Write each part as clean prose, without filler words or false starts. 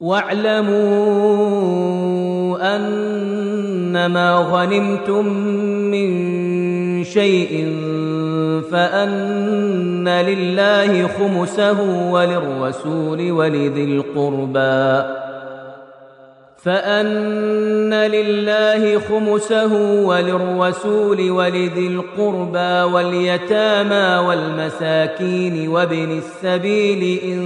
واعلموا أنما غنمتم من شيء فأن لله خمسه وللرسول ولذي القربى واليتامى والمساكين وابن السبيل إن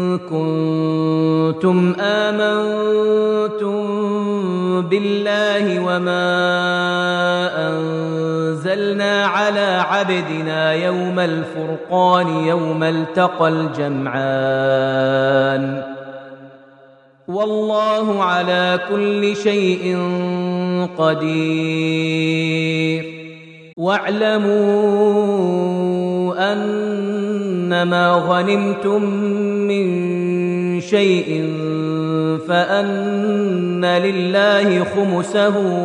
كنتم آمنتم بالله وما أنزلنا على عبدنا يوم الفرقان يوم التقى الجمعان والله على كل شيء قدير. واعلموا أنما غنمتم من شيء فأن لله خمسه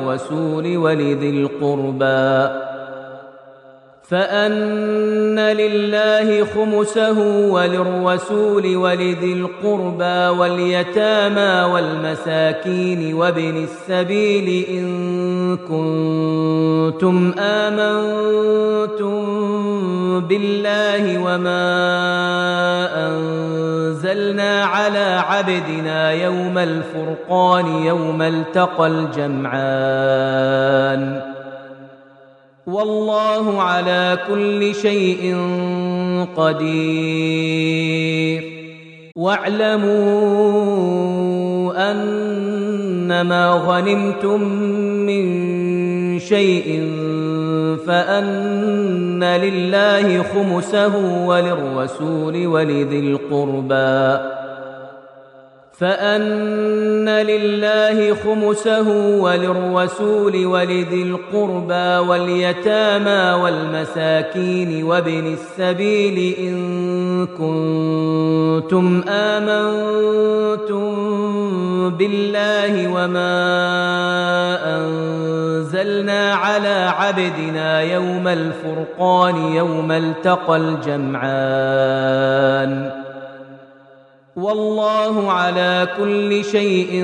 وللرسول ولذي القربى واليتامى والمساكين وابن السبيل إن كنتم آمنتم بالله وما أنزلنا على عبدنا يوم الفرقان يوم التقى الجمعان والله على كل شيء قدير. واعلموا أنما غنمتم من شيء فأن لله خمسه وللرسول ولذي القربى واليتامى والمساكين وابن السبيل إن كنتم آمنتم بالله وما أنزلنا على عبدنا يوم الفرقان يوم التقى الجمعان والله على كل شيء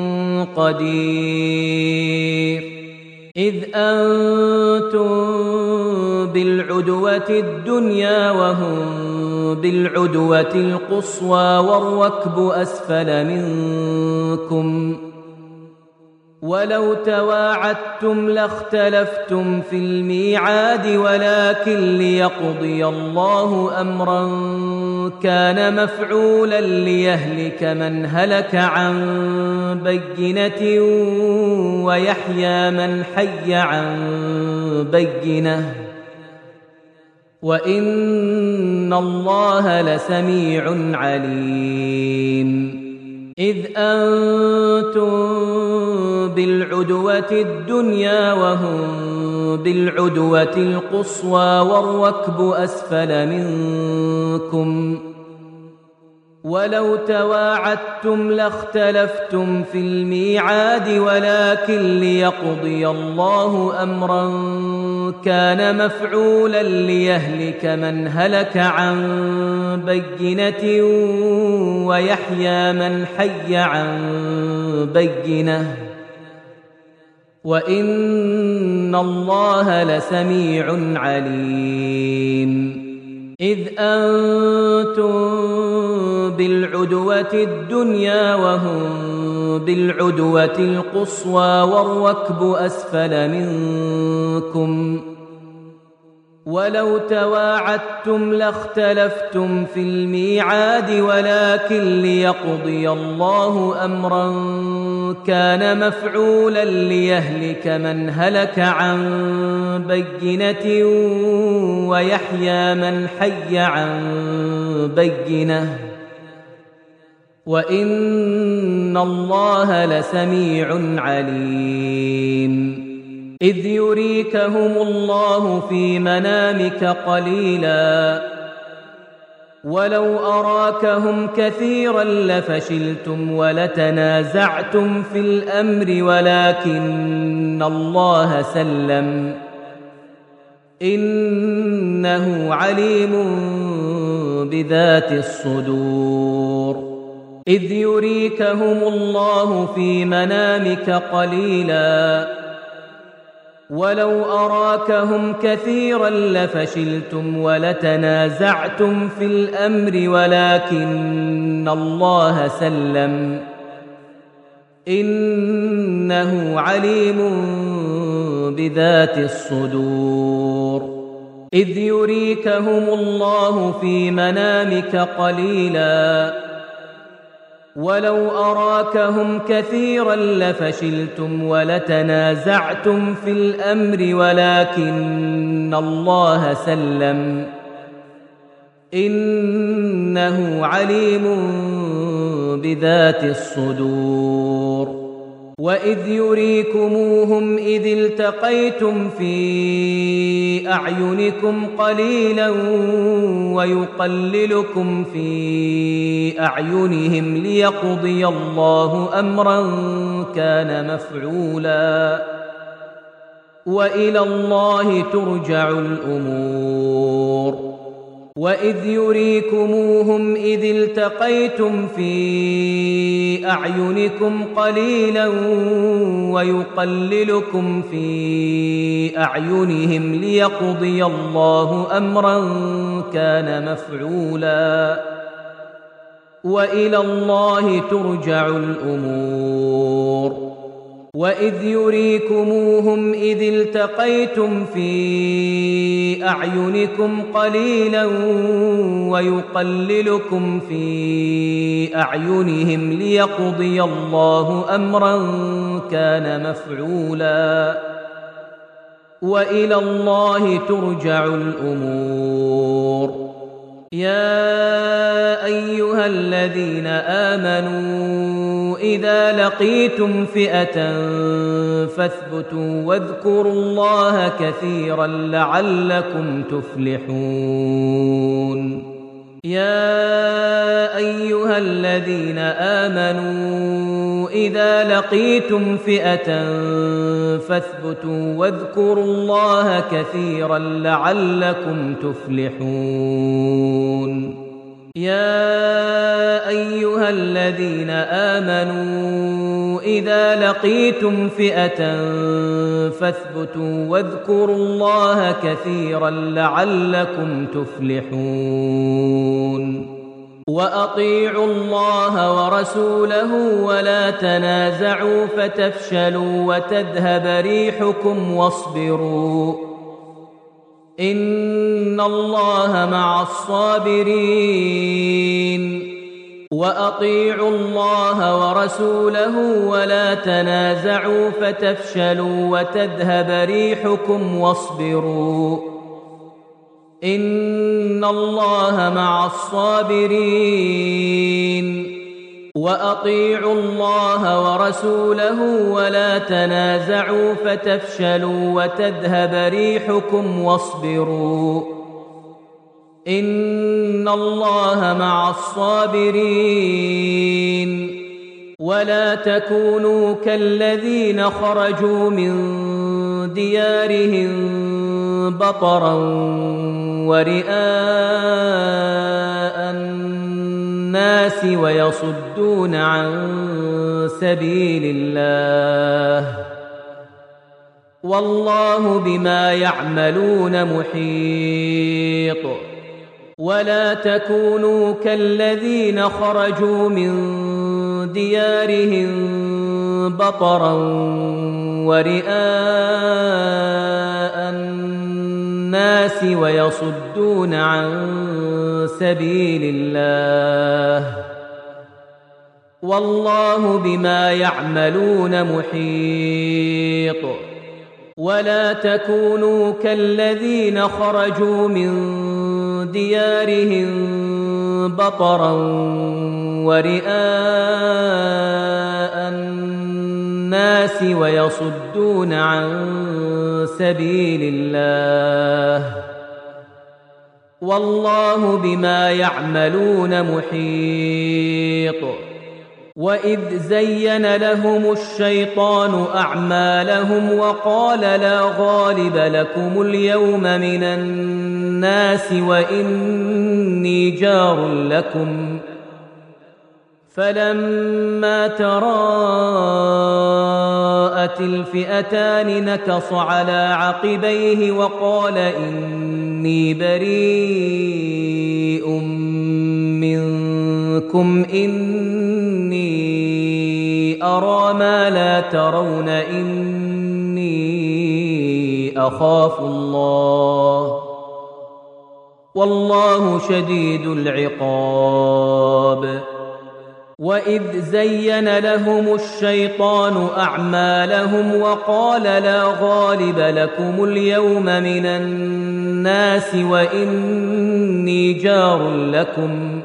قدير. إذ أنتم بالعدوة الدنيا وهم بالعدوة القصوى والركب أسفل منكم ولو تواعدتم لاختلفتم في الميعاد ولكن ليقضي الله أمرا كان مفعولا ليهلك من هلك عن بينة ويحيى من حي عن بينة وإن الله لسميع عليم. إذ أنتم بالعدوة الدنيا وهم بالعدوة القصوى والركب أسفل منكم ولو تواعدتم لاختلفتم في الميعاد ولكن ليقضي الله أمرا كان مفعولا ليهلك من هلك عن بينة ويحيى من حي عن بينة وإن الله لسميع عليم. إذ أنتم بالعدوة الدنيا وهم بالعدوة القصوى والركب أسفل منكم ولو تواعدتم لاختلفتم في الميعاد ولكن ليقضي الله أمرا كان مفعولا ليهلك من هلك عن بينة ويحيى من حي عن بينة وإن الله لسميع عليم. إذ يريكهم الله في منامك قليلا ولو أراكهم كثيرا لفشلتم ولتنازعتم في الأمر ولكن الله سلم إنه عليم بذات الصدور. إذ يريكهم الله في منامك قليلا ولو أراكهم كثيرا لفشلتم ولتنازعتم في الأمر ولكن الله سلم إنه عليم بذات الصدور إذ يريكهم الله في منامك قليلا ولو أراكهم كثيرا لفشلتم ولتنازعتم في الأمر ولكن الله سلم إنه عليم بذات الصدور وإذ يريكموهم إذ التقيتم في أعينكم قليلا ويقللكم في أعينهم ليقضي الله أمرا كان مفعولا وإلى الله ترجع الأمور وإذ يريكموهم إذ التقيتم في أعينكم قليلا ويقللكم في أعينهم ليقضي الله أمرا كان مفعولا وإلى الله ترجع الأمور وإذ يريكموهم إذ التقيتم في أعينكم قليلا ويقللكم في أعينهم ليقضي الله أمرا كان مفعولا وإلى الله ترجع الأمور يا أيها الذين آمنوا إذا لقيتم فئة فاثبتوا واذكروا الله كثيرا لعلكم تفلحون يا أيها الذين آمنوا إذا لقيتم فئة فاثبتوا واذكروا الله كثيرا لعلكم تفلحون يا أيها الذين آمنوا إذا لقيتم فئة فاثبتوا واذكروا الله كثيرا لعلكم تفلحون وأطيعوا الله ورسوله ولا تنازعوا فتفشلوا وتذهب ريحكم واصبروا إن الله مع الصابرين وأطيعوا الله ورسوله ولا تنازعوا فتفشلوا وتذهب ريحكم واصبروا إن الله مع الصابرين وأطيعوا الله ورسوله ولا تنازعوا فتفشلوا وتذهب ريحكم واصبروا إن الله مع الصابرين ولا تكونوا كالذين خرجوا من ديارهم بطرا ورئاء الناس ويصدون عن سبيل الله والله بما يعملون محيط ولا تكونوا كالذين خرجوا من ديارهم بطرا ورئاء الناس ويصدون عن سبيل الله والله بما يعملون محيط ولا تكونوا كالذين خرجوا من ديارهم بطرا ورئاء الناس ويصدون عن سبيل الله والله بما يعملون محيط وإذ زين لهم الشيطان أعمالهم وقال لا غالب لكم اليوم من الناس وإني جار لكم فلما تراءت الفئتان نكص على عقبيه وقال إني بريء منكم إني أرى ما لا ترون إني أخاف الله والله شديد العقاب. وإذ زين لهم الشيطان أعمالهم وقال لا غالب لكم اليوم من الناس وإني جار لكم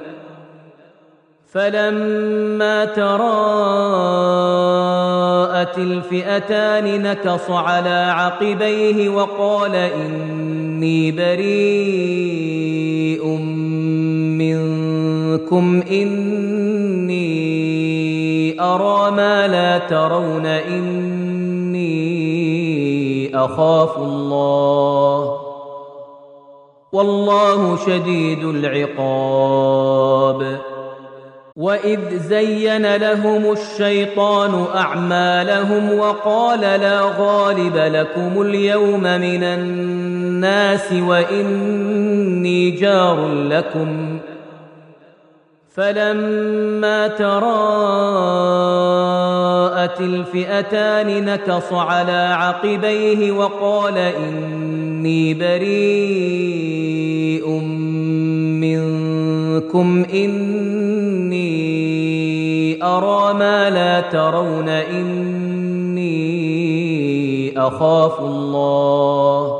فلما تراءت الفئتان نكص على عقبيه وقال إني بريء منكم إني أرى ما لا ترون إني أخاف الله والله شديد العقاب. وإذ زين لهم الشيطان أعمالهم وقال لا غالب لكم اليوم من الناس وإني جار لكم فلما تراءت الفئتان نكص على عقبيه وقال إني بريء منكم إني أرى ما لا ترون إني أخاف الله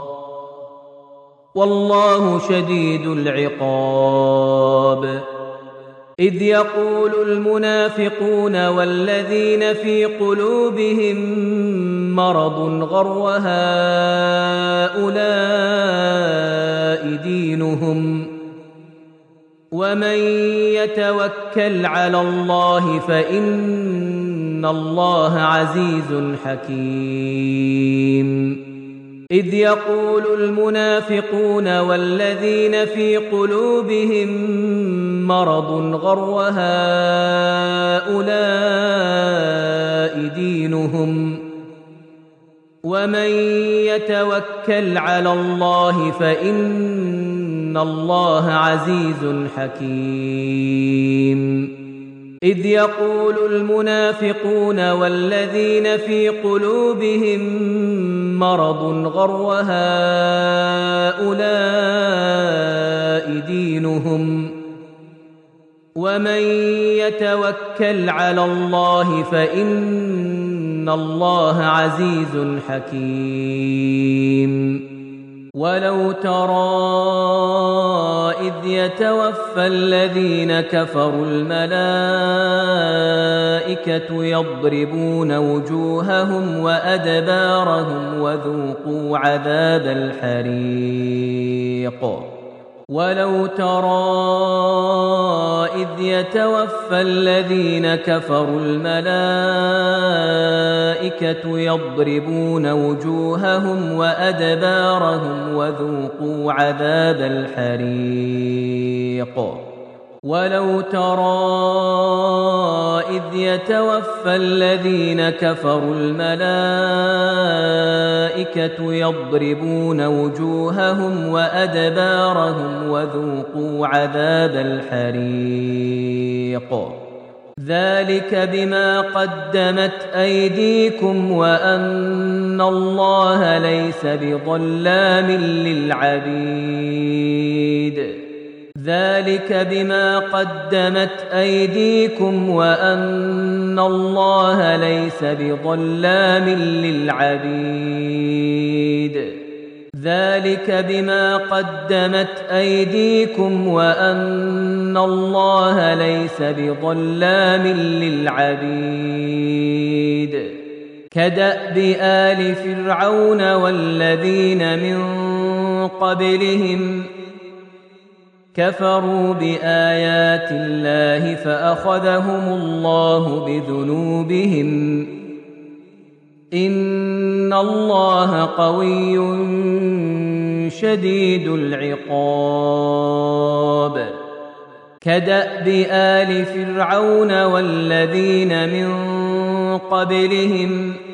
والله شديد العقاب. إذ يقول المنافقون والذين في قلوبهم مرض غر هؤلاء دينهم ومن يتوكل على الله فإن الله عزيز حكيم. إذ يقول المنافقون والذين في قلوبهم مرض غر هؤلاء دينهم ومن يتوكل على الله فإن الله عزيز حكيم. إذ يقول المنافقون والذين في قلوبهم مرض غر هؤلاء دينهم ومن يتوكل على الله فإن الله عزيز حكيم. ولو ترى إذ يتوفى الذين كفروا الملائكة يضربون وجوههم وأدبارهم وذوقوا عذاب الحريق. ولو ترى إذ يتوفى الذين كفروا الملائكة يضربون وجوههم وأدبارهم وذوقوا عذاب الحريق. ولو ترى إذ يتوفى الذين كفروا الملائكة يضربون وجوههم وأدبارهم وذوقوا عذاب الحريق. ذلك بما قدمت أيديكم وأن الله ليس بظلام للعبيد. ذلك بما قدمت أيديكم وأن الله ليس بظلام للعبيد. ذلك بما قدمت أيديكم وأن الله ليس بظلام للعبيد. كدأب آل فرعون والذين من قبلهم كفروا بآيات الله فأخذهم الله بذنوبهم إن الله قوي شديد العقاب. كدأب آل فرعون والذين من قبلهم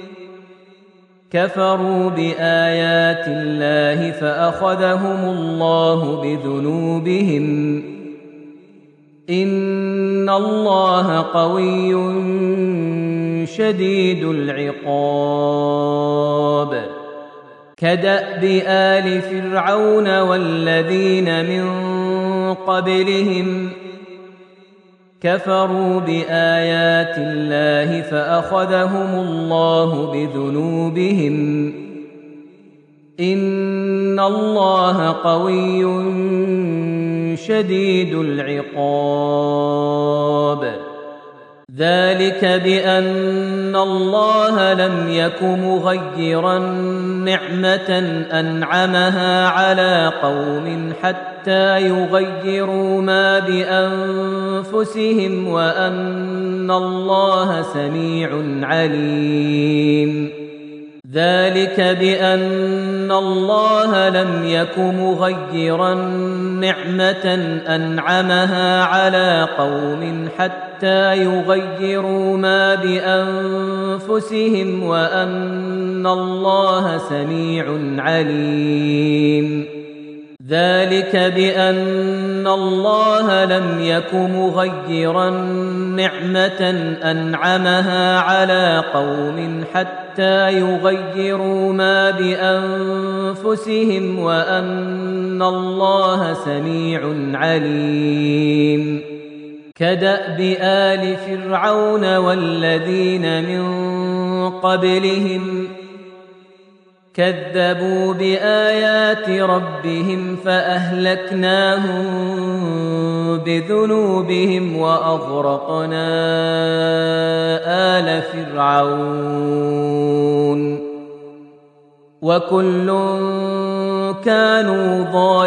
كفروا بآيات الله فأخذهم الله بذنوبهم إن الله قوي شديد العقاب كدأب آل فرعون والذين من قبلهم كفروا بآيات الله فأخذهم الله بذنوبهم إن الله قوي شديد العقاب ذلك بأن الله لم يك مغيرا نعمة أنعمها على قوم حتى يغيروا ما بأنفسهم وأن الله سميع عليم ذلك بأن الله لم يك مغيرا نعمة أنعمها على قوم حتى يغيروا ما بأنفسهم وأن الله سميع عليم ذلك بأن الله لم يك مغيرا نعمة أنعمها على قوم حتى يغيروا ما بأنفسهم وأن الله سميع عليم كدأب آل فرعون والذين من قبلهم كذبوا بآيات ربهم فأهلكناهم بذنوبهم وأغرقنا آل فرعون وكل كانوا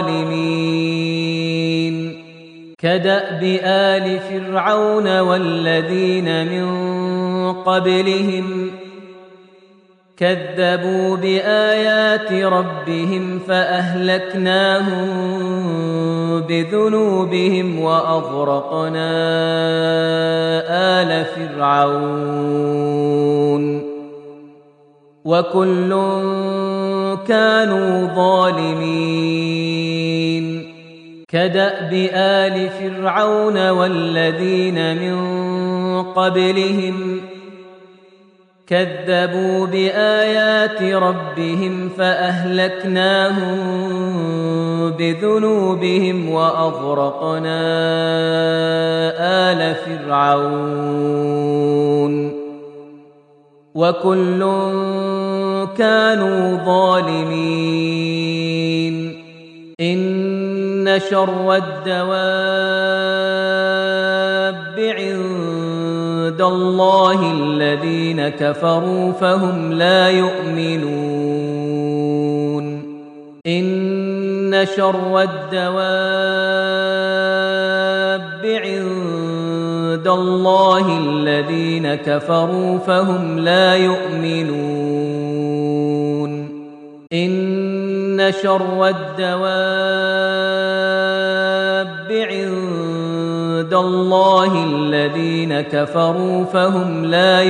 ظالمين كدأب آل فرعون والذين من قبلهم كذبوا بآيات ربهم فأهلكناهم بذنوبهم وأغرقنا آل فرعون وكل كانوا ظالمين كدأب آل فرعون والذين من قبلهم كذبوا بآيات ربهم فأهلكناهم بذنوبهم وأغرقنا آل فرعون وكل كانوا ظالمين إن شر الدواب عند الله الذين كفروا فهم لا يؤمنون إن شر الدواب عند الله الذين كفروا فهم لا يؤمنون إن شر الدواب عند الله الذين كفروا فهم لا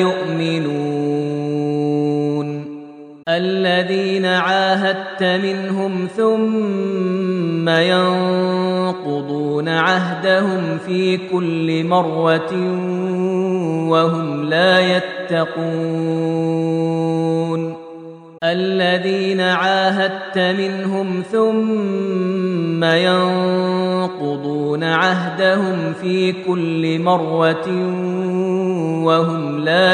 يؤمنون الذين عاهدت منهم ثم ينقضون عهدهم في كل مرة وهم لا يتقون الذين عاهدت منهم ثم ينقضون عهدهم في كل مرة وهم لا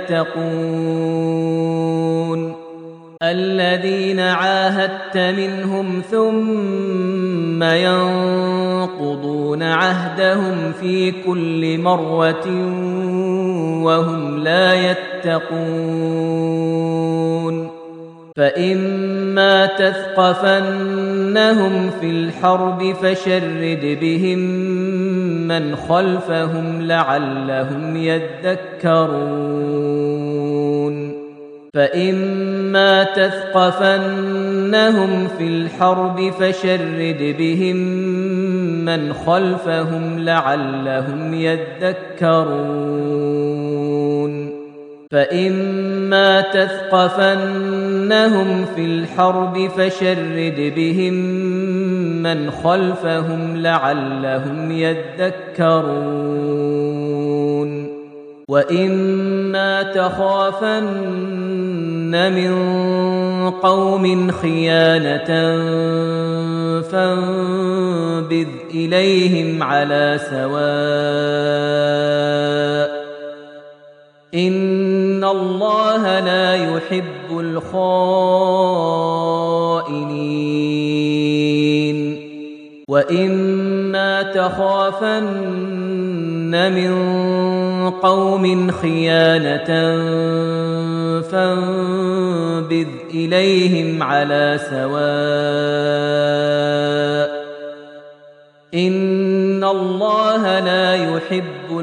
يتقون الذين عاهدت منهم ثم ينقضون عهدهم في كل مرة وهم لا يتقون فإما تثقفنهم في الحرب فشرد بهم من خلفهم لعلهم يذكرون فإما تثقفنهم في الحرب فشرد بهم من خلفهم لعلهم يذكرون فإما تثقفنهم في الحرب فشرد بهم من خلفهم لعلهم يذكرون وإما تخافن من قوم خيانة فانبذ إليهم على سواء إن الله لا يحب الخائنين وإما تخافن من قوم خيانة فانبذ إليهم على سواء إن الله لا يحب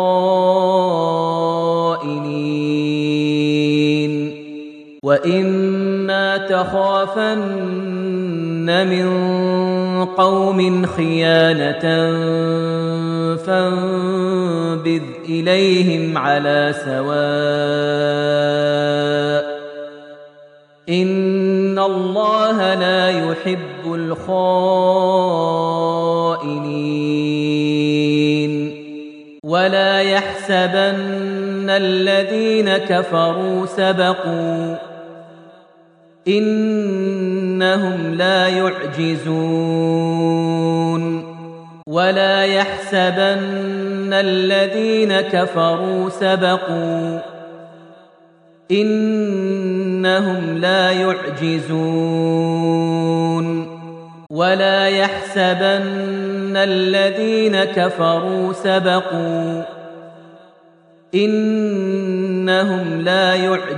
الخائنين وإما تخافن من قوم خيانة فانبذ إليهم على سواء إن الله لا يحب الخائنين ولا يحسبن الذين كفروا سبقوا إنهم لا يعجزون ولا يحسبن الذين كفروا سبقوا إنهم لا يعجزون ولا يحسبن الذين كفروا سبقوا إنهم لا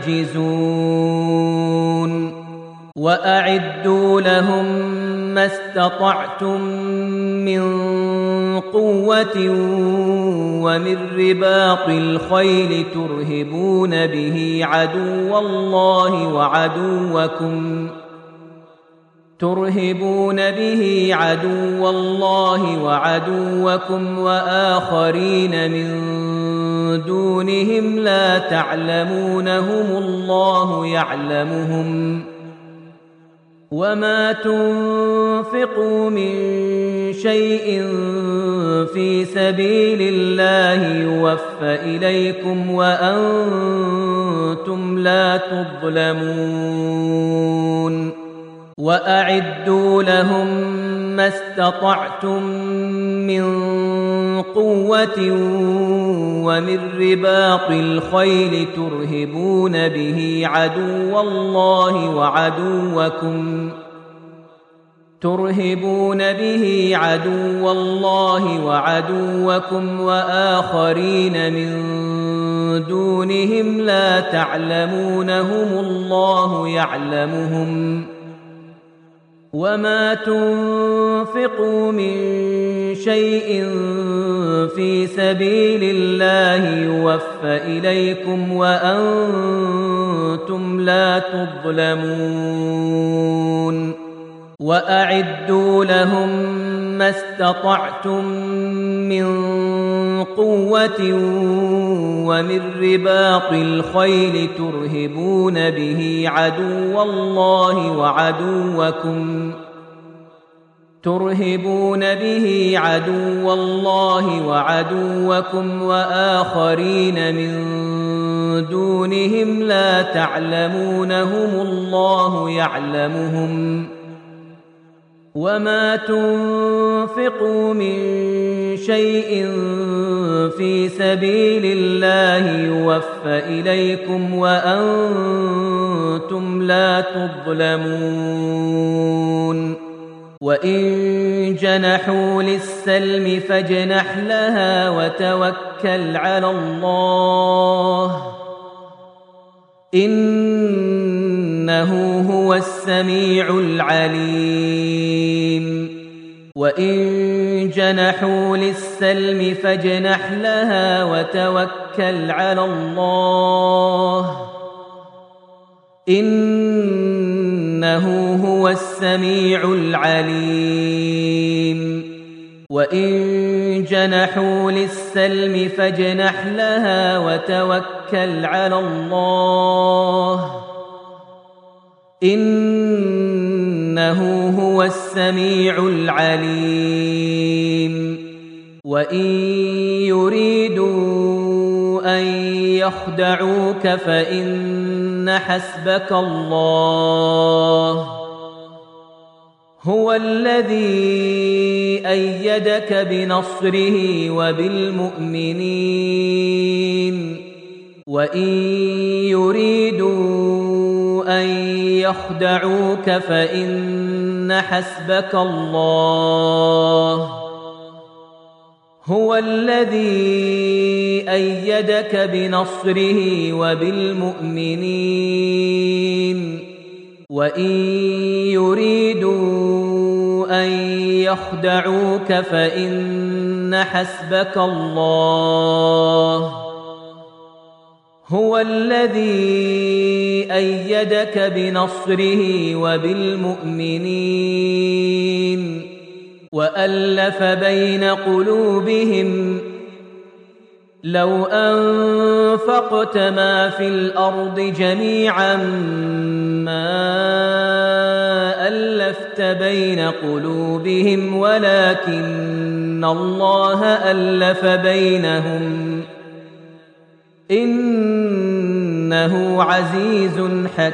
يعجزون وأعدوا لهم ما استطعتم من قوة ومن رباط الخيل ترهبون به عدو الله وعدوكم وآخرين من دونهم لا تعلمونهم الله يعلمهم وما تنفقوا من شيء في سبيل الله يوفى إليكم وأنتم لا تظلمون وأعدوا لهم ما استطعتم من قوة ومن رباط الخيل ترهبون به عدو الله وعدوكم وآخرين من دونهم لا تعلمونهم الله يعلمهم وما تنفقوا من شيء في سبيل الله يوفى إليكم وأنتم لا تظلمون وأعدوا لهم ما استطعتم من قوة ومن رباط الخيل ترهبون به عدو الله وعدوكم وآخرين من دونهم لا تعلمونهم الله يعلمهم وما تنفقوا من شيء في سبيل الله يوفى إليكم وأنتم لا تظلمون وإن جنحوا للسلم فاجنح لها وتوكل على الله إنه هو السميع العليم وإن جنحوا للسلم فاجنح لها وتوكل على الله إنه هو السميع العليم وإن جنحوا للسلم فاجنح لها وتوكل على الله إنه هو السميع العليم وإن يريدوا أن يخدعوك فإن حسبك الله هو الذي أيدك بنصره وبالمؤمنين وإن يريدوا أن يخدعوك فإن حسبك الله هو الذي أيدك بنصره وبالمؤمنين وإن يريدوا أن يخدعوك فإن حسبك الله هو الذي أيدك بنصره وبالمؤمنين وألف بين قلوبهم لو أنفقت ما في الأرض جميعا ما ألفت بين قلوبهم ولكن الله ألف بينهم إنه عزيز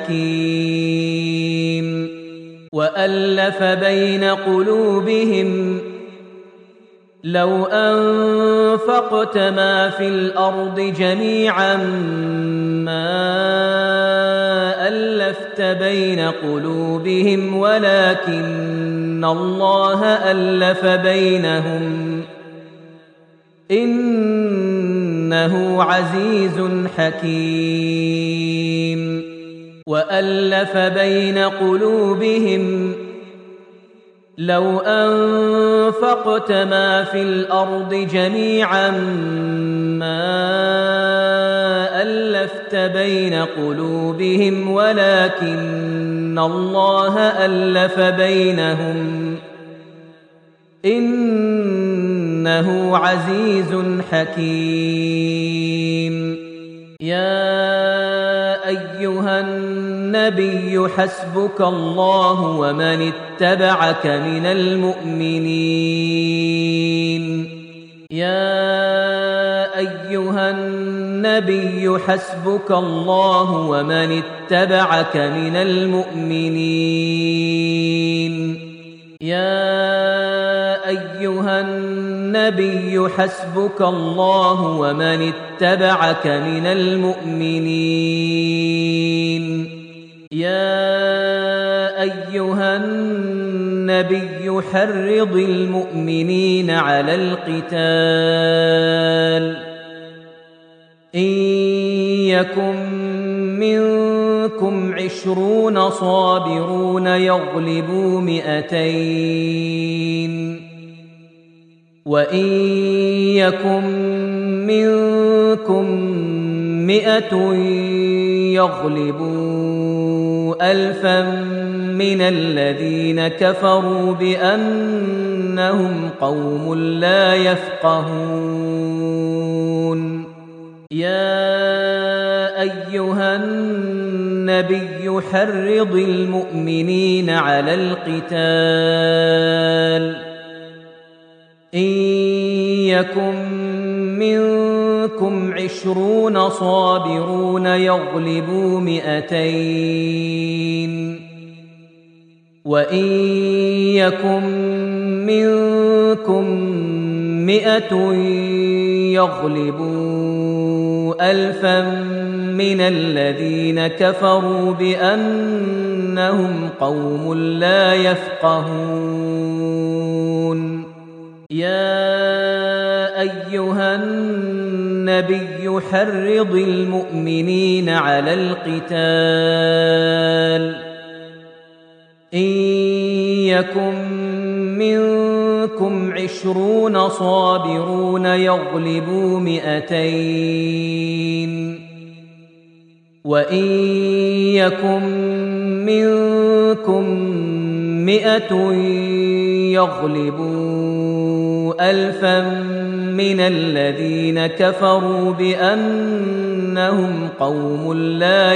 حكيم وألف بين قلوبهم لو أنفقت ما في الأرض جميعا ما ألفت بين قلوبهم ولكن الله ألف بينهم إنه عزيز حكيم وألف بين قلوبهم لو أنفقت ما في الأرض جميعا ما ألفت بين قلوبهم ولكن الله ألف بينهم إنه عزيز حكيم يا أيها النبي حسبك الله ومن اتبعك من المؤمنين يا أيها النبي حسبك الله ومن اتبعك من المؤمنين يا أيها النبي حسبك الله ومن اتبعك من المؤمنين يا أيها النبي حرض المؤمنين على القتال إن يكن منكم 20 صابرون يغلبوا 200 وإن يكن منكم 100 يغلبوا 1000 من الذين كفروا بأنهم قوم لا يفقهون يا أيها النبي حرض المؤمنين على القتال إن يكن منكم 20 صابرون يغلبوا 200 وإن يكن منكم 100 يغلبوا 1000 من الذين كفروا بأنهم قوم لا يفقهون يا أيها النبي حرض المؤمنين على القتال إن يكن منكم 20 صابرون يغلبوا 200 وإن يكن منكم 100 يغلبوا ألفا من الذين كفروا بأنهم قوم لا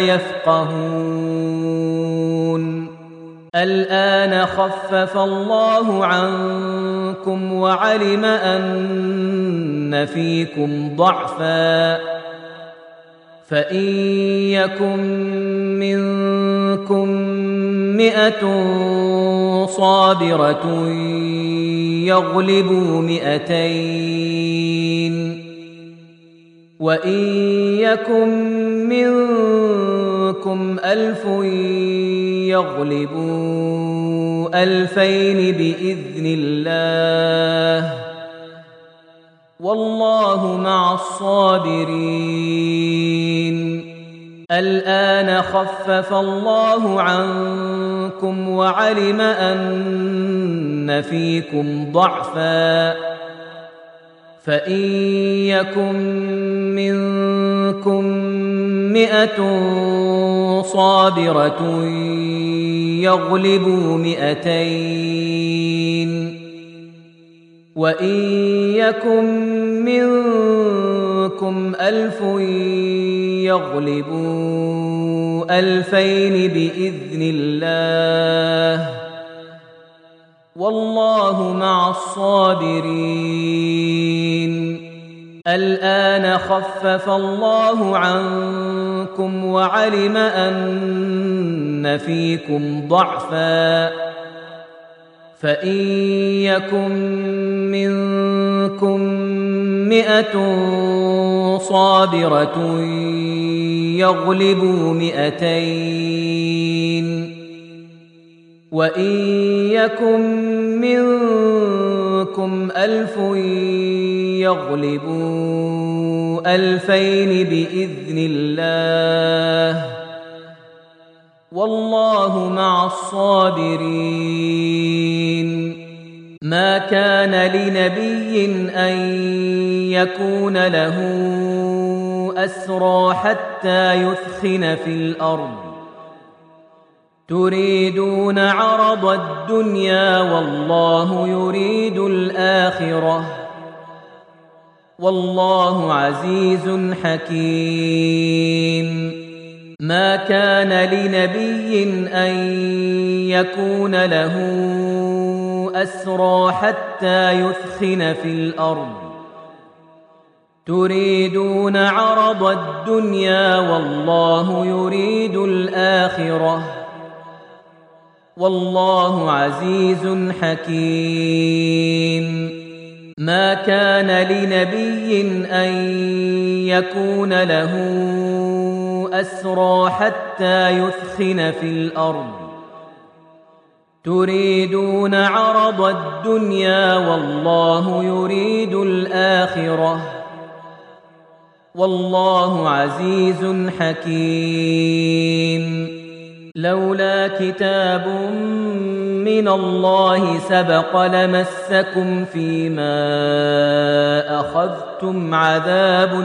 يفقهون الآن خفف الله عنكم وعلم أن فيكم ضعفا فإن يكن منكم 100 صابرة يغلبوا 200 وإن يكن منكم 1000 يغلبوا 2000 بإذن الله والله مع الصابرين الآن خفف الله عنكم وعلم أن فيكم ضعفا فإن يكن منكم 100 صابرة يغلبوا 200 وإن يكن منكم 1000 يغلبوا 2000 بإذن الله والله مع الصابرين الآن خفف الله عنكم وعلم أن فيكم ضعفا فإن يكن منكم 100 صابرة يغلبوا 200 وإن يكن منكم 1000 يغلبوا 2000 بإذن الله والله مع الصابرين ما كان لنبي أن يكون له أسرى حتى يثخن في الأرض تريدون عرض الدنيا والله يريد الآخرة والله عزيز حكيم ما كان لنبي أن يكون له أسرى حتى يثخن في الأرض تريدون عرض الدنيا والله يريد الآخرة والله عزيز حكيم ما كان لنبي أن يكون له أسرى حتى يثخن في الأرض تريدون عرض الدنيا والله يريد الآخرة والله عزيز حكيم لولا كتاب من الله سبق لمسكم فيما أخذتم عذاب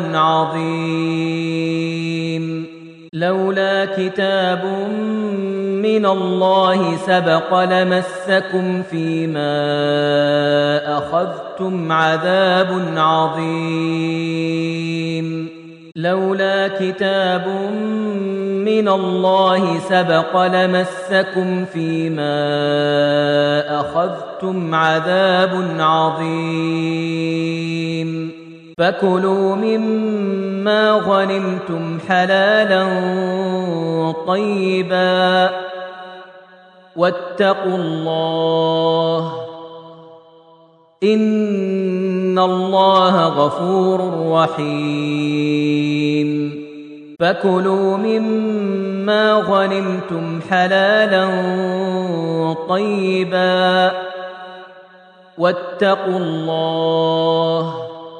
عظيم لولا كتاب من الله سبق لمسكم فيما أخذتم عذاب عظيم لولا كتاب من الله سبق لمسكم فيما أخذتم عذاب عظيم فكلوا مما غنمتم حلالا طيبا واتقوا الله إن الله غفور رحيم فكلوا مما غنمتم حلالا طيبا واتقوا الله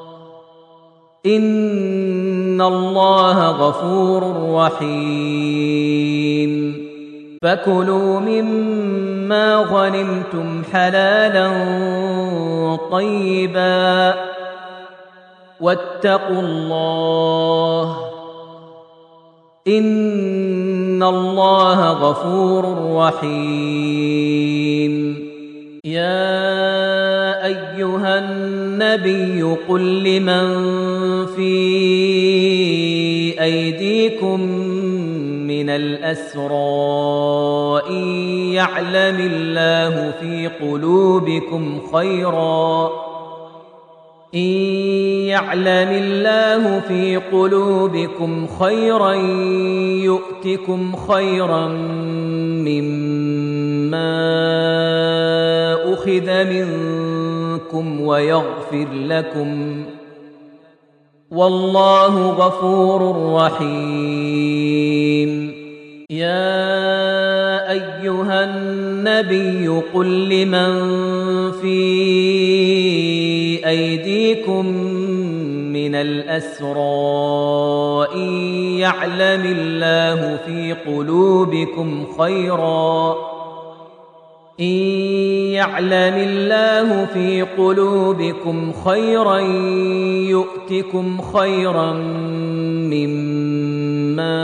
إن الله غفور رحيم فكلوا مما غنمتم حلالا طيبا واتقوا الله إن الله غفور رحيم يا أيها الناس النبي قل لمن في أيديكم من الأسرى إن يعلم الله في قلوبكم خيرا يؤتكم خيرا مما أخذ منكم ويغفر لكم والله غفور رحيم. يا أيها النبي قل لمن في أيديكم من الأسرى إن يعلم الله في قلوبكم خيرا يؤتكم خيرا مما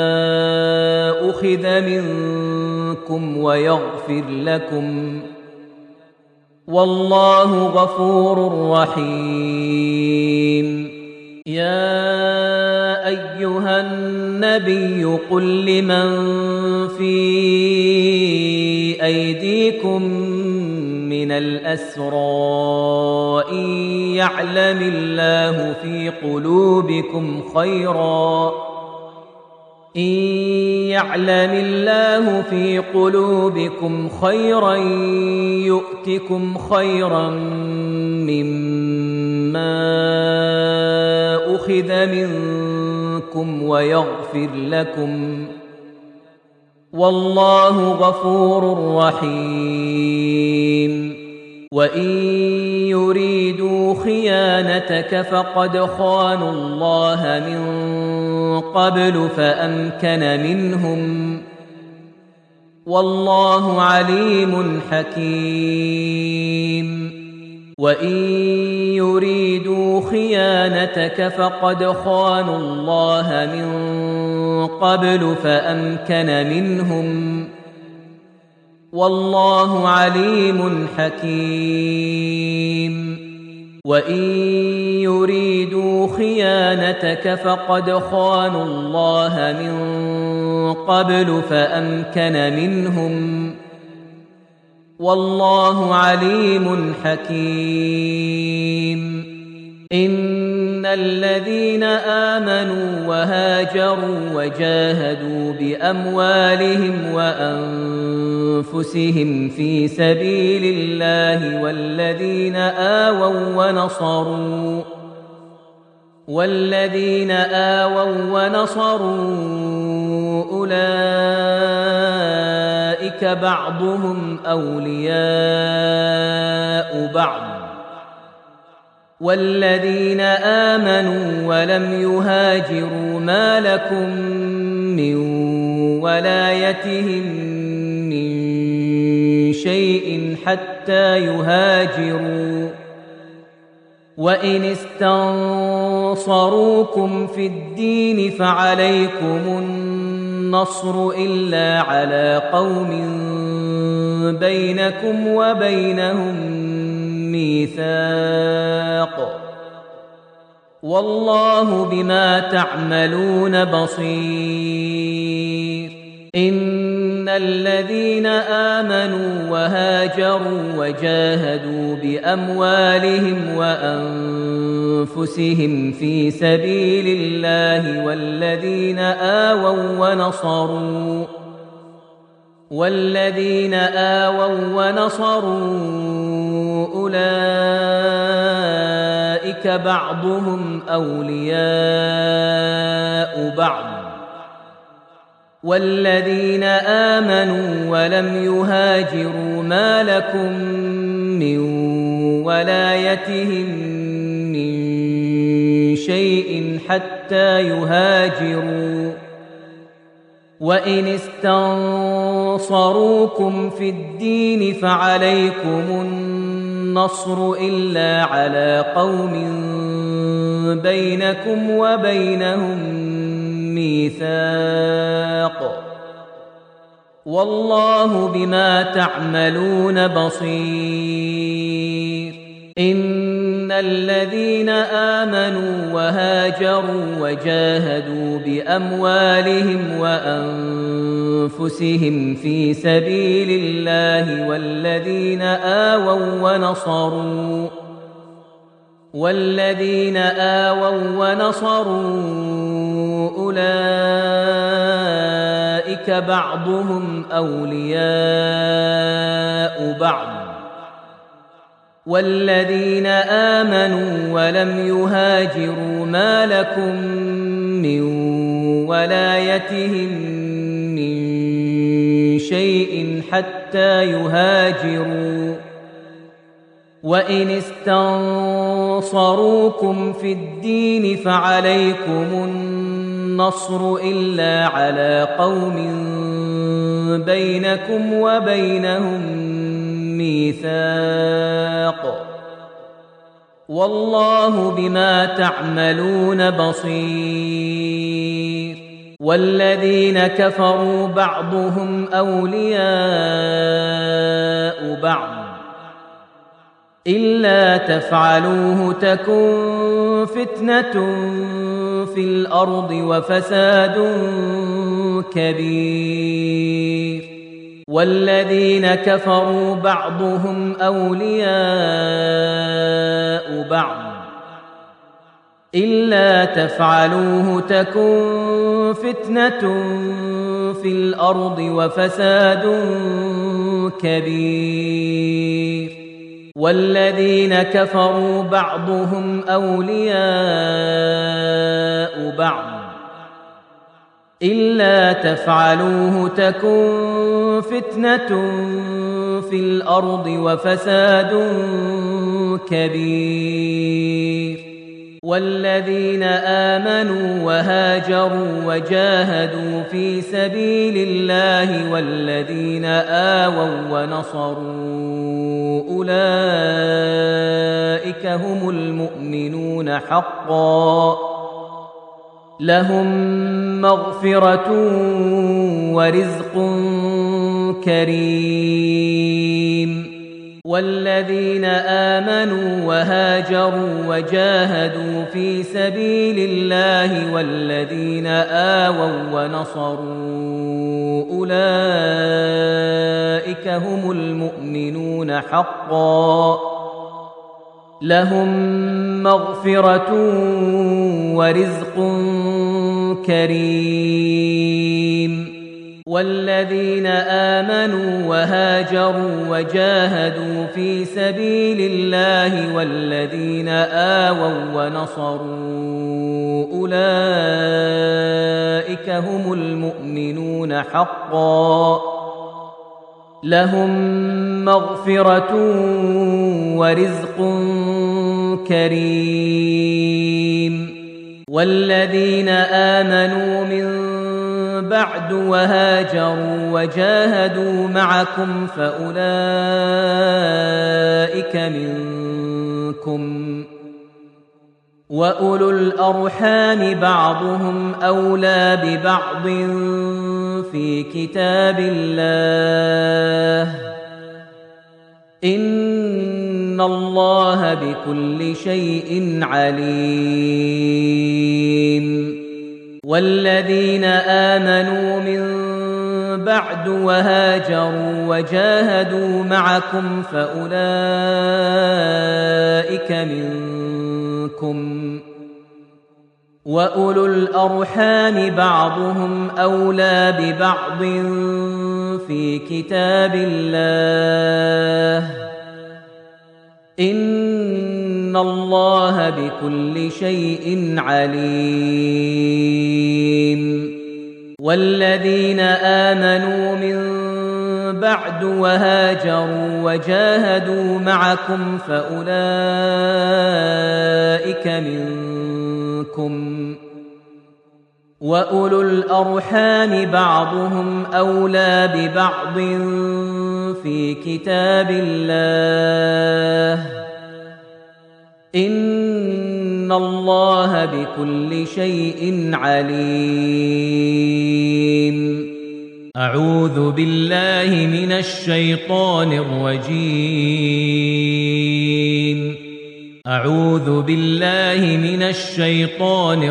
أخذ منكم ويغفر لكم والله غفور رحيم. يا أيها النبي قل لمن في أيديكم من الأسرى إن يعلم الله في قلوبكم خيرا يؤتكم خيرا مما أخذ منكم ويغفر لكم والله غفور رحيم. وإن يريدوا خيانتك فقد خانوا الله من قبل فأمكن منهم والله عليم حكيم. وإن يريدوا خيانتك فقد خانوا الله من قبل فأمكن منهم والله عليم حكيم. وإن يريدوا خيانتك فقد خانوا الله من قبل فأمكن منهم والله عليم حكيم. إن الذين آمنوا وهاجروا وجاهدوا بأموالهم وأنفسهم في سبيل الله والذين آووا ونصروا أولئك بعضهم أولياء بعض والذين آمنوا ولم يهاجروا ما لكم من ولايتهم من شيء حتى يهاجروا وإن استنصروكم في الدين فعليكم النصر إلا على قوم بينكم وبينهم ميثاق والله بما تعملون بصير. إن الذين آمنوا وهاجروا وجاهدوا بأموالهم وأنفسهم في سبيل الله والذين آووا ونصروا أولئك بعضهم أولياء بعض والذين آمنوا ولم يهاجروا ما لكم من ولايتهم من شيء حتى يهاجروا وإن استنصروكم في الدين فعليكم النصر إلا على قوم بينكم وبينهم ميثاق والله بما تعملون بصير. إن الذين آمنوا وهاجروا وجاهدوا بأموالهم وأنفسهم في سبيل الله والذين آووا ونصروا أولئك بعضهم أولياء بعض والذين آمنوا ولم يهاجروا ما لكم من ولايتهم من شيء حتى يهاجروا وإن استنصروكم في الدين فعليكم النصر إلا على قوم بينكم وبينهم ميثاق والله بما تعملون بصير والذين كفروا بعضهم أولياء بعض إلا تفعلوه تكن فتنة في الأرض وفساد كبير والذين كفروا بعضهم أولياء بعض إلا تفعلوه تكن فتنة في الأرض وفساد كبير والذين كفروا بعضهم أولياء بعض إلا تفعلوه تكن فتنة في الأرض وفساد كبير والذين آمنوا وهاجروا وجاهدوا في سبيل الله والذين آووا ونصروا أولئك هم المؤمنون حقا لهم مغفرة ورزق كريم والذين آمنوا وهاجروا وجاهدوا في سبيل الله والذين آووا ونصروا أولئك هم المؤمنون حقا لهم مغفرة ورزق كريم والذين آمنوا وهاجروا وجاهدوا في سبيل الله والذين آووا ونصروا أولئك هم المؤمنون حقا لهم مغفرة ورزق كريم والذين آمنوا من بعد وهاجروا وجاهدوا معكم فأولئك منكم وأولو الأرحام بعضهم أولى ببعض في كتاب الله إن الله بكل شيء عليم والذين آمنوا من بعد وهاجروا وجاهدوا معكم فأولئك منكم وأولو الأرحام بعضهم أولى ببعض في كتاب الله إن الله بكل شيء عليم والذين آمنوا من بعد وهاجروا وجاهدوا معكم فأولئك منكم وأولو الأرحام بعضهم أولى ببعض في كتاب الله إن الله بكل شيء عليم أعوذ بالله من الشيطان الرجيم أعوذ بالله من الشيطان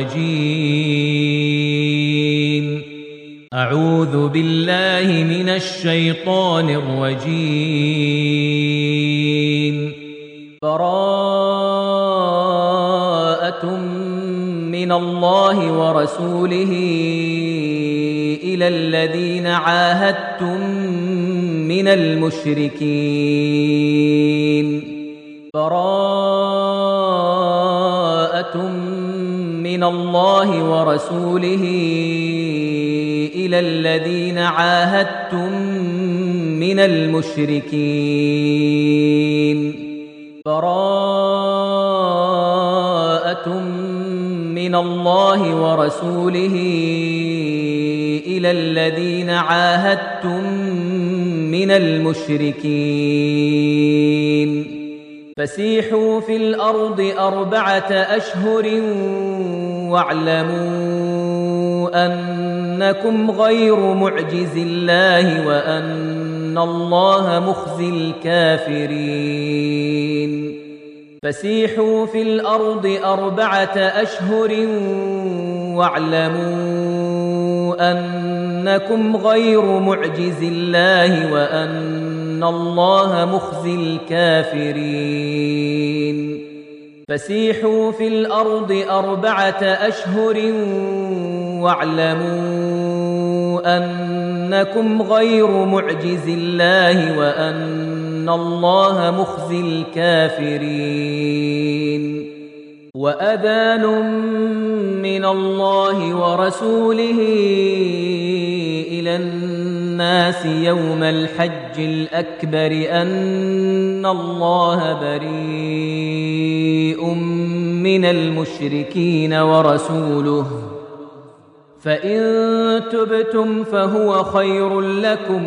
الرجيم. أعوذ بالله من الشيطان الرجيم. براءة من الله ورسوله إلى الذين عاهدتم من المشركين. براءة من الله ورسوله إلى الذين عاهدتم من المشركين. براءة من الله ورسوله إلى الذين عاهدتم من المشركين. فسيحوا في الأرض 4 أشهر واعلموا أنكم غير معجز الله وأن الله مخزي الكافرين. فسيحوا في الأرض 4 أشهر واعلموا أنكم غير معجز الله وأن الله مخزي الكافرين. فسيحوا في الأرض 4 أشهر واعلموا أنكم غير معجز الله وأن الله مخزي الكافرين. وأذان من الله ورسوله إلى الناس يوم الحج الأكبر أن الله بريء من المشركين ورسوله. فإن تبتم فهو خير لكم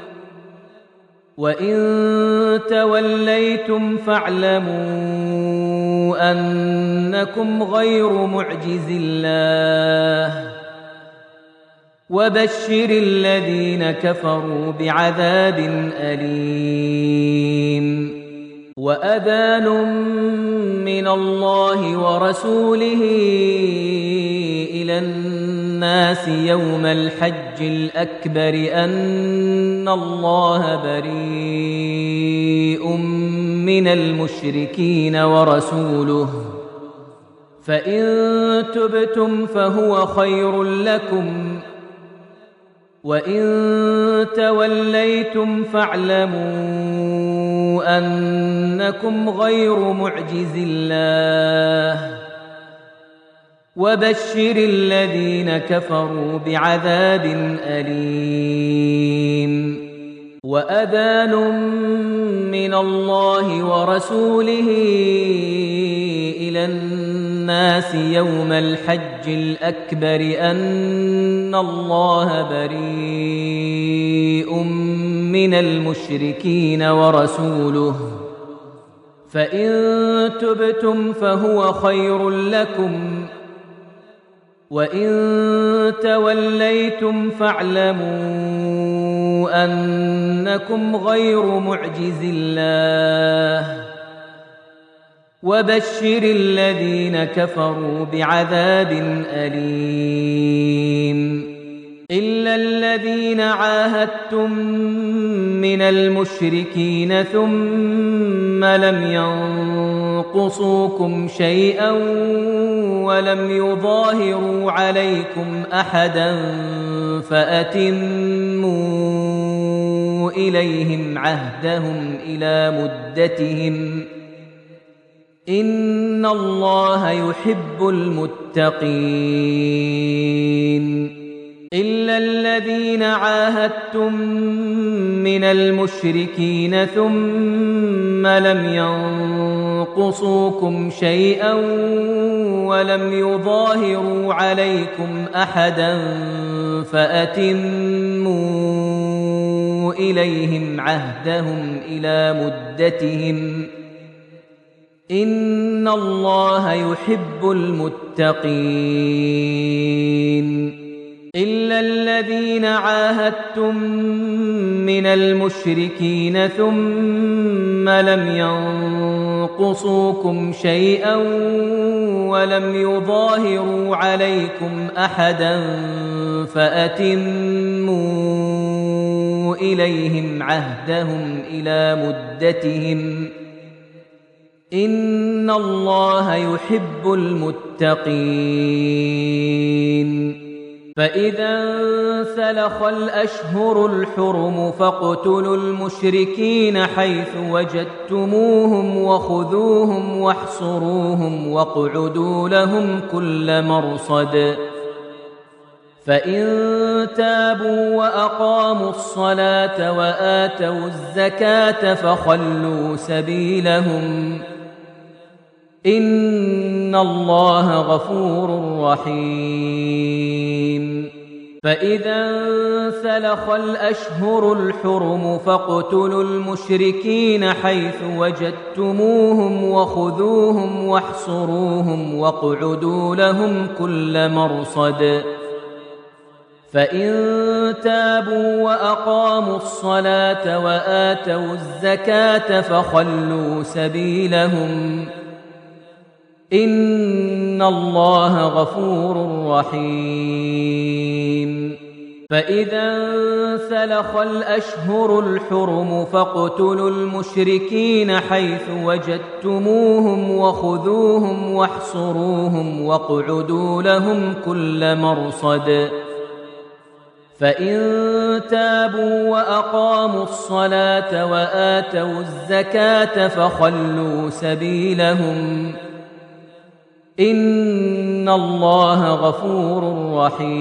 وإن توليتم فاعلموا أنكم غير معجز الله وبشر الذين كفروا بعذاب أليم. وأذان من الله ورسوله إلى الناس يوم الحج الأكبر أن الله بريء من المشركين ورسوله. فإن تبتم فهو خير لكم وإن توليتم فاعلموا أنكم غير معجز الله وبشر الذين كفروا بعذاب أليم. وأذان من الله ورسوله إلى الناس يوم الحج الأكبر أن الله بريء من المشركين ورسوله. فإن تبتم فهو خير لكم وإن توليتم فاعلموا أنكم غير معجز الله وبشر الذين كفروا بعذاب أليم. إلا الذين عاهدتم من المشركين ثم لم ينقصوكم شيئا ولم يظاهروا عليكم أحدا فأتموا إليهم عهدهم إلى مدتهم إن الله يحب المتقين. إلا الذين عاهدتم من المشركين ثم لم ينقصوكم شيئا ولم يظاهروا عليكم أحدا فأتموا إليهم عهدهم إلى مدتهم إن الله يحب المتقين. إلا الذين عاهدتم من المشركين ثم لم ينقصوكم شيئا ولم يظاهروا عليكم أحدا فأتموا إليهم عهدهم إلى مدتهم إن الله يحب المتقين. فإذا انسلخ الأشهر الحرم فاقتلوا المشركين حيث وجدتموهم وخذوهم واحصروهم واقعدوا لهم كل مرصد فإن تابوا وأقاموا الصلاة وآتوا الزكاة فخلوا سبيلهم إن الله غفور رحيم. فإذا انسلخ الأشهر الحرم فاقتلوا المشركين حيث وجدتموهم وخذوهم واحصروهم واقعدوا لهم كل مرصد فإن تابوا وأقاموا الصلاة وآتوا الزكاة فخلوا سبيلهم إن الله غفور رحيم. فإذا انسلخ الأشهر الحرم فاقتلوا المشركين حيث وجدتموهم وخذوهم واحصروهم واقعدوا لهم كل مرصد فإن تابوا وأقاموا الصلاة وآتوا الزكاة فخلوا سبيلهم إن الله غفور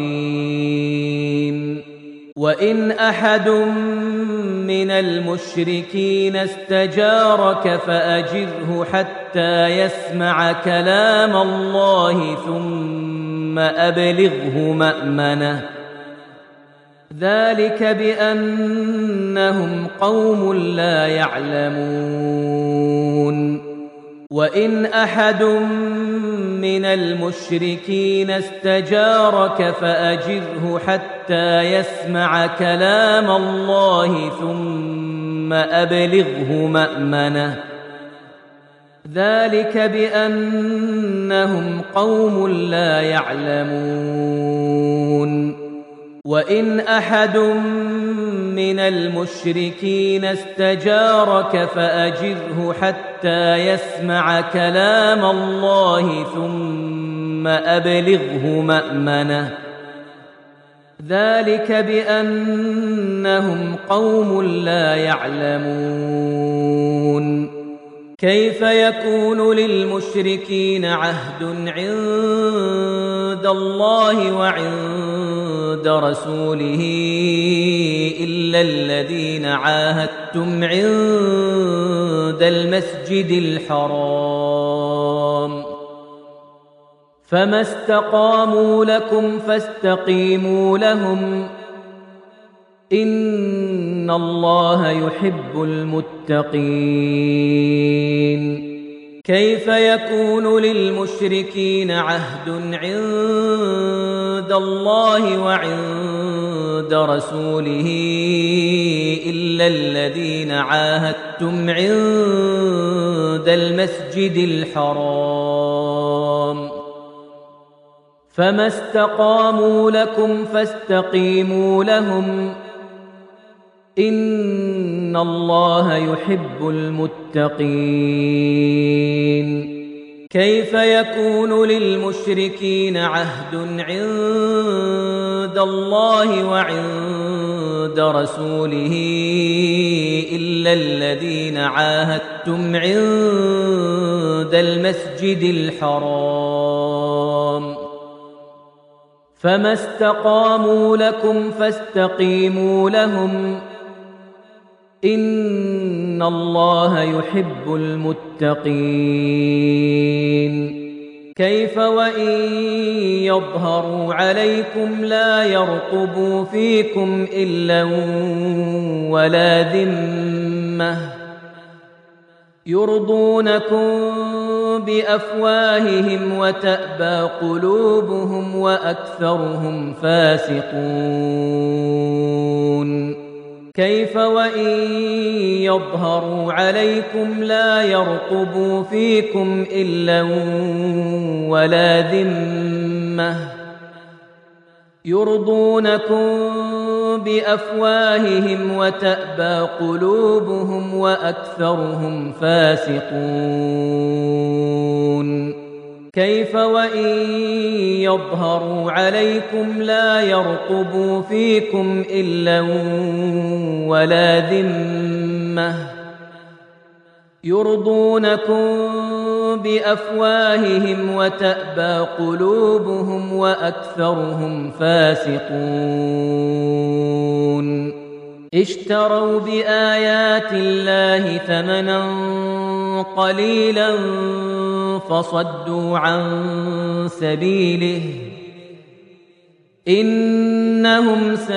رحيم. وإن أحد من المشركين استجارك فأجره حتى يسمع كلام الله ثم أبلغه مأمنه ذلك بأنهم قوم لا يعلمون. وإن أحد من المشركين استجارك فأجره حتى يسمع كلام الله ثم أبلغه مأمنه ذلك بأنهم قوم لا يعلمون. وإن أحد من المشركين استجارك فأجره حتى يسمع كلام الله ثم أبلغه مأمنه ذلك بأنهم قوم لا يعلمون. كيف يكون للمشركين عهد عند الله وعند رسوله إلا الذين عاهدتم عند المسجد الحرام فما استقاموا لكم فاستقيموا لهم إن الله يحب المتقين. كيف يكون للمشركين عهد عند الله وعند رسوله إلا الذين عاهدتم عند المسجد الحرام فما استقاموا لكم فاستقيموا لهم إن الله يحب المتقين. كيف يكون للمشركين عهد عند الله وعند رسوله إلا الذين عاهدتم عند المسجد الحرام فما استقاموا لكم فاستقيموا لهم إن الله يحب المتقين. كيف وإن يظهروا عليكم لا يرقبوا فيكم إلا ولا ذمة يرضونكم بأفواههم وتأبى قلوبهم وأكثرهم فاسقون كيف وإن يظهروا عليكم لا يرقبوا فيكم إلا ولا ذمة يرضونكم بأفواههم وتأبى قلوبهم وأكثرهم فاسقون كيف وإن يظهروا عليكم لا يرقبوا فيكم إلا ولا ذمة يرضونكم بأفواههم وتأبى قلوبهم وأكثرهم فاسقون اشتروا بآيات الله ثمنا قليلا فصدوا عن سبيله إنهم ساء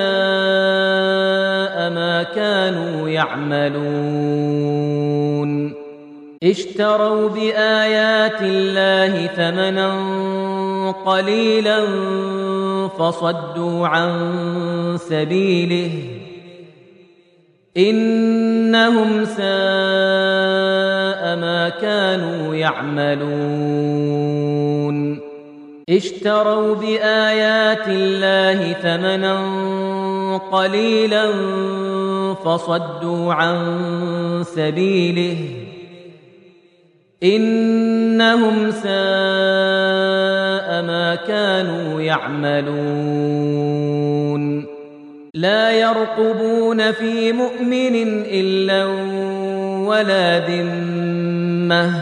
ما كانوا يعملون اشتروا بآيات الله ثمنا قليلا فصدوا عن سبيله إنهم ساء ما كانوا يعملون اشتروا بآيات الله ثمنا قليلا فصدوا عن سبيله إنهم ساء ما كانوا يعملون لا يرقبون في مؤمن إلا ولا ذمة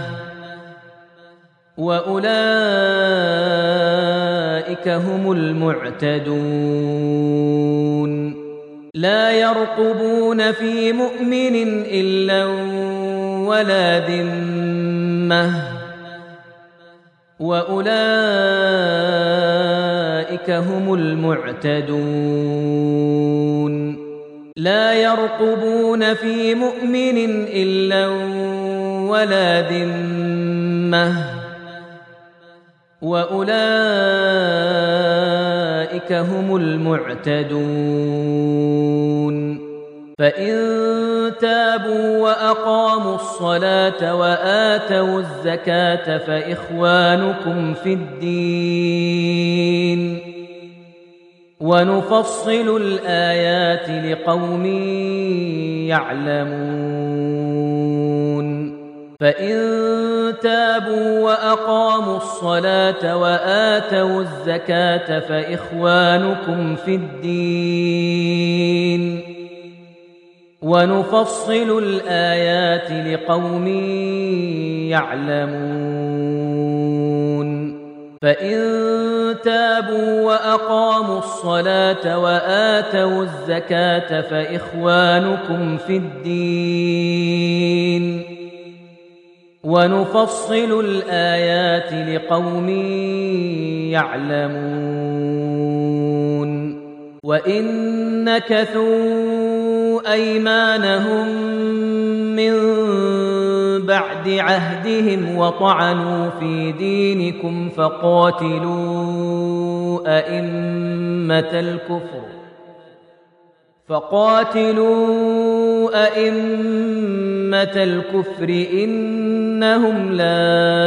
وأولئك هم المعتدون لا يرقبون في مؤمن إلا ولا ذمة وأولئك هم المعتدون لا يرقبون في مؤمن إلا ولا ذمة وأولئك هم المعتدون فإن تابوا وأقاموا الصلاة وآتوا الزكاة فإخوانكم في الدين ونفصل الآيات لقوم يعلمون فإن تابوا وأقاموا الصلاة وآتوا الزكاة فإخوانكم في الدين ونفصل الآيات لقوم يعلمون فإن تابوا وأقاموا الصلاة وآتوا الزكاة فإخوانكم في الدين ونفصل الآيات لقوم يعلمون وإن نكثوا أيمانهم من بعد عهدهم وطعنوا في دينكم فقاتلوا أئمة الكفر إنهم لا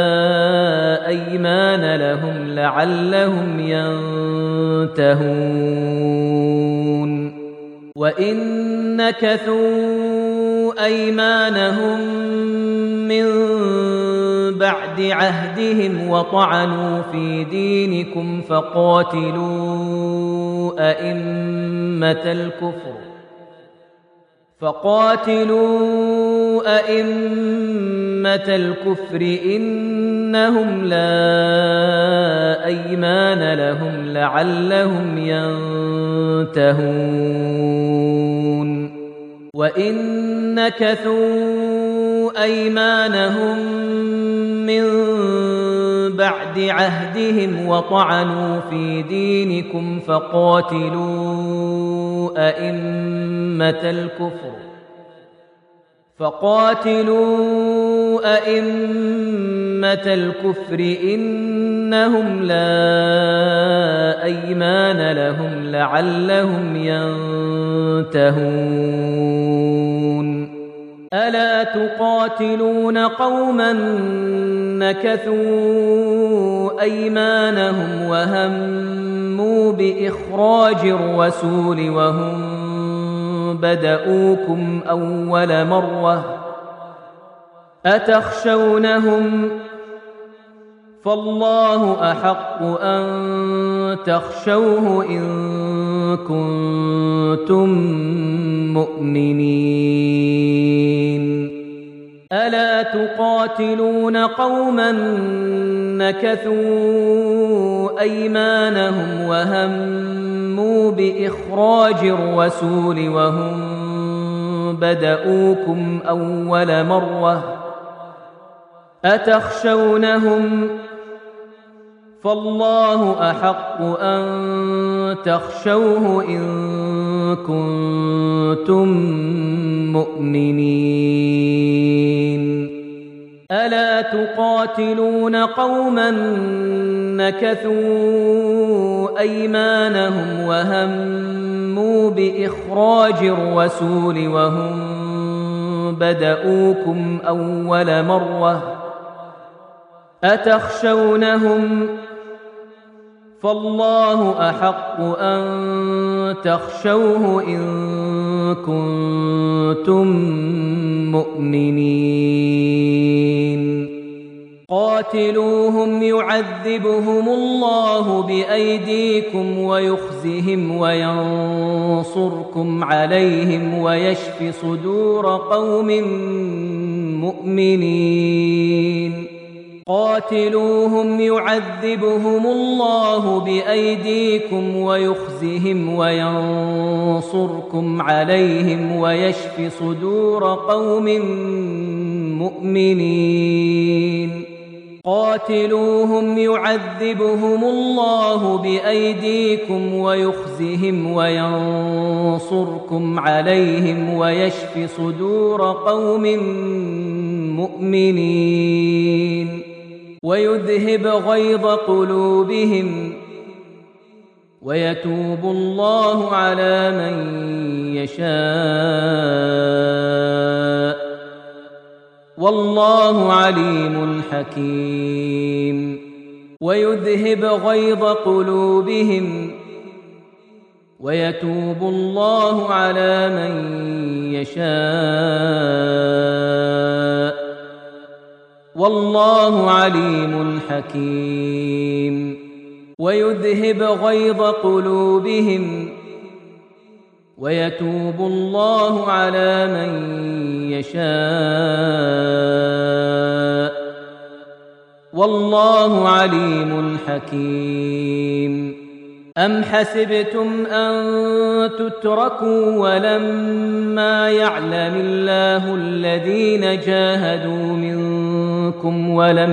أيمان لهم لعلهم ينتهون وإن نكثوا أيمانهم من بعد عهدهم وطعنوا في دينكم فقاتلوا أئمة الكفر إنهم لا أيمان لهم لعلهم ينتهون وإن نكثوا أيمانهم من بعد عهدهم وطعنوا في دينكم فقاتلوا أئمة الكفر إنهم لا أيمان لهم لعلهم ينتهون ألا تقاتلون قوما نكثوا أيمانهم وهموا بإخراج الرسول وهم بدؤوكم أول مرة أتخشونهم فالله أحق أن تخشوه إن كنتم مؤمنين ألا تقاتلون قوما نكثوا أيمانهم وهموا بإخراج الرسول وهم بدؤوكم أول مرة أتخشونهم فالله أحق أن تخشوه إن كنتم مؤمنين ألا تقاتلون قوما نكثوا أيمانهم وهموا بإخراج الرسول وهم بدؤوكم أول مرة أتخشونهم فالله أحق أن تخشوه إن كنتم مؤمنين قاتلوهم يعذبهم الله بأيديكم ويخزهم وينصركم عليهم ويشف صدور قوم مؤمنين قاتلوهم يعذبهم الله بأيديكم ويخزهم وينصركم عليهم ويشف صدور قوم مؤمنين قاتلوهم يعذبهم الله بأيديكم ويخزهم وينصركم عليهم ويشف صدور قوم مؤمنين ويذهب غيظ قلوبهم ويتوب الله على من يشاء والله عليم حكيم ويذهب غيظ قلوبهم ويتوب الله على من يشاء والله عليم حكيم ويذهب غيظ قلوبهم ويتوب الله على من يشاء والله عليم حكيم أم حسبتم أن تتركوا ولما يعلم الله الذين جاهدوا منكم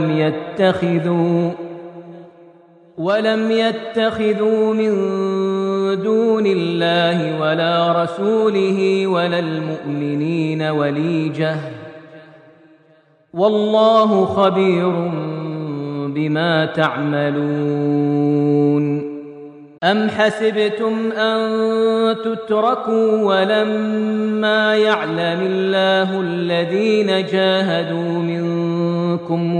ولم يتخذوا من دون الله ولا رسوله ولا المؤمنين وليجة والله خبير بما تعملون أم حسبتم أن تتركوا ولما يعلم الله الذين جاهدوا منكم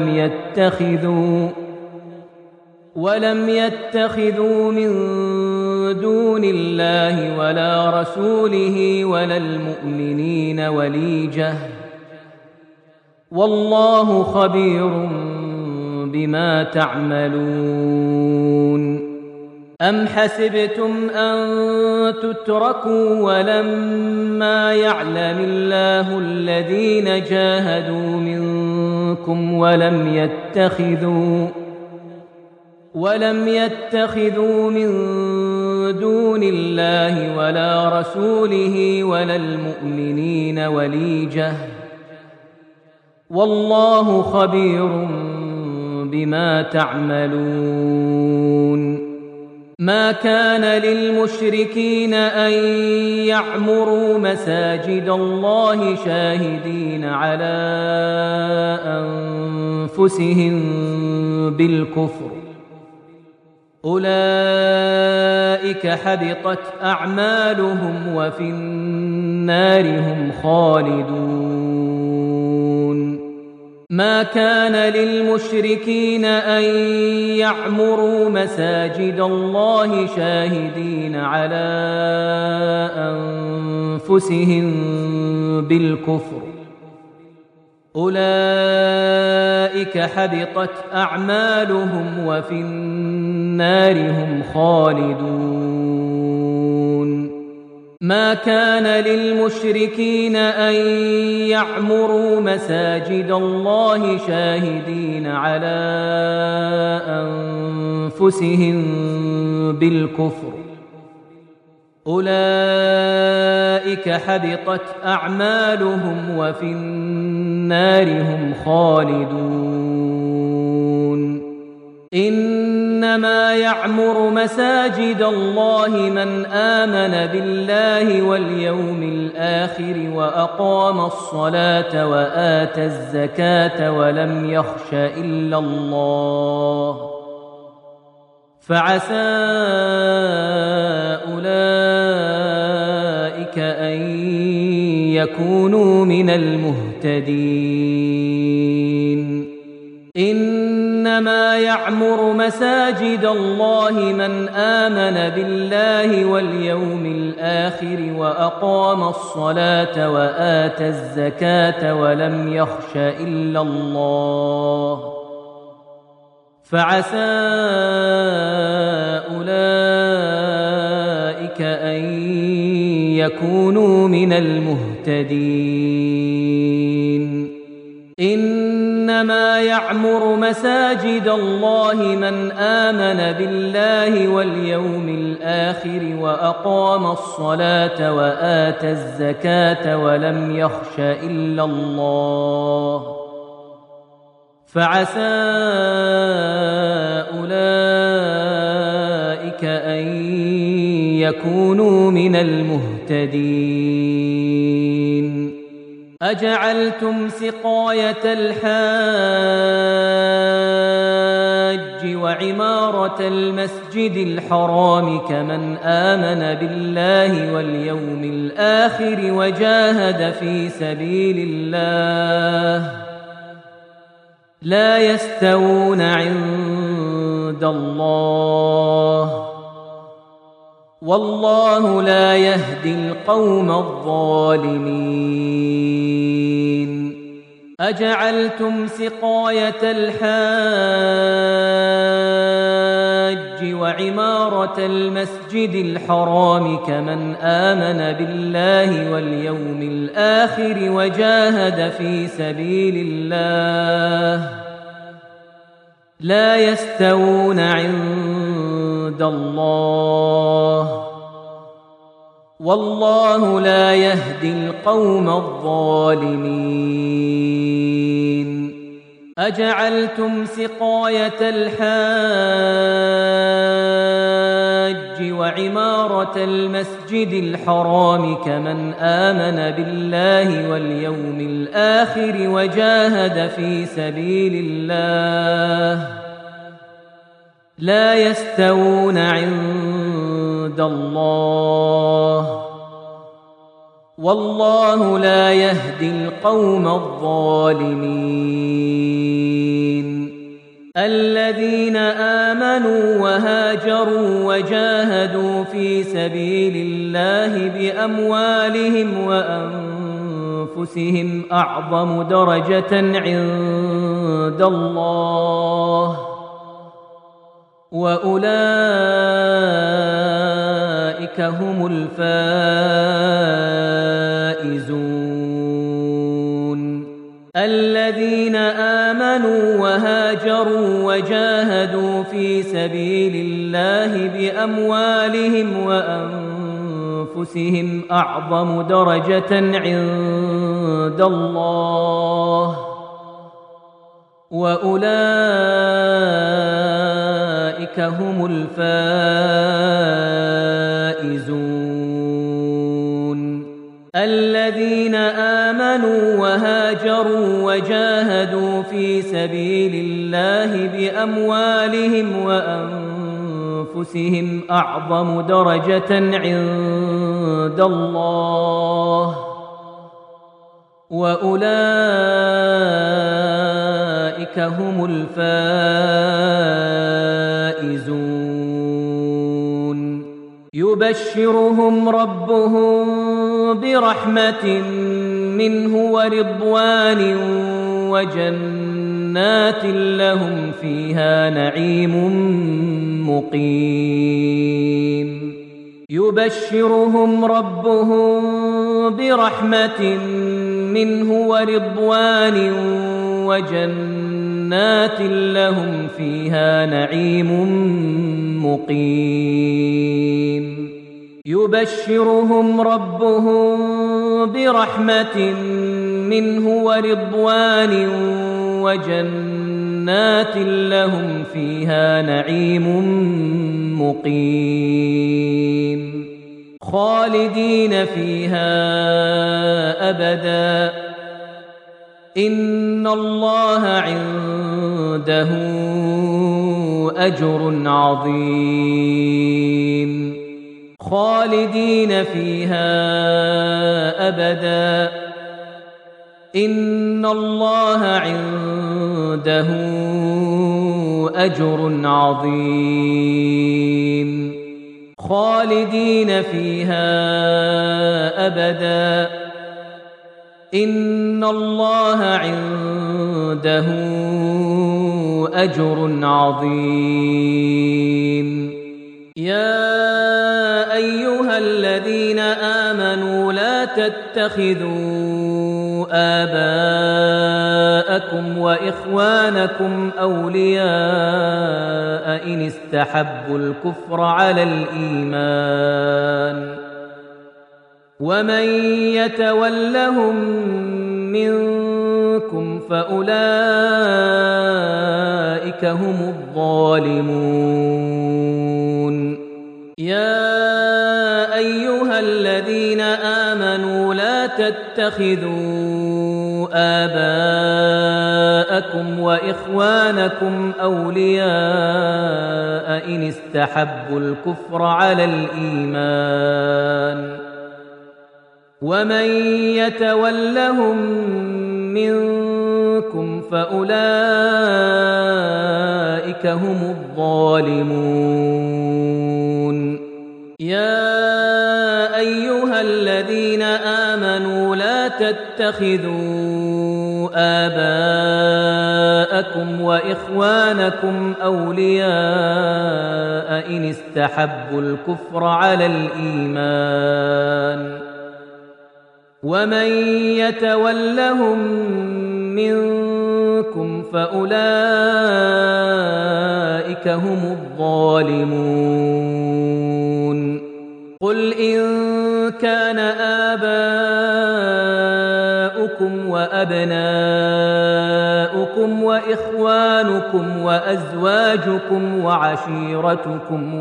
ولم يتخذوا من دون الله ولا رسوله ولا المؤمنين وليجة والله خبير بما تعملون أم حسبتم أن تتركوا ولما يعلم الله الذين جاهدوا منكم ولم يتخذوا من دون الله ولا رسوله ولا المؤمنين وليجة والله خبير بما تعملون ما كان للمشركين أن يعمروا مساجد الله شاهدين على أنفسهم بالكفر أولئك حبطت أعمالهم وفي النار هم خالدون ما كان للمشركين أن يعمروا مساجد الله شاهدين على أنفسهم بالكفر أولئك حبطت أعمالهم وفي النار هم خالدون ما كان للمشركين أن يعمروا مساجد الله شاهدين على أنفسهم بالكفر أولئك حبطت أعمالهم وفي النار هم خالدون إنما يعمر مساجد الله من آمن بالله واليوم الآخر وأقام الصلاة وآتى الزكاة ولم يخش إلا الله فعسى أولئك أن يكونوا من المهتدين إنما يعمر مساجد الله من آمن بالله واليوم الآخر وأقام الصلاة وآتى الزكاة ولم يخش إلا الله فعسى أولئك أن يكونوا من المهتدين إنما يعمر مساجد الله من آمن بالله واليوم الآخر وأقام الصلاة وآتى الزكاة ولم يخش إلا الله فعسى أولئك أن يكونوا من المهتدين أجعلتم سقاية الحاج وعمارة المسجد الحرام كمن آمن بالله واليوم الآخر وجاهد في سبيل الله لا يستوون عند الله والله لا يهدي القوم الظالمين أجعلتم سقاية الحاج وعمارة المسجد الحرام كمن آمن بالله واليوم الآخر وجاهد في سبيل الله لا يستوون عند الله والله لا يهدي القوم الظالمين أجعلتم سقاية الحاج وعمارة المسجد الحرام كمن آمن بالله واليوم الآخر وجاهد في سبيل الله لا يستوون عند الله والله لا يهدي القوم الظالمين الذين آمنوا وهاجروا وجاهدوا في سبيل الله بأموالهم وأنفسهم أعظم درجة عند الله وأولئك هم الفائزون الذين آمنوا وهاجروا وجاهدوا في سبيل الله بأموالهم وأنفسهم أعظم درجة عند الله وأولئك أولئك هم الفائزون الذين آمنوا وهاجروا وجاهدوا في سبيل الله بأموالهم وأنفسهم أعظم درجة عند الله وأولئك هم الفائزون يبشرهم ربهم برحمة منه ورضوان وجنات لهم فيها نعيم مقيم يبشرهم ربهم برحمة منه ورضوان وجنات لهم فيها نعيم مقيم يبشرهم ربهم برحمة منه ورضوان وجنات لهم فيها نعيم مقيم خالدين فيها أبدا إن الله عنده أجر عظيم خالدين فيها أبدا إن الله عنده أجر عظيم خالدين فيها أبدا إن الله عنده أجر عظيم يا أيها الذين آمنوا لا تتخذوا آباءكم وإخوانكم أولياء إن استحبوا الكفر على الإيمان ومن يتولهم منكم فأولئك هم الظالمون يا أيها الذين آمنوا لا تتخذوا آباءكم وإخوانكم أولياء إن استحبوا الكفر على الإيمان ومن يتولهم منكم فأولئك هم الظالمون يا أيها الذين آمنوا لا تتخذوا آباءكم وإخوانكم أولياء إن استحبوا الكفر على الإيمان ومن يتولهم منكم فأولئك هم الظالمون قل إن كان آباؤكم وأبناؤكم وإخوانكم وأزواجكم وعشيرتكم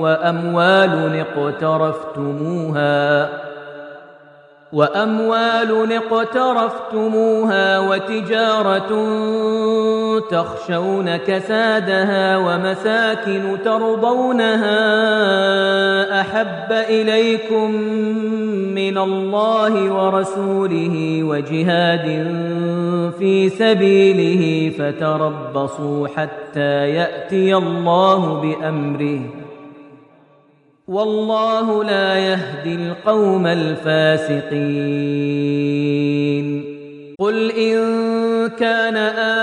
وأموال اقترفتموها وتجارة تخشون كسادها ومساكن ترضونها أحب إليكم من الله ورسوله وجهاد في سبيله فتربصوا حتى يأتي الله بأمره والله لا يهدي القوم الفاسقين قل إن كان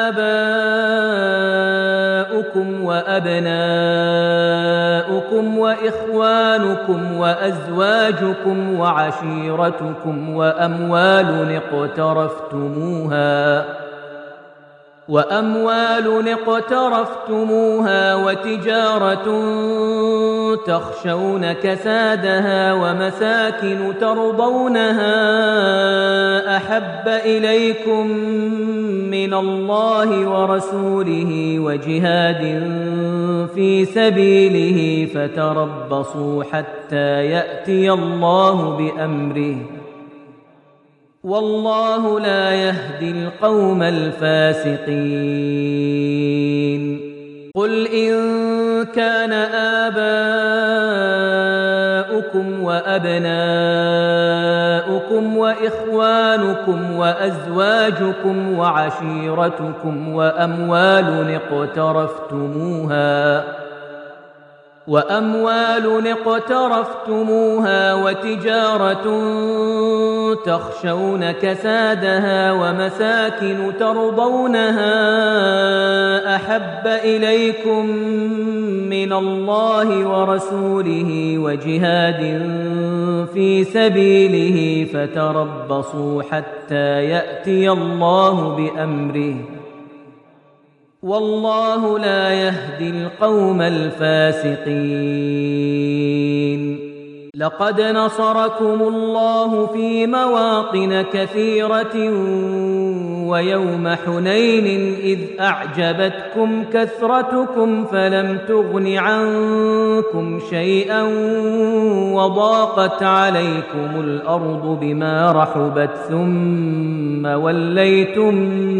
آباؤكم وأبناؤكم وإخوانكم وأزواجكم وعشيرتكم وأموال اقترفتموها وتجارة تخشون كسادها ومساكن ترضونها أحب إليكم من الله ورسوله وجهاد في سبيله فتربصوا حتى يأتي الله بأمره والله لا يهدي القوم الفاسقين قل إن كان آباؤكم وأبناؤكم وإخوانكم وأزواجكم وعشيرتكم وأموال اقترفتموها وتجارة تخشون كسادها ومساكن ترضونها أحب إليكم من الله ورسوله وجهاد في سبيله فتربصوا حتى يأتي الله بأمره والله لا يهدي القوم الفاسقين لقد نصركم الله في مواطن كثيرة ويوم حنين إذ أعجبتكم كثرتكم فلم تغن عنكم شيئا وضاقت عليكم الأرض بما رحبت ثم وليتم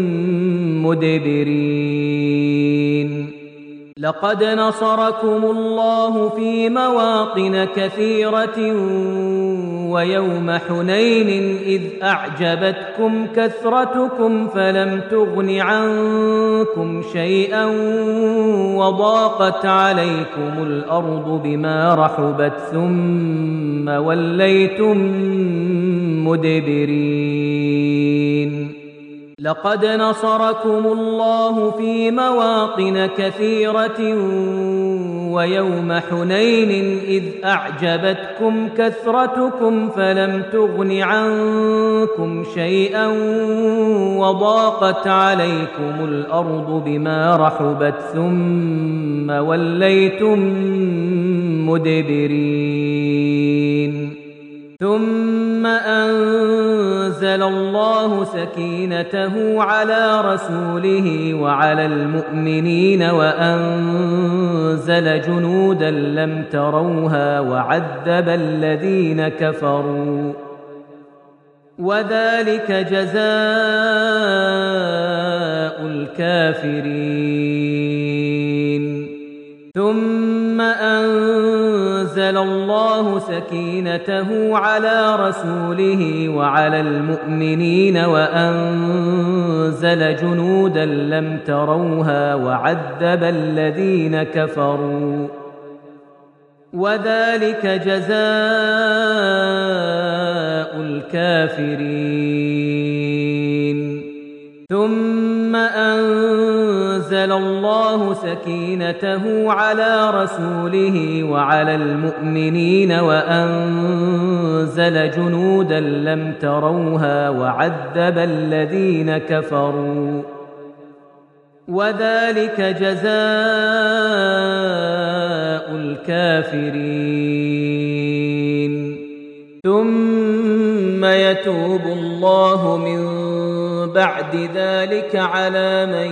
مدبرين لقد نصركم الله في مواطن كثيرة ويوم حنين إذ أعجبتكم كثرتكم فلم تغن عنكم شيئا وضاقت عليكم الأرض بما رحبت ثم وليتم مدبرين لقد نصركم الله في مواطن كثيرة ويوم حنين إذ أعجبتكم كثرتكم فلم تغن عنكم شيئا وضاقت عليكم الأرض بما رحبت ثم وليتم مدبرين ثم أنزل الله سكينته على رسوله وعلى المؤمنين وأنزل جنودا لم تروها وعذب الذين كفروا وذلك جزاء الكافرين ثم أنزل الله سكينته على رسوله وعلى المؤمنين وأنزل جنودا لم تروها وعذب الذين كفروا وذلك جزاء الكافرين ثم أنزل الله سكينته على رسوله وعلى المؤمنين وأنزل جنودا لم تروها وعذب الذين كفروا وذلك جزاء الكافرين ثم يتوب الله من بعد ذلك على من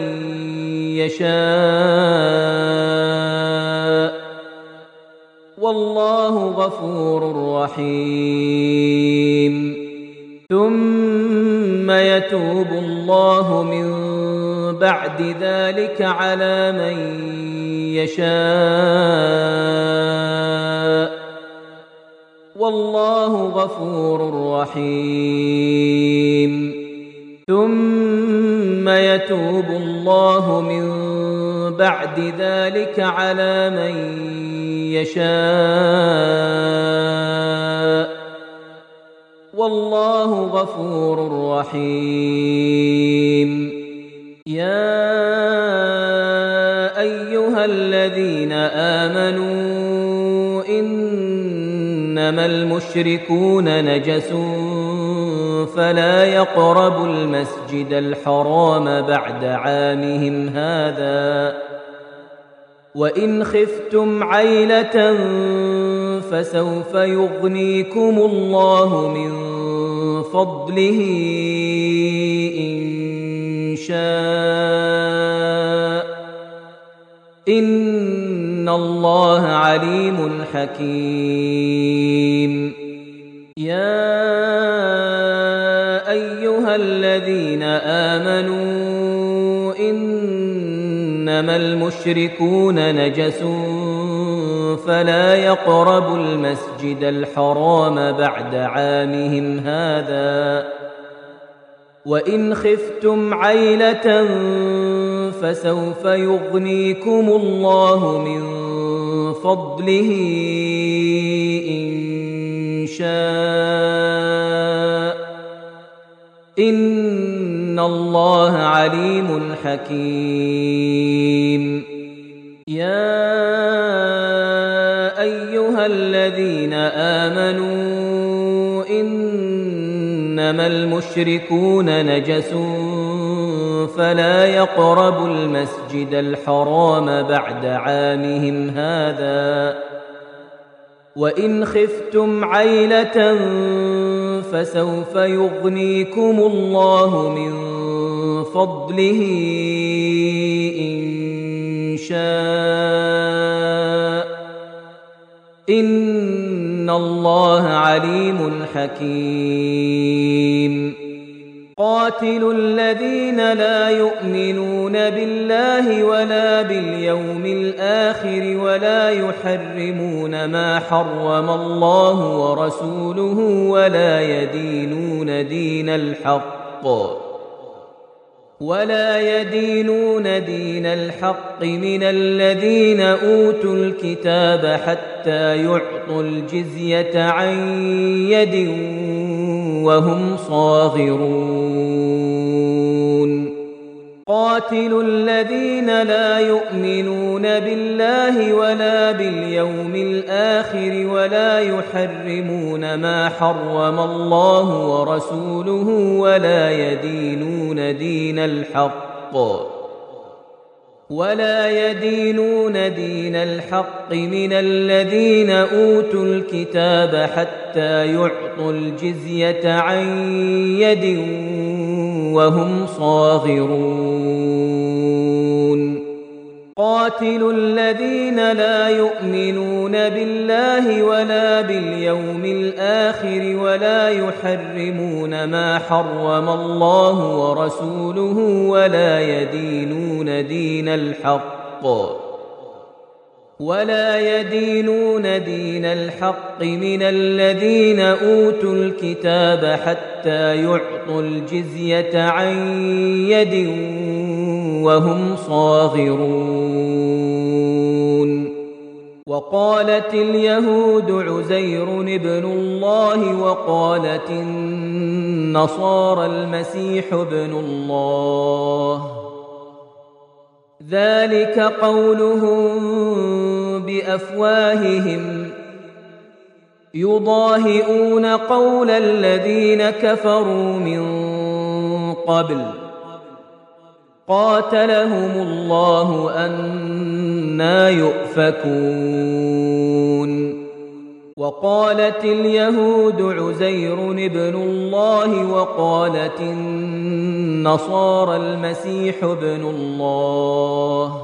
يشاء والله غفور رحيم ثم يتوب الله من بعد ذلك على من يشاء والله غفور رحيم ثم يتوب الله من بعد ذلك على من يشاء والله غفور رحيم يا أيها الذين آمنوا إنما المشركون نجس فلا يقربوا المسجد الحرام بعد عامهم هذا وإن خفتم عيلة فسوف يغنيكم الله من فضله إن شاء إن الله عليم حكيم. يا أيها الذين آمنوا إنما المشركون نجس فلا يقربوا المسجد الحرام بعد عامهم هذا وإن خفتم عيلة فسوف يغنيكم الله من فضله إن شاء إن الله عليم حكيم. يا أيها الذين آمنوا إنما المشركون نجس فلا يقربوا المسجد الحرام بعد عامهم هذا وإن خفتم عيلة فسوف يغنيكم الله من فضله إن شاء إن الله عليم حكيم. قاتلوا الذين لا يؤمنون بالله ولا باليوم الآخر ولا يحرمون ما حرم الله ورسوله ولا يدينون دين الحق من الذين أوتوا الكتاب حتى يعطوا الجزية عن يد وهم صاغرون. قاتلوا الذين لا يؤمنون بالله ولا باليوم الآخر ولا يحرمون ما حرم الله ورسوله ولا يدينون دين الحق من الذين أوتوا الكتاب حتى يعطوا الجزية عن يد وهم صاغرون. قاتلوا الذين لا يؤمنون بالله ولا باليوم الآخر ولا يحرمون ما حرم الله ورسوله ولا يدينون دين الحق من الذين أوتوا الكتاب حتى يعطوا الجزية عن يد وهم صاغرون. وقالت اليهود عزير ابن الله وقالت النصارى المسيح ابن الله ذلك قولهم بأفواههم يضاهئون قول الذين كفروا من قبل قاتلهم الله أنى يؤفكون. وقالت اليهود عزير ابن الله وقالت النصارى المسيح ابن الله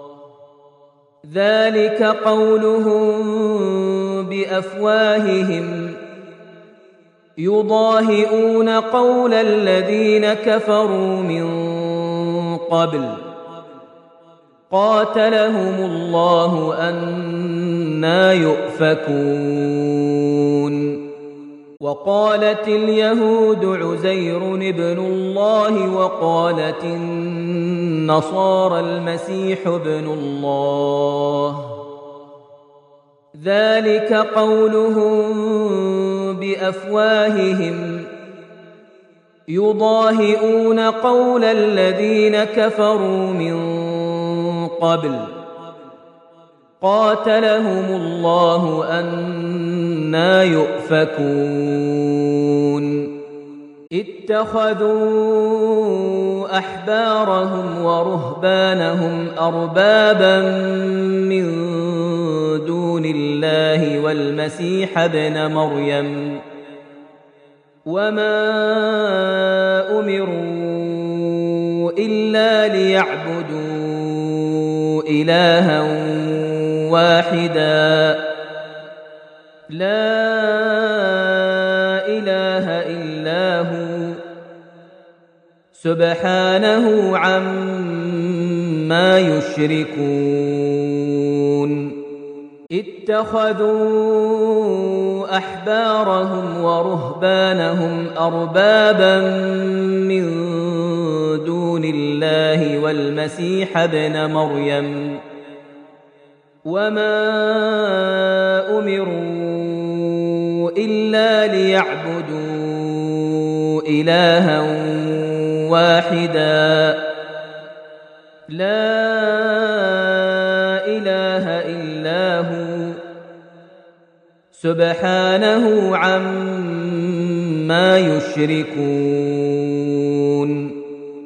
ذلك قولهم بأفواههم يضاهئون قول الذين كفروا من قبل قاتلهم الله أنى يؤفكون. وقالت اليهود عزير ابن الله وقالت النصارى المسيح ابن الله ذلك قولهم بأفواههم يضاهئون قول الذين كفروا من قبل قاتلهم الله أنى يؤفكون. اتخذوا أحبارهم ورهبانهم أربابا من دون الله والمسيح ابن مريم وما أمروا إلا ليعبدوا إلها واحدا لا إله إلا هو سبحانه عما يشركون اتخذوا أحبارهم ورهبانهم أربابا من دون الله والمسيح ابن مريم وما أمروا إلا ليعبدوا إلها واحدا لا إله إلا هو سبحانه عما يشركون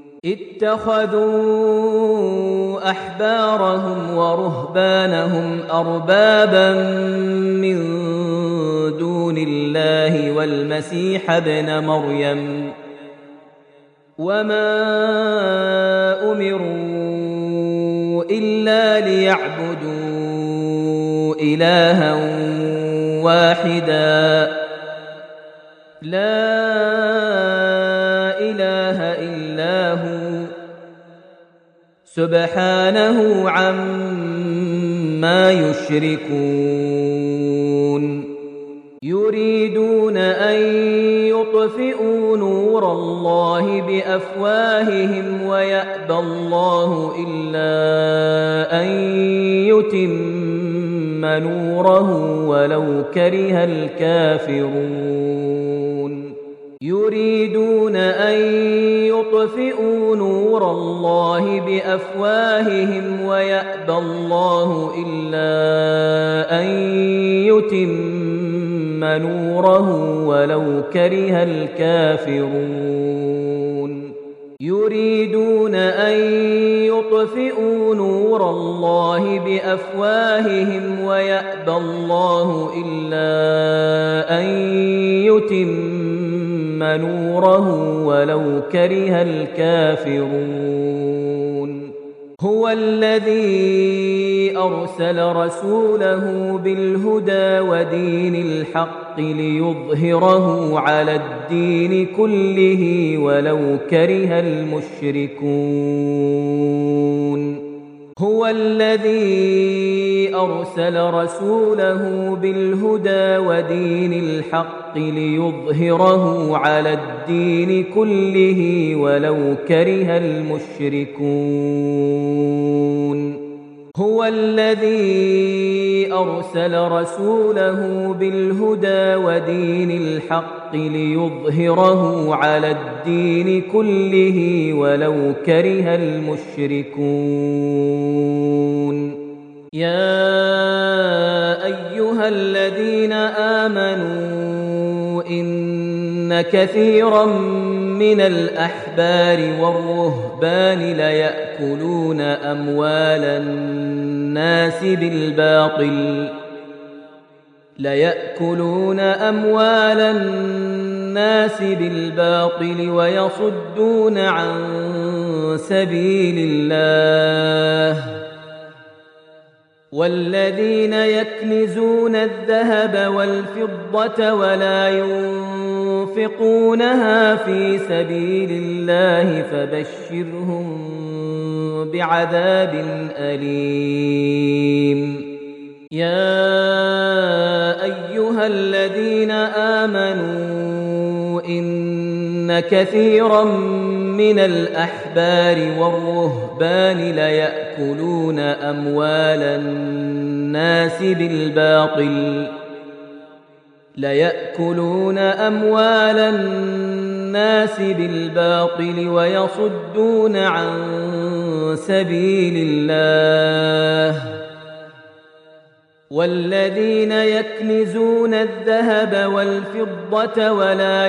اتخذوا أحبارهم ورهبانهم أربابا من دون الله والمسيح ابن مريم وما أمروا إلا ليعبدوا إلها واحدا لا إله إلا هو سبحانه عما يشركون يريدون أن يطفئوا نور الله بأفواههم ويأبى الله إلا أن يتم نوره ولو كره الكافرون يريدون أن يطفئوا نور الله بأفواههم ويأبى الله إلا أن يتم نوره ولو كره الكافرون يريدون أن يطفئوا نور الله بأفواههم ويأبى الله إلا أن يتم نوره ولو كره الكافرون هو الذي أرسل رسوله بالهدى ودين الحق ليظهره على الدين كله ولو كره المشركون هو الذي أرسل رسوله بالهدى ودين الحق ليظهره على الدين كله ولو كره المشركون هو الذي أرسل رسوله بالهدى ودين الحق ليظهره على الدين كله ولو كره المشركون يا أيها الذين آمنوا إن كثيرا من الأحبار والرهبان ليأكلون أموال الناس بالباطل ويصدون عن سبيل الله والذين يكنزون الذهب والفضة ولا ينفقونها في سبيل الله فبشرهم بعذاب أليم يا أيها الذين آمنوا إن كثيرا من الأحبار والرهبان ليأكلون أموال الناس بالباطل ويصدون عن سبيل الله والذين يكنزون الذهب والفضة ولا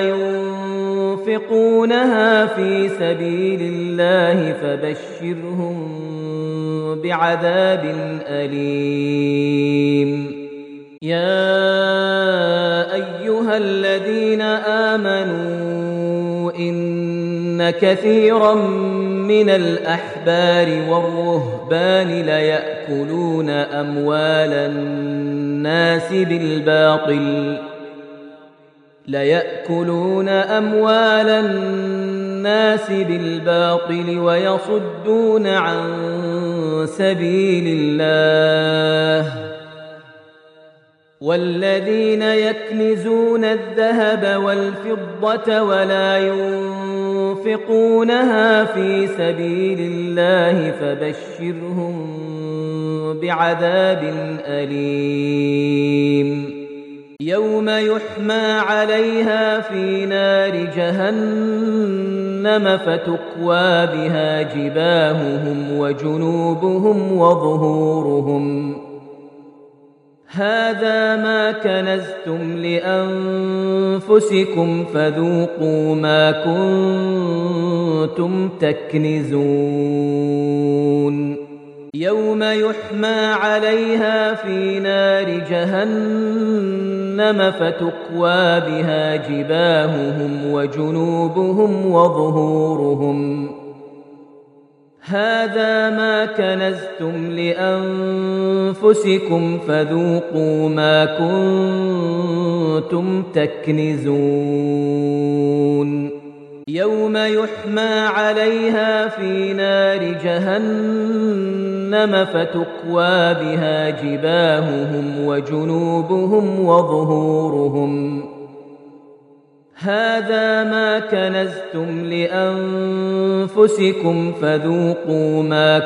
ينفقونها في سبيل الله فبشرهم بعذاب أليم يا أيها الذين آمنوا إن كثيرا من الأحبار والرهبان ليأكلون أموال الناس بالباطل ويصدون عن سبيل الله والذين يكنزون الذهب والفضة ولا ينفقونها في سبيل الله فبشرهم بعذاب أليم يوم يحمى عليها في نار جهنم فتكوى بها جباههم وجنوبهم وظهورهم هذا ما كنزتم لأنفسكم فذوقوا ما كنتم تكنزون يوم يحمى عليها في نار جهنم فتكوى بها جباههم وجنوبهم وظهورهم هذا ما كنزتم لأنفسكم فذوقوا ما كنتم تكنزون يوم يحمى عليها في نار جهنم فتكوى بها جباههم وجنوبهم وظهورهم هذا ما كنزتم لأنفسكم فذوقوا ما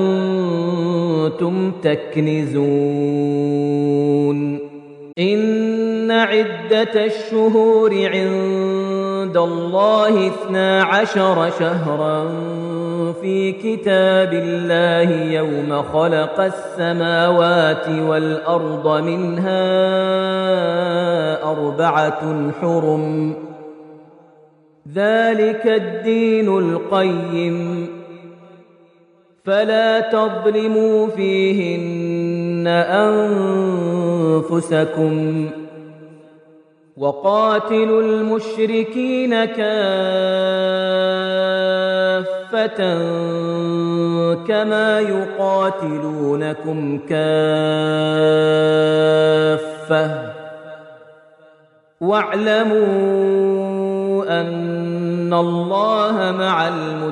كنتم تكنزون إن عدة الشهور عند الله 12 شهرا في كتاب الله يوم خلق السماوات والأرض منها 4 حرم ذلك الدين القيم فلا تظلموا فيهن أنفسكم وقاتلوا المشركين كافة كما يقاتلونكم كافة واعلموا أن الله مع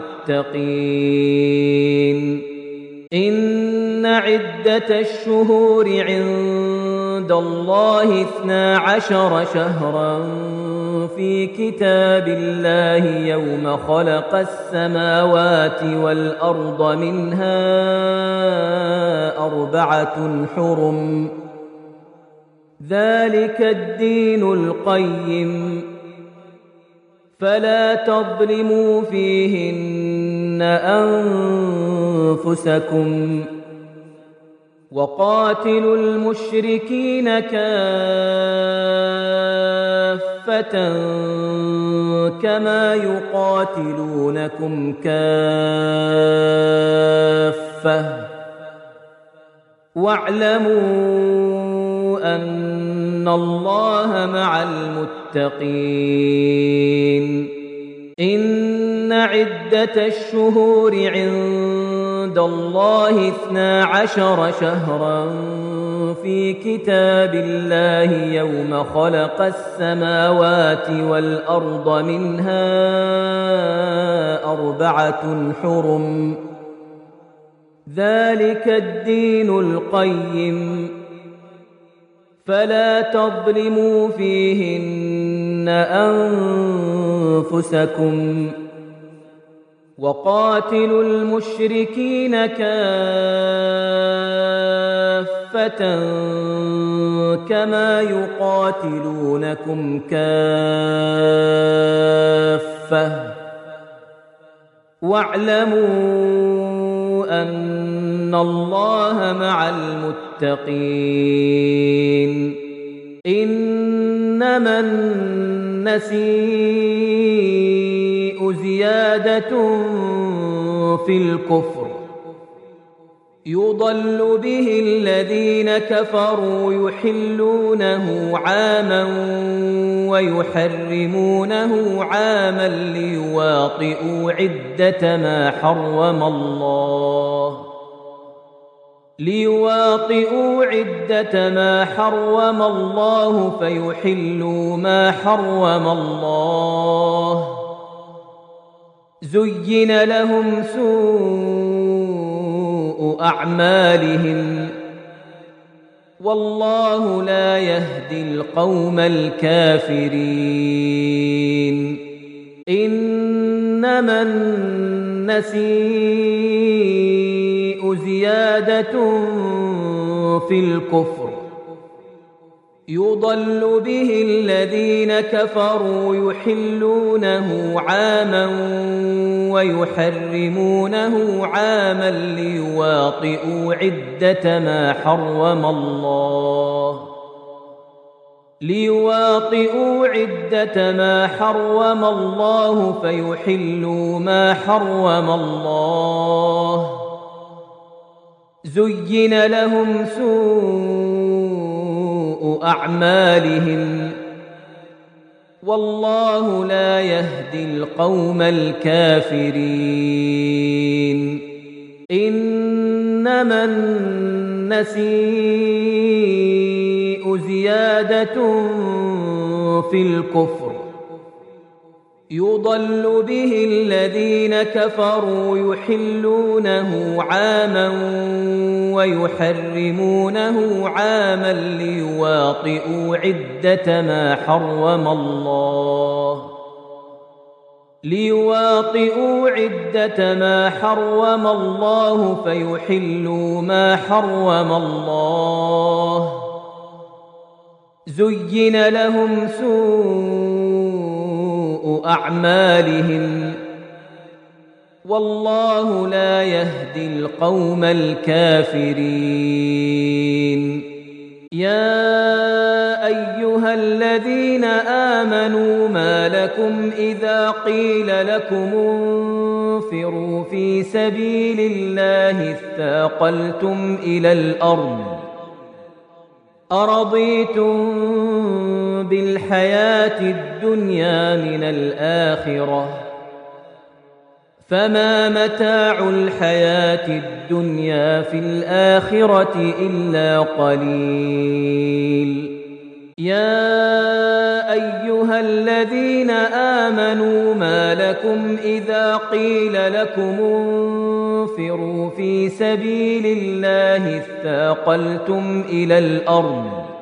المتقين إن عدة الشهور عند الله 12 شهرا في كتاب الله يوم خلق السماوات والأرض منها 4 حرم ذلك الدين القيم فلا تظلموا فيهن أنفسكم وقاتلوا المشركين كافة كما يقاتلونكم كافة واعلموا أن الله مع المتقين إن عدة الشهور عند الله 12 شهرا في كتاب الله يوم خلق السماوات والأرض منها 4 حرم ذلك الدين القيم فلا تظلموا فيهن أنفسكم وقاتلوا المشركين كافة كما يقاتلونكم كافة واعلموا أن الله مع المتقين إنما النسيء زيادة في الكفر يضل به الذين كفروا يحلونه عاما ويحرمونه عاما ليواطئوا عدة ما حرم الله فيحلوا ما حرم الله. زين لهم سوء أعمالهم والله لا يهدي القوم الكافرين. إنما النسيء زيادة في الكفر يضل به الذين كفروا يحلونه عاما ويحرمونه عاما ليواطئوا عدة ما حرم الله فيحلوا ما حرم الله. زين لهم سوء أعمالهم والله لا يهدي القوم الكافرين. إنما النسيء زيادة في الكفر يضل به الذين كفروا يحلونه عاما ويحرمونه عاما ليواطئوا عدة ما حرم الله فيحلوا ما حرم الله. زين لهم سوء أعمالهم والله لا يهدي القوم الكافرين. يا أيها الذين آمنوا ما لكم إذا قيل لكم انفروا في سبيل الله اثاقلتم إلى الأرض أرضيتم بالحياة الدنيا من الآخرة فما متاع الحياة الدنيا في الآخرة إلا قليل. يا أيها الذين آمنوا ما لكم إذا قيل لكم انفروا في سبيل الله اثاقلتم إلى الأرض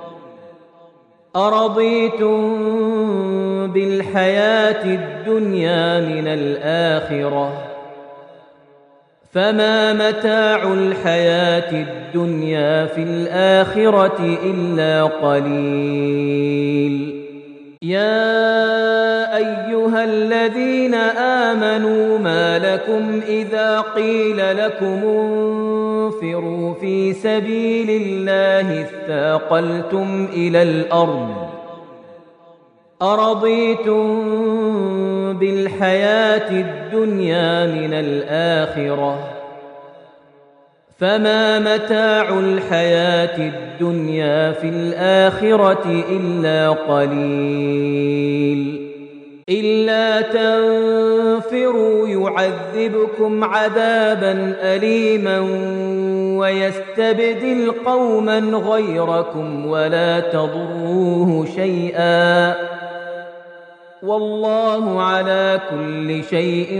أرضيتم بالحياة الدنيا من الآخرة فما متاع الحياة الدنيا في الآخرة إلا قليل. يا أيها الذين آمنوا ما لكم إذا قيل لكم انفروا في سبيل الله اثاقلتم إلى الأرض أرضيتم بالحياة الدنيا من الآخرة فما متاع الحياة الدنيا في الآخرة إلا قليل. إلا تنفروا يعذبكم عذابا أليما ويستبدل قوما غيركم ولا تضروه شيئا والله على كل شيء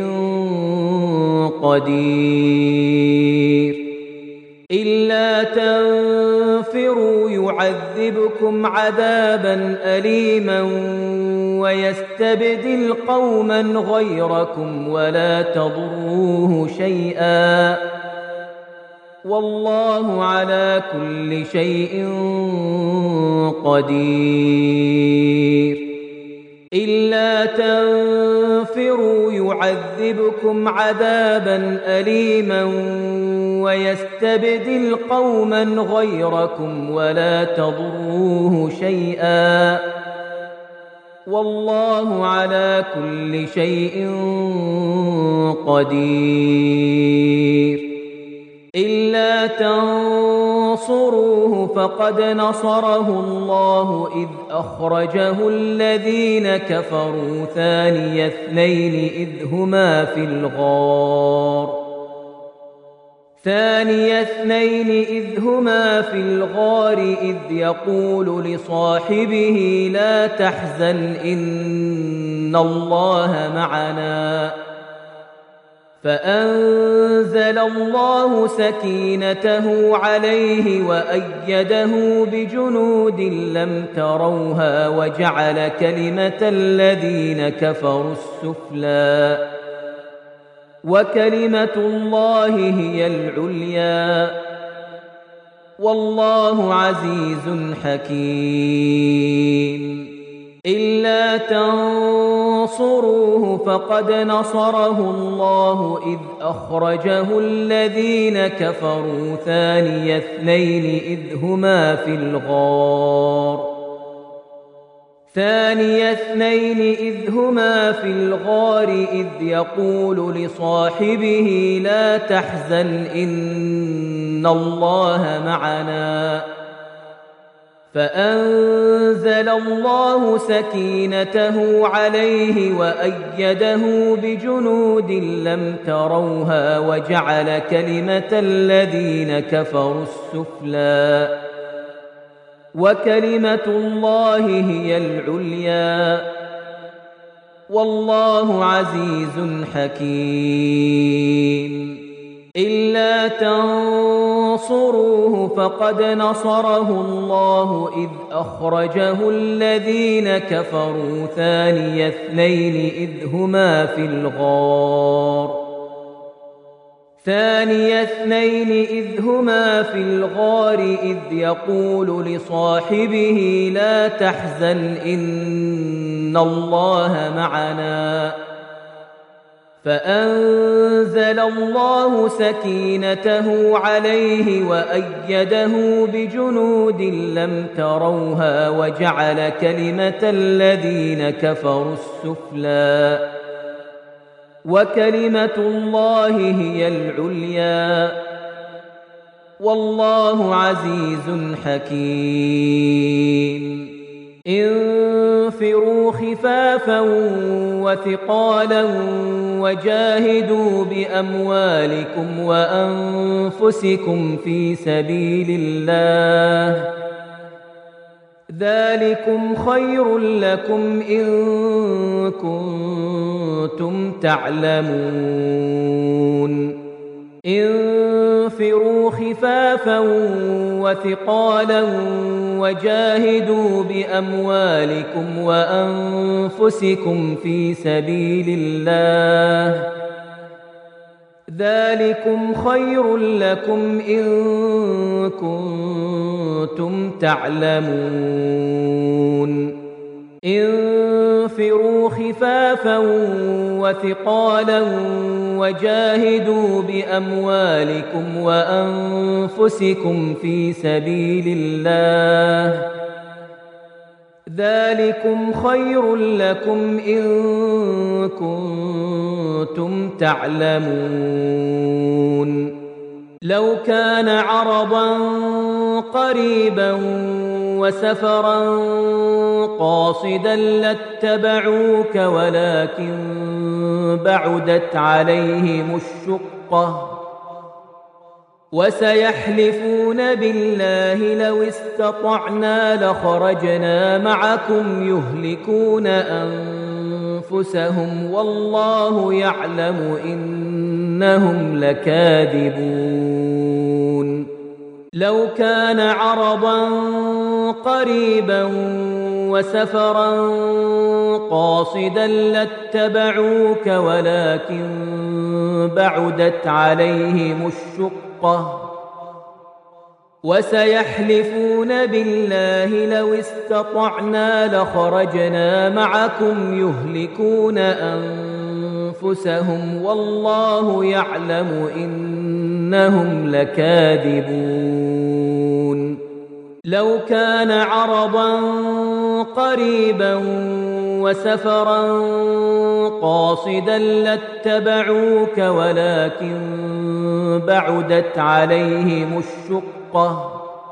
قدير. إلا تنفروا يعذبكم عذابا أليما ويستبدل قوما غيركم ولا تضروه شيئا والله على كل شيء قدير. إلا تنفروا يعذبكم عذابا أليما ويستبدل قوما غيركم ولا تضروه شيئا والله على كل شيء قدير. إلا تنصروه فقد نصره الله إذ أخرجه الذين كفروا ثاني اثنين إذ هما في الغار إذ يقول لصاحبه لا تحزن إن الله معنا فأنزل الله سكينته عليه وأيده بجنود لم تروها وجعل كلمة الذين كفروا السفلى وكلمة الله هي العليا والله عزيز حكيم إلا تنصروه فقد نصره الله إذ أخرجه الذين كفروا ثاني اثنين إذ هما في الغار إذ يقول لصاحبه لا تحزن إن الله معنا فأنزل الله سكينته عليه وأيده بجنود لم تروها وجعل كلمة الذين كفروا السفلى وكلمة الله هي العليا والله عزيز حكيم إلا تنصروه فقد نصره الله إذ أخرجه الذين كفروا ثاني اثنين إذ هما في الغار إذ يقول لصاحبه لا تحزن إن الله معنا فأنزل الله سكينته عليه وأيده بجنود لم تروها وجعل كلمة الذين كفروا السفلى وكلمة الله هي العليا والله عزيز حكيم انفروا خفافا وثقالا وجاهدوا بأموالكم وأنفسكم في سبيل الله ذلكم خير لكم إن كنتم تعلمون انفروا خفافا وثقالا وجاهدوا بأموالكم وأنفسكم في سبيل الله ذلكم خير لكم إن كنتم تعلمون انفروا خفافا وثقالا وجاهدوا بأموالكم وأنفسكم في سبيل الله ذلكم خير لكم إن كنتم تعلمون لو كان عرضا قريبا وسفرا قاصدا لاتبعوك ولكن بعدت عليهم الشقة وسيحلفون بالله لو استطعنا لخرجنا معكم يهلكون أنفسهم والله يعلم إنهم لكاذبون لو كان عرضا قريبا وسفرا قاصدا لاتبعوك ولكن بعدت عليهم الشقة وسيحلفون بالله لو استطعنا لخرجنا معكم يهلكون أنفسهم والله يعلم إنهم لكاذبون لو كان عرضا قريبا وسفرا قاصدا لاتبعوك ولكن بعدت عليهم الشقة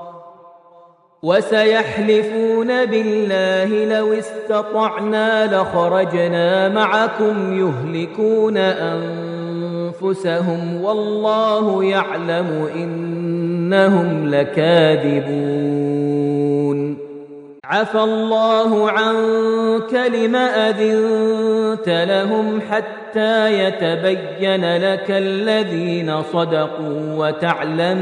وسيحلفون بالله لو استطعنا لخرجنا معكم يهلكون أنفسهم والله يعلم إنهم لكاذبون عفى الله عنك لم أذنت لهم حتى يتبين لك الذين صدقوا وتعلم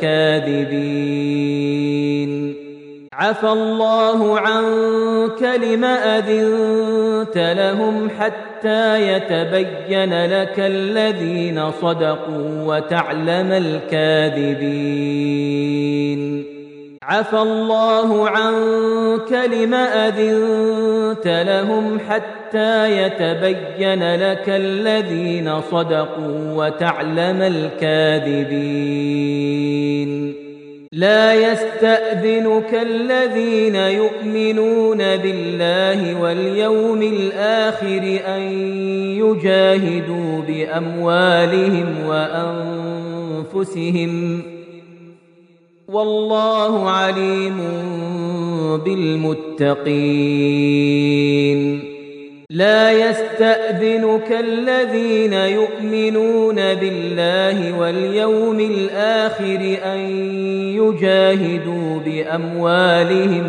الكاذبين عفى الله عنك لم أذنت لهم حتى يتبين لك الذين صدقوا وتعلم الكاذبين عفى الله عنك لم أذنت لهم حتى يتبين لك الذين صدقوا وتعلم الكاذبين لا يستأذنك الذين يؤمنون بالله واليوم الآخر أن يجاهدوا بأموالهم وأنفسهم والله عليم بالمتقين لا يستأذنك الذين يؤمنون بالله واليوم الآخر أن يجاهدوا بأموالهم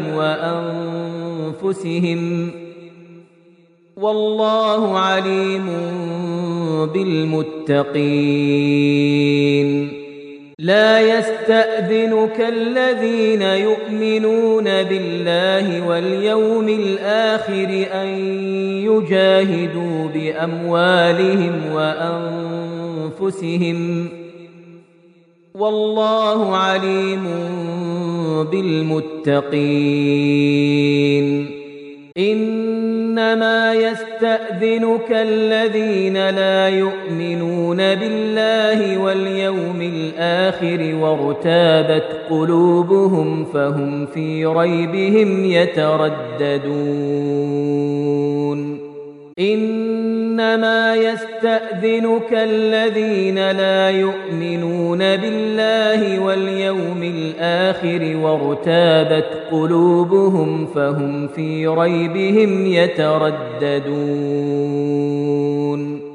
وأنفسهم والله عليم بالمتقين لا يستأذنك الذين يؤمنون بالله واليوم الآخر أن يجاهدوا بأموالهم وأنفسهم والله عليم بالمتقين إنما يستأذنك الذين لا يؤمنون بالله واليوم الآخر وارتابت قلوبهم فهم في ريبهم يترددون إنما يستأذنك الذين لا يؤمنون بالله واليوم الآخر وارتابت قلوبهم فهم في ريبهم يترددون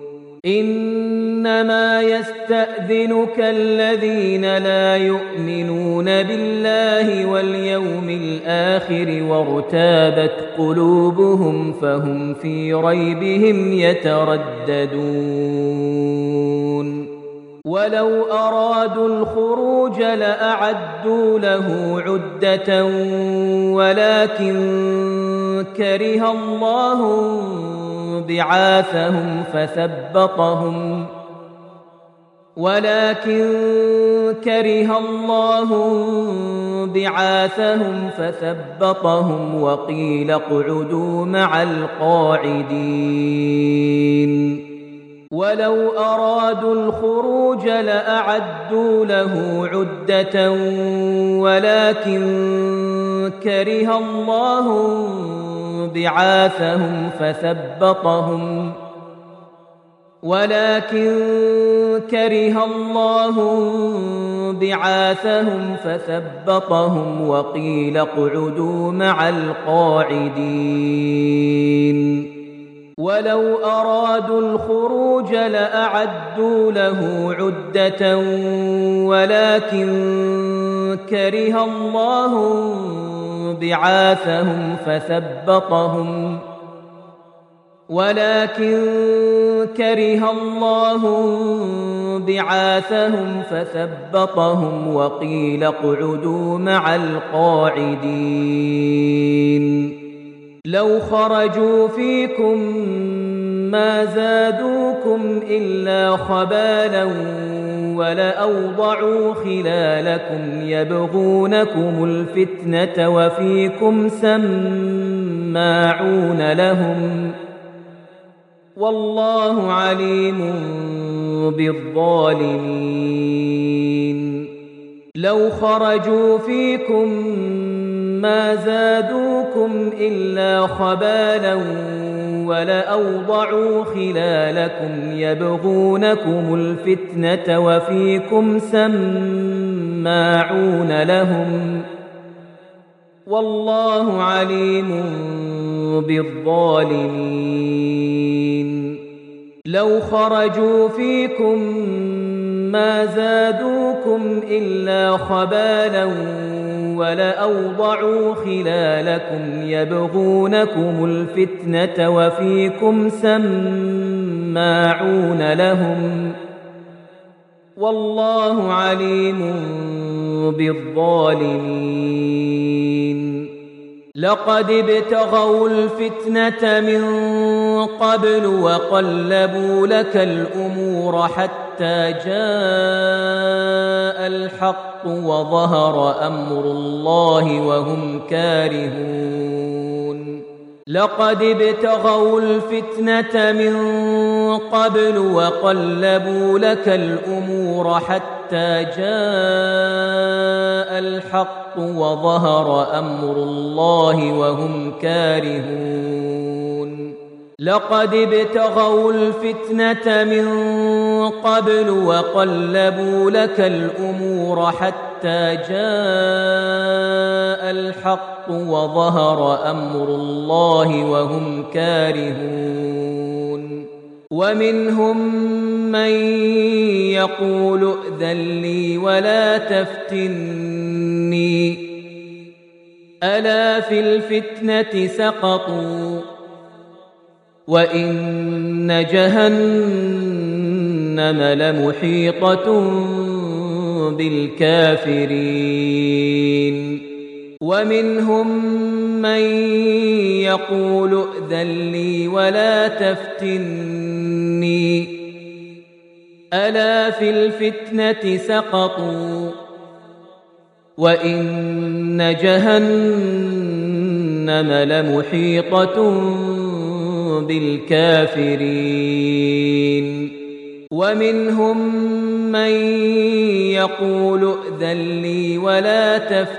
إنما يستأذنك الذين لا يؤمنون بالله واليوم الآخر وارتابت قلوبهم فهم في ريبهم يترددون ولو أرادوا الخروج لأعدوا له عدة ولكن كره الله بعاثهم فثبطهم وقيل اقعدوا مع القاعدين ولو أرادوا الخروج لأعدوا له عدة ولكن كره الله بعاثهم فثبطهم وقيل اقعدوا مع القاعدين ولو أرادوا الخروج لأعدوا له عدة ولكن كره الله بعاثهم فثبطهم وقيل اقعدوا مع القاعدين لو خرجوا فيكم ما زادوكم إلا خبالا ولأوضعوا خلالكم يبغونكم الفتنة وفيكم سماعون لهم والله عليم بالظالمين لو خرجوا فيكم ما زادوكم إلا خبالا ولأوضعوا خلالكم يبغونكم الفتنة وفيكم سماعون لهم والله عليم بالظالمين. لو خرجوا فيكم ما زادوكم إلا خبالا ولأوضعوا خلالكم يبغونكم الفتنة وفيكم سماعون لهم والله عليم بالظالمين. لقد ابتغوا الفتنة من قبل وقلبوا لك الأمور حتى جاء الحق وظهر أمر الله وهم كارهون. لقد ابتغوا الفتنة من قبل وقلبوا لك الأمور حتى جاء الحق وظهر أمر الله وهم كارهون. لقد ابتغوا الفتنة من قبل وقلبوا لك الأمور حتى جاء الحق وظهر أمر الله وهم كارهون. ومنهم من يقول ائذن لي ولا تفتني ألا في الفتنة سقطوا وإن جهنم لمحيطة بالكافرين. ومنهم من يقول ائذن لي ولا تفتني ألا في الفتنة سقطوا وإن جهنم لمحيطة بالكافرين. ومنهم من يقول ائذن لي ولا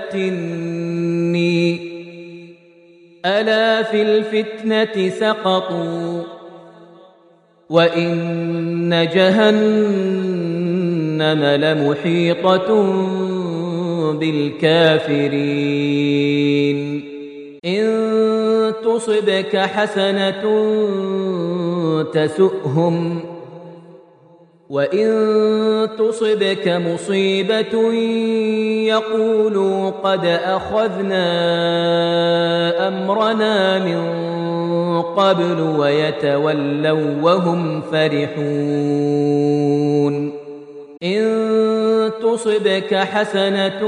تفتني ألا في الفتنة سقطوا وإن جهنم لمحيطة بالكافرين. إن تصبك حسنة تسؤهم وإن تصبك مصيبة يقولوا قد أخذنا أمرنا من قبل ويتولوا وهم فرحون. إن تصبك حسنة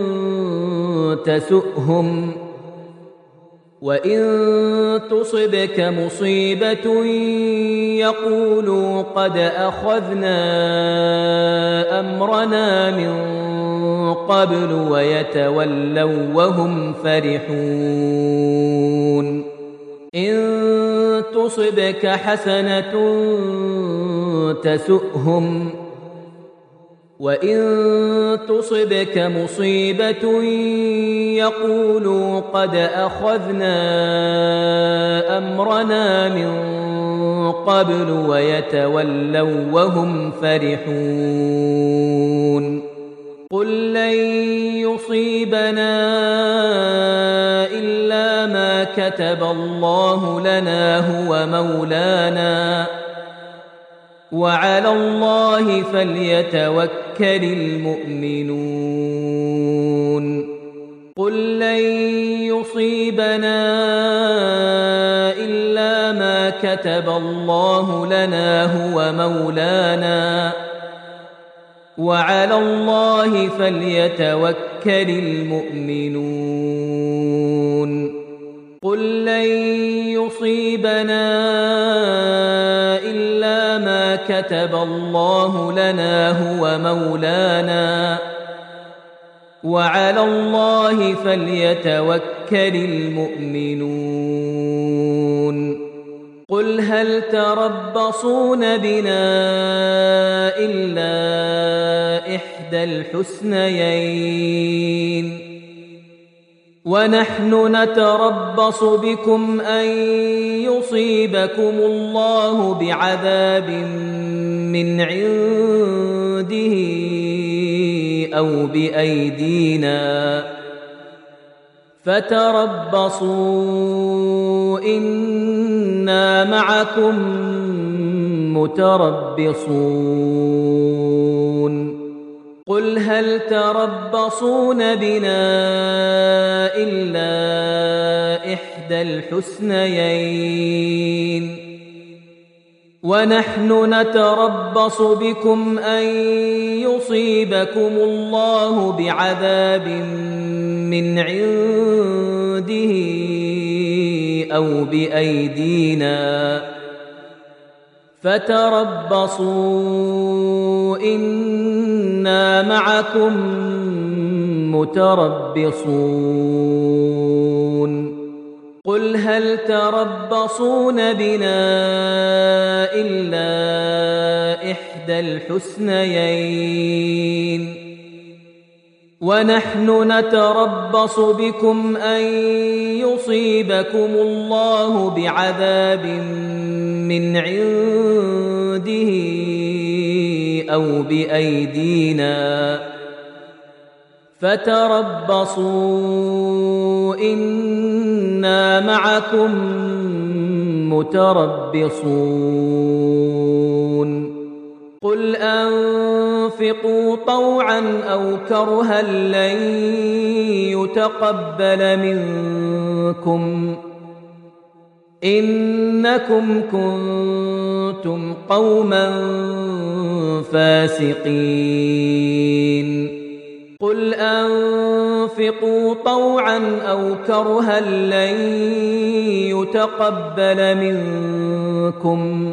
تسؤهم وإن تصبك مصيبة يقولوا قد أخذنا أمرنا من قبل ويتولوا وهم فرحون. إن تصبك حسنة تسؤهم وإن تصبك مصيبة يقولوا قد أخذنا أمرنا من قبل ويتولوا وهم فرحون. قل لن يصيبنا إلا ما كتب الله لنا هو مولانا وعلى الله فليتوكل المؤمنون. قل لن يصيبنا إلا ما كتب الله لنا هو مولانا وعلى الله فليتوكل المؤمنون. قل لن يصيبنا إلا ما كتب الله لنا هو مولانا وعلى الله فليتوكل المؤمنون. قل هل تربصون بنا إلا إحدى الحسنيين ونحن نتربص بكم أن يصيبكم الله بعذاب من عنده أو بأيدينا فتربصوا إنا معكم متربصون قل هل تربصون بنا إلا إحدى الحسنيين ونحن نتربص بكم أن يصيبكم الله بعذاب من عنده أو بأيدينا فتربصوا إنا معكم متربصون قل هل تربصون بنا إلا إحدى الحسنيين ونحن نتربص بكم أن يصيبكم الله بعذاب من عنده أو بأيدينا فتربصوا إنا معكم متربصون قل أنفقوا طوعا أو كرها لن يتقبل منكم إنكم كنتم قوما فاسقين قل أنفقوا طوعا أو كرها لن يتقبل منكم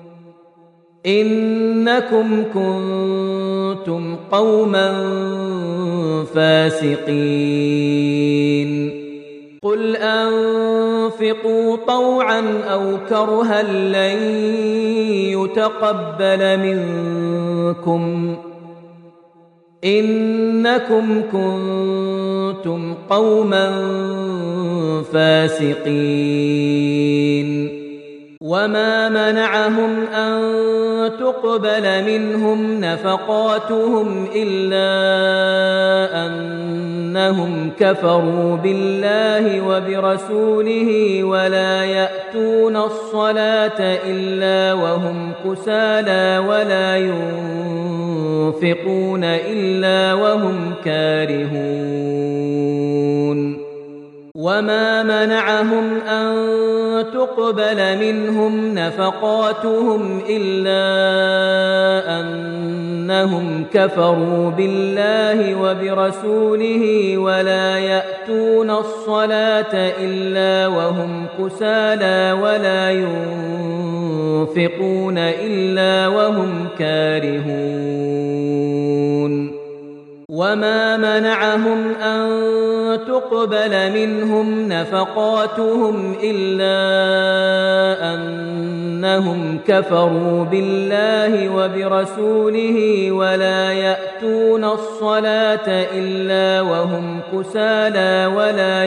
إنكم كنتم قوما فاسقين قل أنفقوا طوعا أو كرها لن يتقبل منكم إنكم كنتم قوما فاسقين وما منعهم أن تقبل منهم نفقاتهم إلا أنهم كفروا بالله وبرسوله ولا يأتون الصلاة إلا وهم كسالى ولا ينفقون إلا وهم كارهون وما منعهم أن تقبل منهم نفقاتهم إلا أنهم كفروا بالله وبرسوله ولا يأتون الصلاة إلا وهم كسالى ولا ينفقون إلا وهم كارهون وما منعهم أن تقبل منهم نفقاتهم إلا أنهم كفروا بالله وبرسوله ولا يأتون الصلاة إلا وهم كسالى ولا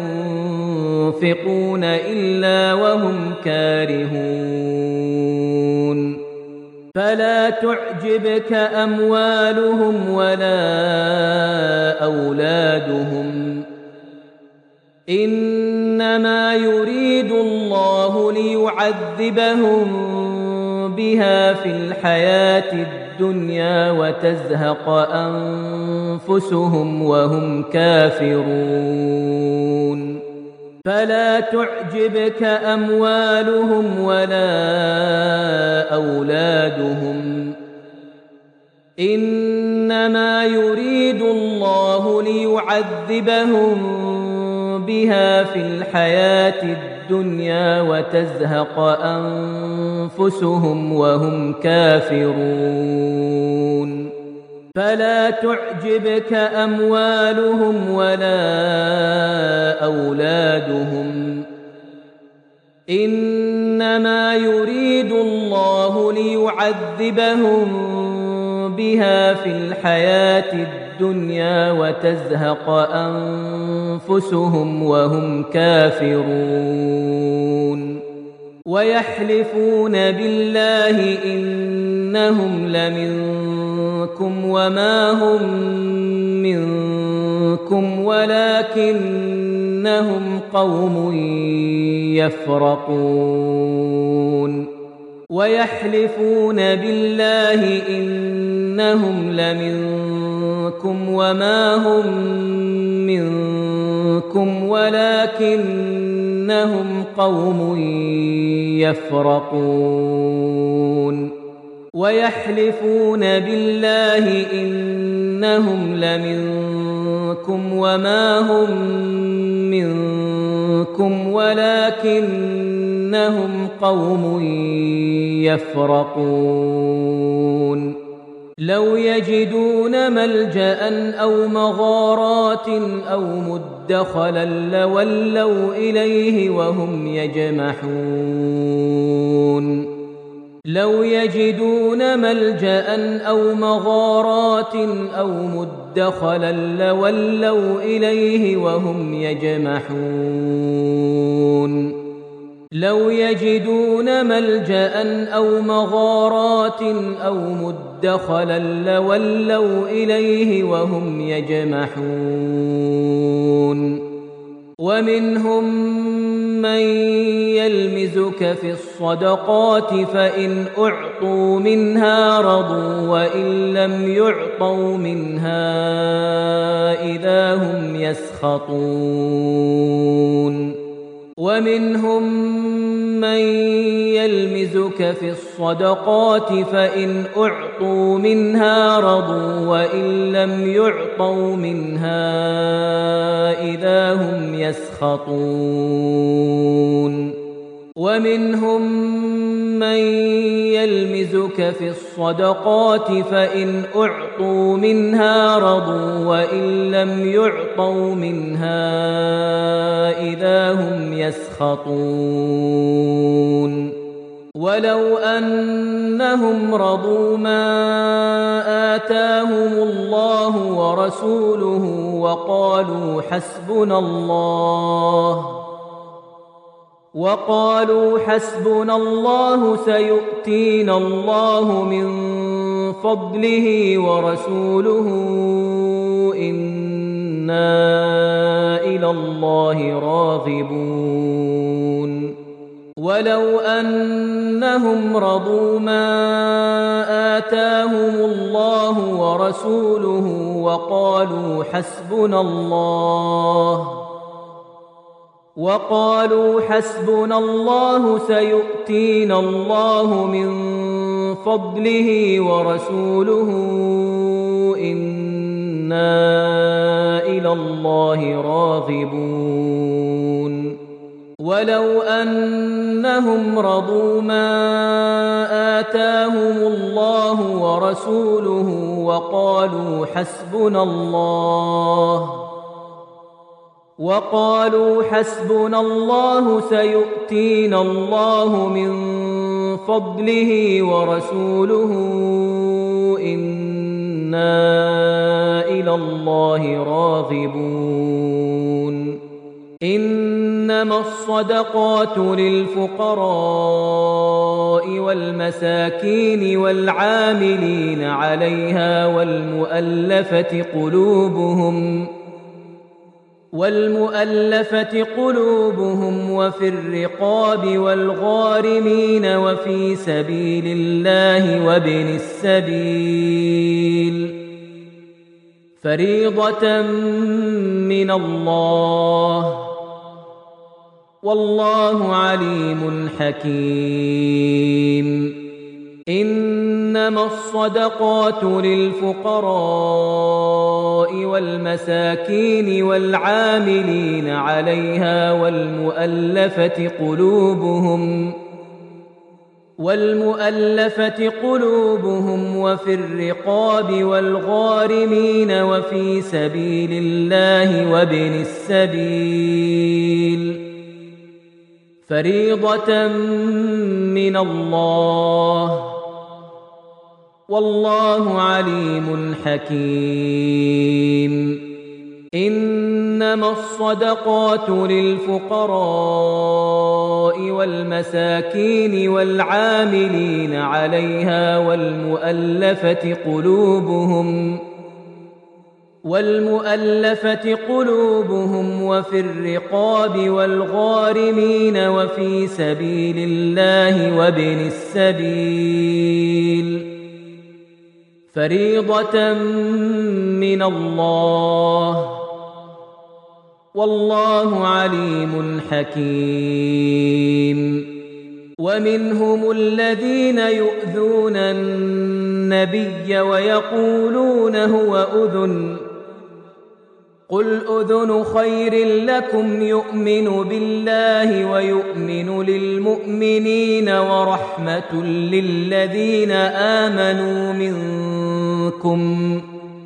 ينفقون إلا وهم كارهون فلا تعجبك أموالهم ولا أولادهم إنما يريد الله ليعذبهم بها في الحياة الدنيا وتزهق أنفسهم وهم كافرون فلا تعجبك أموالهم ولا أولادهم إنما يريد الله ليعذبهم بها في الحياة الدنيا وتزهق أنفسهم وهم كافرون فلا تعجبك أموالهم ولا أولادهم إنما يريد الله ليعذبهم بها في الحياة الدنيا وتزهق أنفسهم وهم كافرون ويحلفون بالله إنهم لمنكم وما هم منكم ولكنهم قوم يفرقون ويحلفون بالله إنهم لمنكم وما هم منكم ولكنهم قوم يفرقون ويحلفون بالله إنهم لمنكم وما هم منكم ولكنهم قوم يفرقون لو يجدون ملجأ أو مغارات أو مدخلا لولوا إليه وهم يجمحون لو يجدون ملجأ أو مغارات أو مدخلا لولوا إليه وهم يجمحون لو يجدون ملجأ أو مغارات أو مدخلا لولوا إليه وهم يجمحون ومنهم من يلمزك في الصدقات فإن أعطوا منها رضوا وإن لم يعطوا منها إذا هم يسخطون ومنهم من يلمزك في الصدقات فإن أعطوا منها رضوا وإن لم يعطوا منها إذا هم يسخطون ومنهم من يلمزك في الصدقات فإن أعطوا منها رضوا وإن لم يعطوا منها إذا هم يسخطون ولو أنهم رضوا ما آتاهم الله ورسوله وقالوا حسبنا الله سيؤتينا الله من فضله ورسوله إنا إلى الله راغبون ولو أنهم رضوا ما آتاهم الله ورسوله وقالوا حسبنا الله سيؤتينا الله من فضله ورسوله إنا إلى الله راغبون ولو أنهم رضوا ما آتاهم الله ورسوله وقالوا حسبنا الله سيؤتينا الله من فضله ورسوله إنا إلى الله راغبون إنما الصدقات للفقراء والمساكين والعاملين عليها والمؤلفة قلوبهم وفي الرقاب والغارمين وفي سبيل الله وابن السبيل فريضة من الله والله عليم حكيم إنما الصدقات للفقراء والمساكين والعاملين عليها والمؤلفة قلوبهم وفي الرقاب والغارمين وفي سبيل الله وابن السبيل فريضة من الله والله عليم حكيم. إنما الصدقات للفقراء والمساكين والعاملين عليها والمؤلفة قلوبهم وفي الرقاب والغارمين وفي سبيل الله وابن السبيل فريضة من الله والله عليم حكيم. ومنهم الذين يؤذون النبي ويقولون هو أذن قل أذن خير لكم يؤمن بالله ويؤمن للمؤمنين ورحمة للذين آمنوا منكم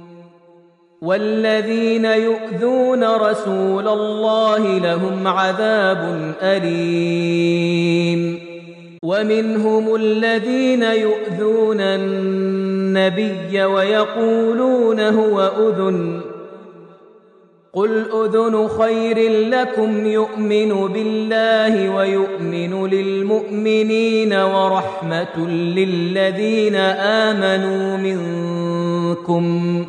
والذين يؤذون رسول الله لهم عذاب أليم. ومنهم الذين يؤذون النبي ويقولون هو أذن قل أذن خير لكم يؤمن بالله ويؤمن للمؤمنين ورحمة للذين آمنوا منكم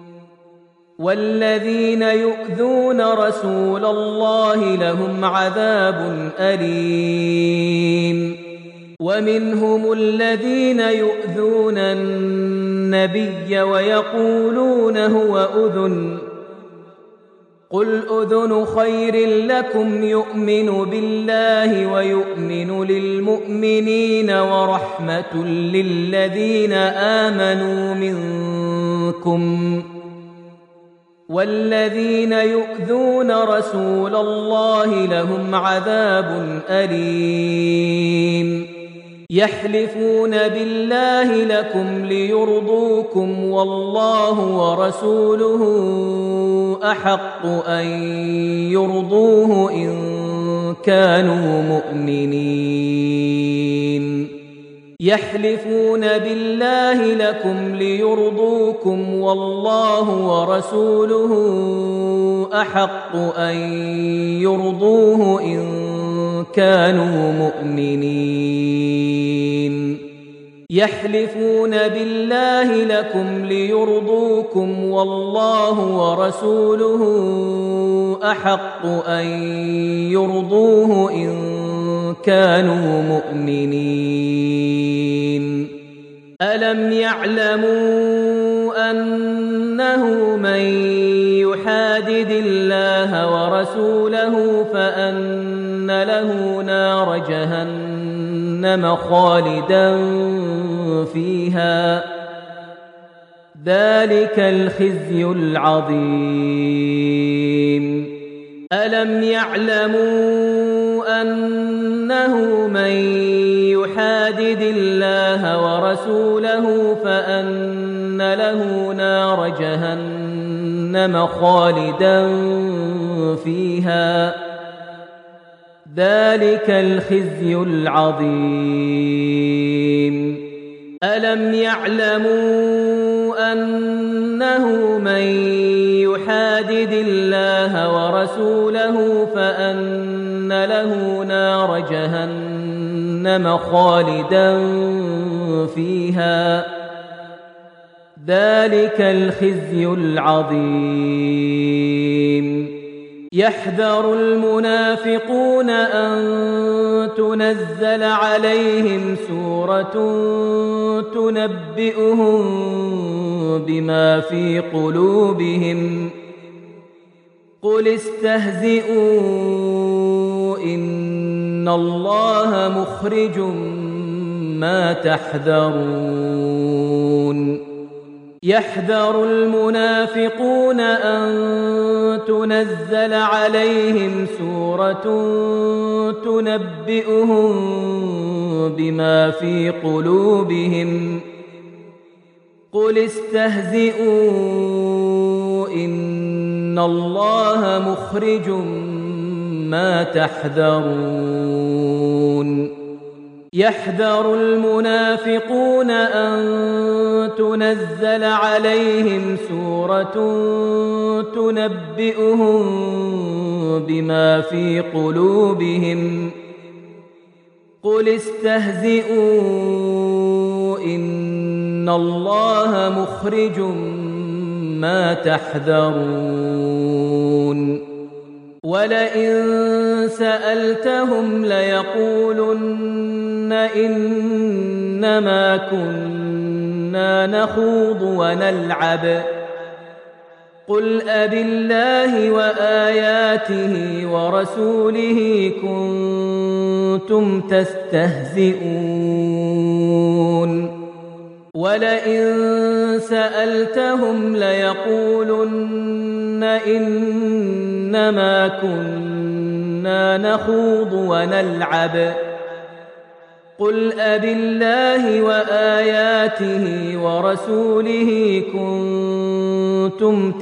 والذين يؤذون رسول الله لهم عذاب أليم. ومنهم الذين يؤذون النبي ويقولون هو أذن قل أذن خير لكم يؤمن بالله ويؤمن للمؤمنين ورحمة للذين آمنوا منكم والذين يؤذون رسول الله لهم عذاب أليم. يحلفون بالله لكم ليرضوكم والله ورسوله أحق أن يرضوه إن كانوا مؤمنين. يحلفون بالله لكم ليرضوكم والله ورسوله أحق أن يرضوه إن كانوا مؤمنين. يحلفون بالله لكم ليرضوكم والله ورسوله أحق أن يرضوه إن كانوا مؤمنين. ألم يعلموا أنه من يحادد الله ورسوله فأن له نار جهنم خالدا فيها ذلك الخزي العظيم. ألم يعلموا أنه من يحادد الله ورسوله فأن له نار جهنم خالدا فيها ذلك الخزي العظيم. ألم يعلموا أنه من يحادد الله ورسوله فأن له نار جهنم خالدا فيها ذلك الخزي العظيم. يحذر المنافقون أن تنزل عليهم سورة تنبئهم بما في قلوبهم قل استهزئوا إن الله مخرج ما تحذرون. يحذر المنافقون أن تنزل عليهم سورة تنبئهم بما في قلوبهم قل استهزئوا إن الله مخرج ما تحذرون. يحذر المنافقون أن تنزل عليهم سورة تنبئهم بما في قلوبهم قل استهزئوا إن الله مخرج ما تحذرون ولئن سألتهم ليقولن إنما كنا نخوض ونلعب قل أبالله وآياته ورسوله كنتم تستهزئون ولئن سألتهم ليقولن إنما كنا نخوض ونلعب قل أبالله وآياته ورسوله كنتم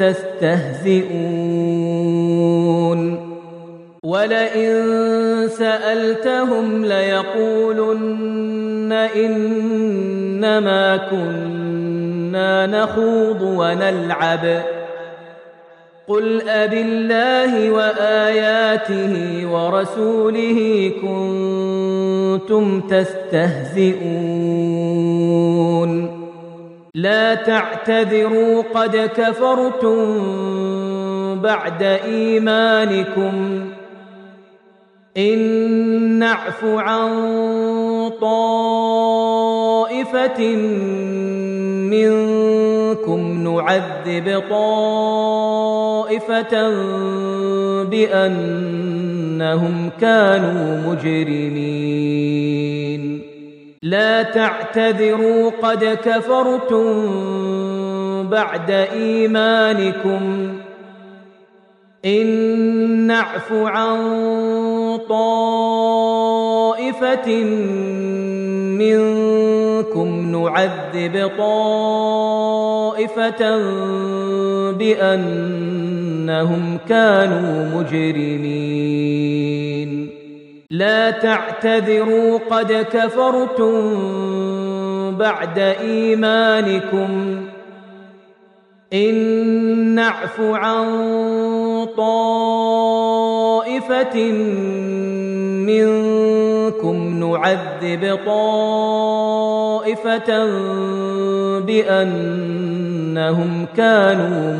تستهزئون ولئن سألتهم ليقولن إنما كنا نخوض ونلعب قل أبالله وآياته ورسوله كنتم تستهزئون لا تعتذروا قد كفرتم بعد إيمانكم إن نعف عن طائفة منكم نعذب طائفة بأنهم كانوا مجرمين لا تعتذروا قد كفرتم بعد إيمانكم إن نعف عن طائفة منكم نعذب طائفة بأنهم كانوا مجرمين لا تعتذروا قد كفرتم بعد إيمانكم إن نعف عن طائفة منكم نعذب طائفة بأنهم كانوا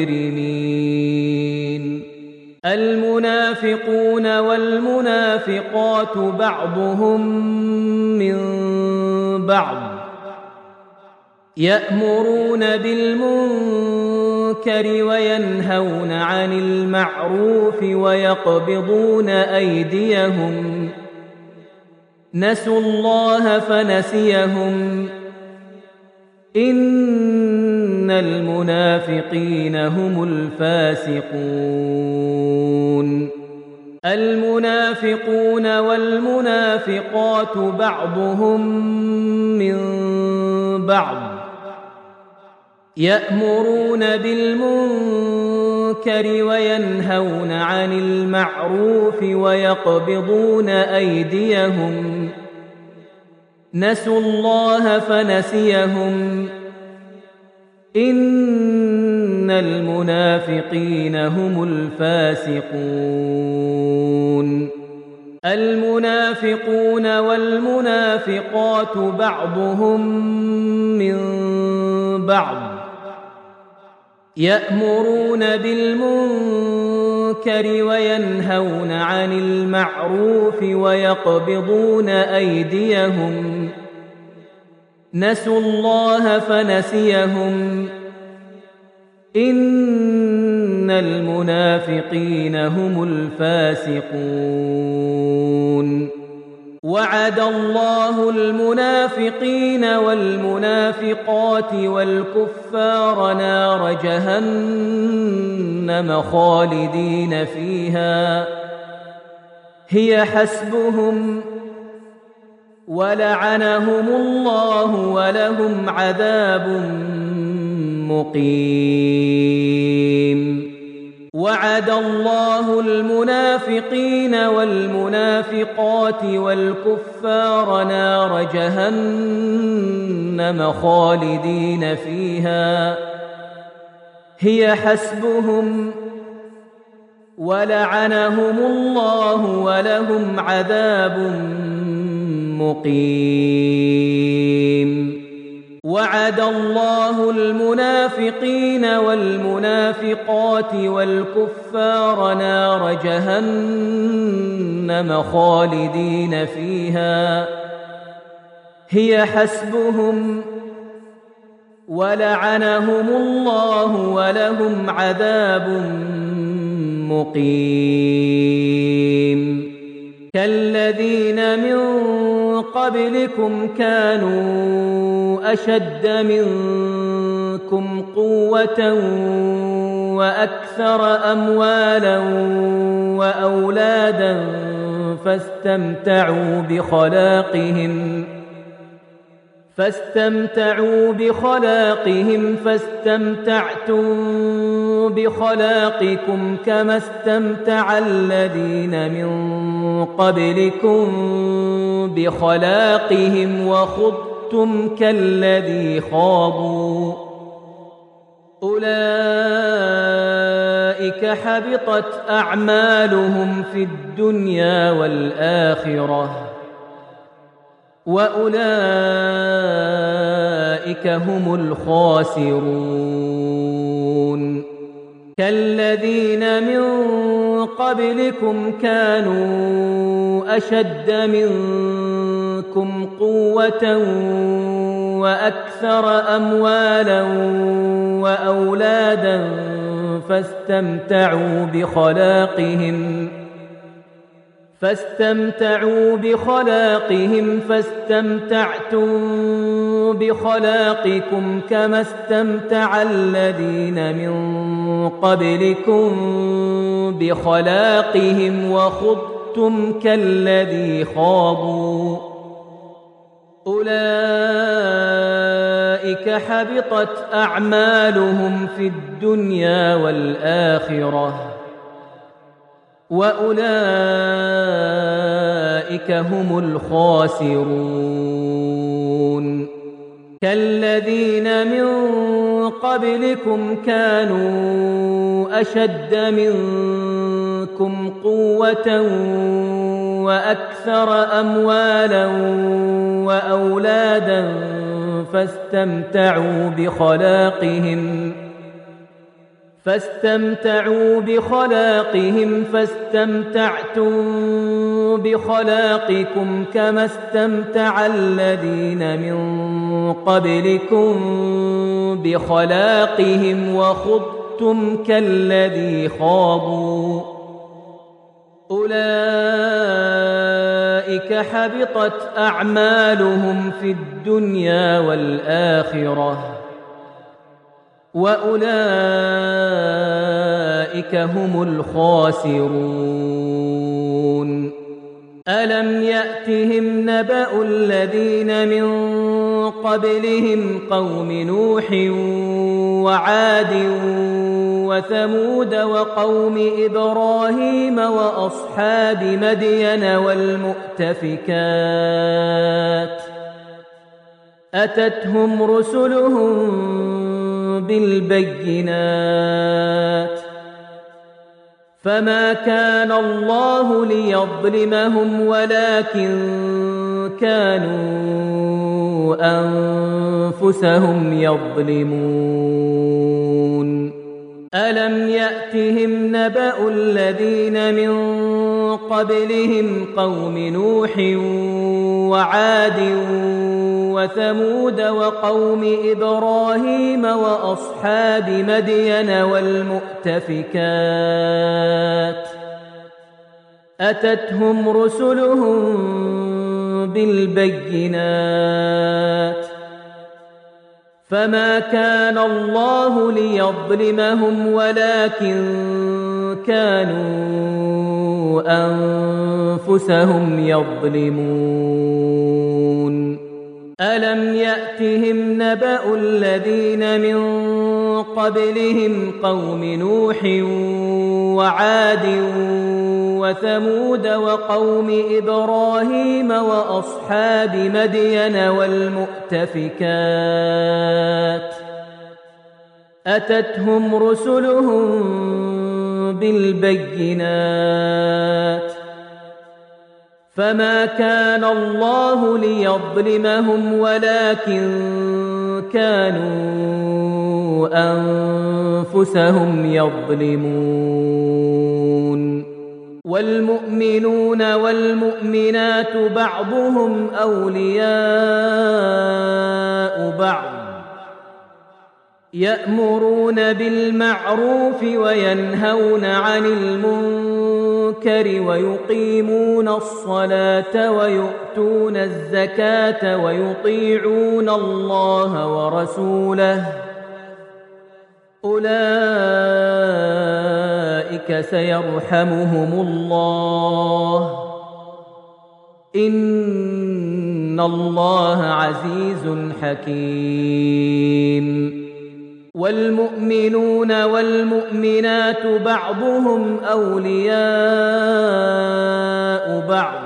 مجرمين المنافقون والمنافقات بعضهم من بعض يأمرون بالمنكر وينهون عن المعروف ويقبضون أيديهم نسوا الله فنسيهم إن المنافقين هم الفاسقون المنافقون والمنافقات بعضهم من بعض يأمرون بالمنكر وينهون عن المعروف ويقبضون أيديهم نسوا الله فنسيهم إن المنافقين هم الفاسقون المنافقون والمنافقات بعضهم من بعض يأمرون بالمنكر وينهون عن المعروف ويقبضون أيديهم نسوا الله فنسيهم إن المنافقين هم الفاسقون وعد الله المنافقين والمنافقات والكفار نار جهنم خالدين فيها هي حسبهم ولعنهم الله ولهم عذاب مقيم وعد وعد الله المنافقين والمنافقات والكفار نار جهنم خالدين فيها هي حسبهم ولعنهم الله ولهم عذاب مقيم وعد الله المنافقين والمنافقات والكفار نار جهنم خالدين فيها هي حسبهم ولعنهم الله ولهم عذاب مقيم كالذين من قبلكم كانوا أشد منكم قوة وأكثر أموالا وأولادا فاستمتعوا بخلاقهم فاستمتعتم بخلاقكم كما استمتع الذين من قبلكم بخلاقهم وخضتم كالذي خاضوا أولئك حبطت أعمالهم في الدنيا والآخرة وأولئك هم الخاسرون كالذين من قبلكم كانوا أشد منكم قوة وأكثر أموالا وأولادا فاستمتعوا بخلاقهم فاستمتعتم بخلاقكم كما استمتع الذين من قبلكم بخلاقهم وخضتم كالذي خاضوا أولئك حبطت أعمالهم في الدنيا والآخرة وأولئك هم الخاسرون كالذين من قبلكم كانوا أشد منكم قوة وأكثر أموالا وأولادا فاستمتعوا بخلاقهم فاستمتعتم بخلاقكم كما استمتع الذين من قبلكم بخلاقهم وخضتم كالذي خاضوا أولئك حبطت أعمالهم في الدنيا والآخرة وأولئك هم الخاسرون ألم يأتهم نبأ الذين من قبلهم قوم نوح وعاد وثمود وقوم إبراهيم وأصحاب مدين والمؤتفكات أتتهم رسلهم بالبينات فما كان الله ليظلمهم ولكن كانوا أنفسهم يظلمون ألم يأتهم نبأ الذين من قبلهم قوم نوح وعاد وثمود وقوم إبراهيم وأصحاب مدين والمؤتفكات أتتهم رسلهم بالبينات فما كان الله ليظلمهم ولكن كانوا أنفسهم يظلمون ألم يأتهم نبأ الذين من قبلهم قوم نوح وعاد وثمود وقوم إبراهيم وأصحاب مدين والمؤتفكات أتتهم رسلهم بالبينات فما كان الله ليظلمهم ولكن كانوا أنفسهم يظلمون والمؤمنون والمؤمنات بعضهم أولياء بعض يأمرون بالمعروف وينهون عن المنكر ويقيمون الصلاة ويؤتون الزكاة ويطيعون الله ورسوله أولئك سيرحمهم الله إن الله عزيز حكيم والمؤمنون والمؤمنات بعضهم أولياء بعض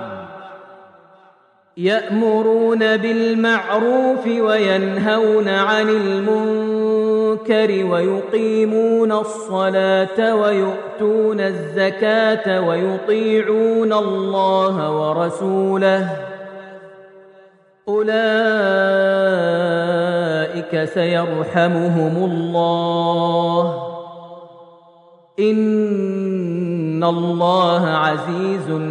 يأمرون بالمعروف وينهون عن المنكر ويقيمون الصلاة ويؤتون الزكاة ويطيعون الله ورسوله أولئك سيرحمهم الله إن الله عزيز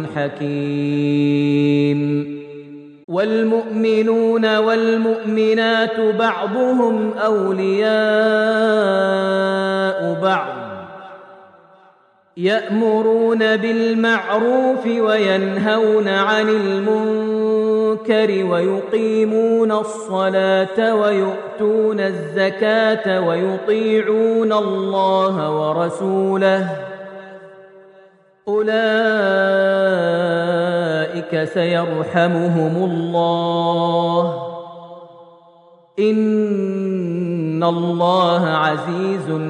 حكيم والمؤمنون والمؤمنات بعضهم أولياء بعض يأمرون بالمعروف وينهون عن المنكر ويقيمون الصلاة ويؤتون الزكاة ويطيعون الله ورسوله أولئك سيرحمهم الله إن الله عزيز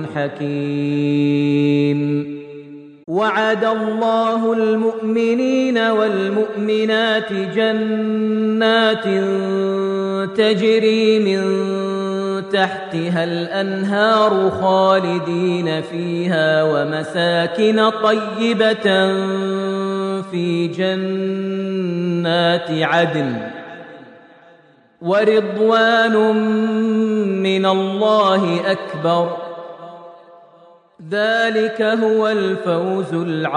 حكيم وعد الله المؤمنين والمؤمنات جنات تجري من تحتها الأنهار خالدين فيها ومساكن طيبة في جنات عدن ورضوان من الله أكبر ذلك هو الفوز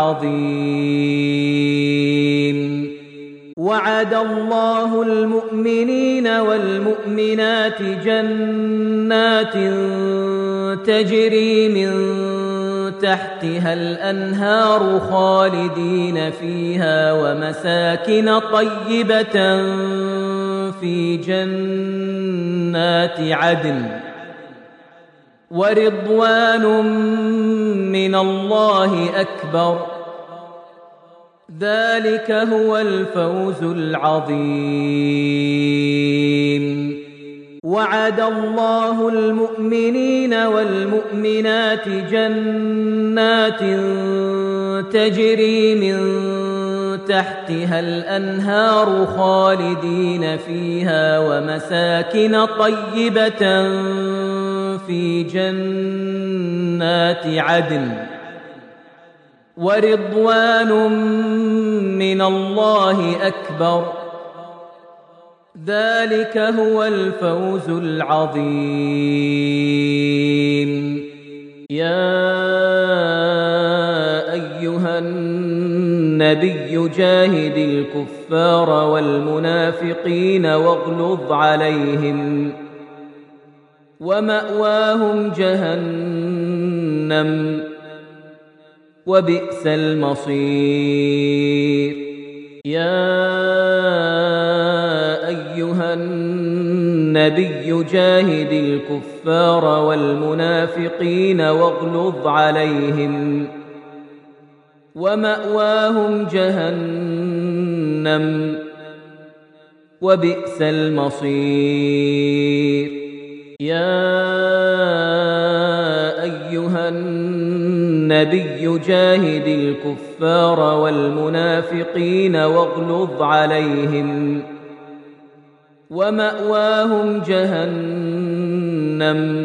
العظيم وعد الله المؤمنين والمؤمنات جنات تجري من تحتها الأنهار خالدين فيها ومساكن طيبة في جنات عدن ورضوان من الله أكبر ذلك هو الفوز العظيم وعد الله المؤمنين والمؤمنات جنات تجري من تحتها الأنهار خالدين فيها ومساكن طيبة في جنات عدن ورضوان من الله أكبر ذلك هو الفوز العظيم يا أيها النبي جاهد الكفار والمنافقين واغلظ عليهم ومأواهم جهنم وبئس المصير يا أيها النبي جاهد الكفار والمنافقين واغلظ عليهم ومأواهم جهنم وبئس المصير. يا أيها النبي جاهد الكفار والمنافقين واغلظ عليهم ومأواهم جهنم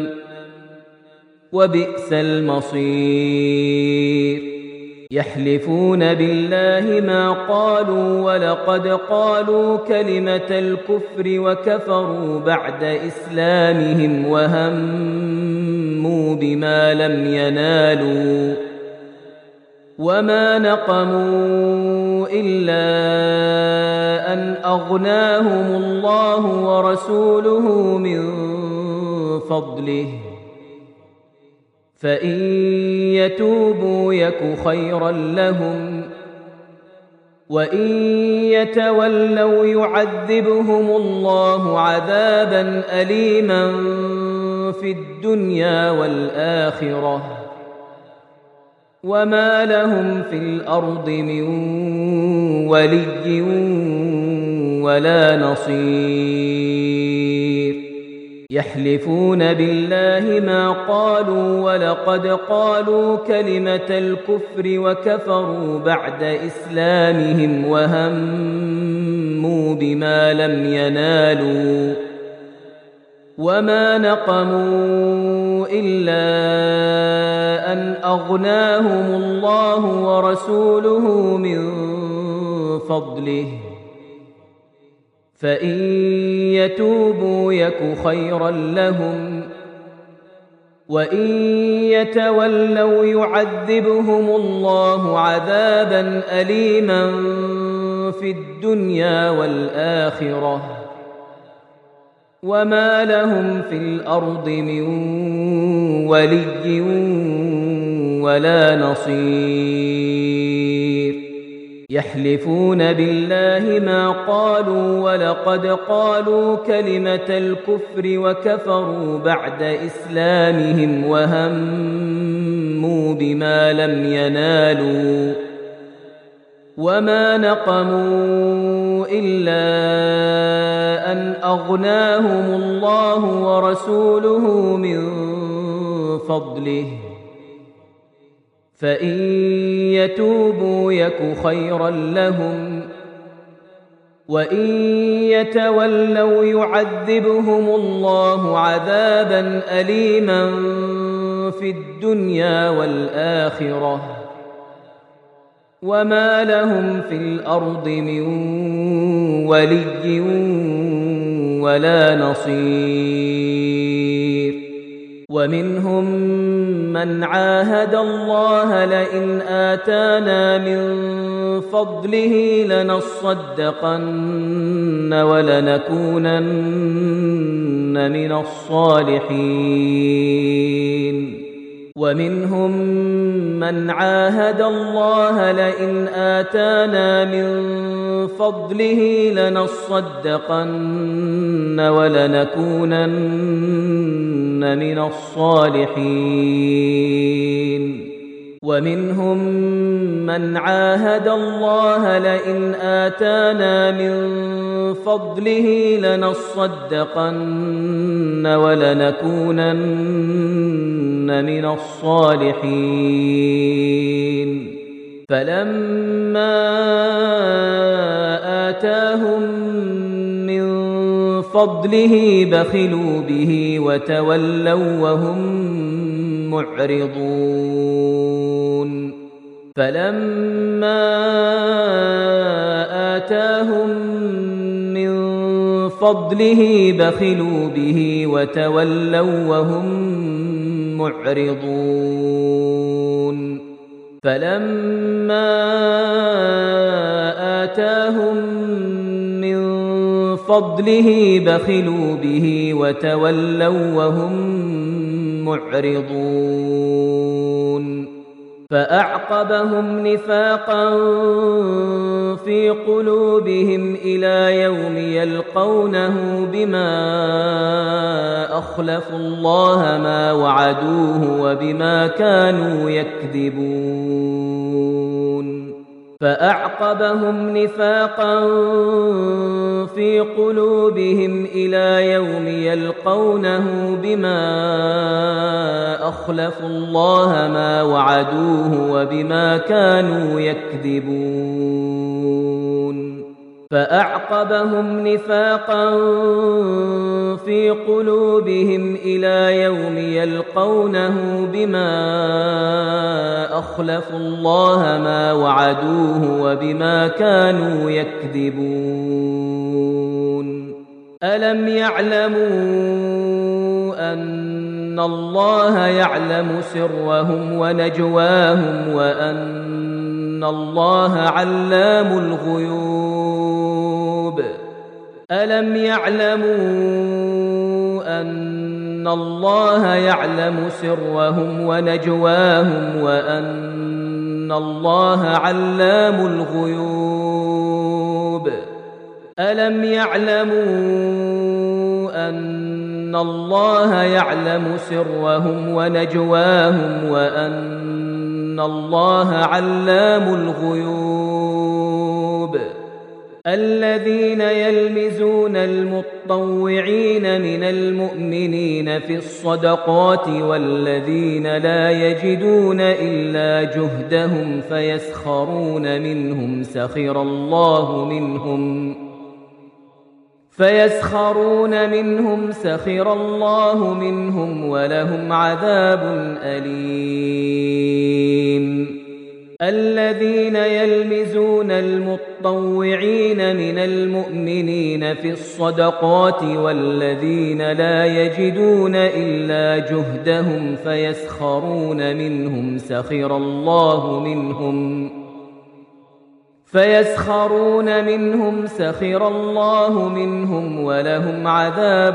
وبئس المصير. يحلفون بالله ما قالوا ولقد قالوا كلمة الكفر وكفروا بعد إسلامهم وهموا بما لم ينالوا وما نقموا إلا أن أغناهم الله ورسوله من فضله فإن يتوبوا يك خيرا لهم وإن يتولوا يعذبهم الله عذابا أليما في الدنيا والآخرة وما لهم في الأرض من ولي ولا نصير. يحلفون بالله ما قالوا ولقد قالوا كلمة الكفر وكفروا بعد إسلامهم وهموا بما لم ينالوا وما نقموا إلا أن أغناهم الله ورسوله من فضله فإن يتوبوا يك خيرا لهم وإن يتولوا يعذبهم الله عذابا أليما في الدنيا والآخرة وما لهم في الأرض من ولي ولا نصير. يحلفون بالله ما قالوا ولقد قالوا كلمة الكفر وكفروا بعد إسلامهم وهموا بما لم ينالوا وما نقموا إلا أن أغناهم الله ورسوله من فضله فإن يتوبوا يك خيرا لهم وإن يتولوا يعذبهم الله عذابا أليما في الدنيا والآخرة وما لهم في الأرض من ولي ولا نصير. ومنهم من عاهد الله لئن آتانا من فضله لنصدقن ولنكونن من الصالحين. ومنهم من عاهد الله لئن آتانا من فضله لنصدقن ولنكونن من الصالحين. ومنهم من عاهد الله لئن آتانا من فضله لنصدقن ولنكونن من الصالحين. فلما آتاهم من فضله بخلوا به وتولوا وهم معرضون. فلما آتاهم من فضله بخلوا به وتولوا وهم معرضون. فلما آتاهم من فضله بخلوا به وتولوا وهم معرضون. فأعقبهم نفاقا في قلوبهم إلى يوم يلقونه بما أخلفوا الله ما وعدوه وبما كانوا يكذبون. فأعقبهم نفاقا في قلوبهم إلى يوم يلقونه بما أخلفوا الله ما وعدوه وبما كانوا يكذبون فأعقبهم نفاقا في قلوبهم إلى يوم يلقونه بما أخلفوا الله ما وعدوه وبما كانوا يكذبون ألم يعلموا أن الله يعلم سرهم ونجواهم وأن الله علام الغيوب ألم يعلموا أن الله يعلم سرهم ونجواهم وأن الله علام الغيوب ألم يعلموا أن الله يعلم سرهم ونجواهم وأن الله علام الغيوب الذين يلمزون المطوعين من المؤمنين في الصدقات والذين لا يجدون إلا جهدهم فيسخرون منهم سخر الله منهم ولهم عذاب أليم الذين يلمزون المطوعين من المؤمنين في الصدقات والذين لا يجدون إلا جهدهم فيسخرون منهم سخر الله منهم ولهم عذاب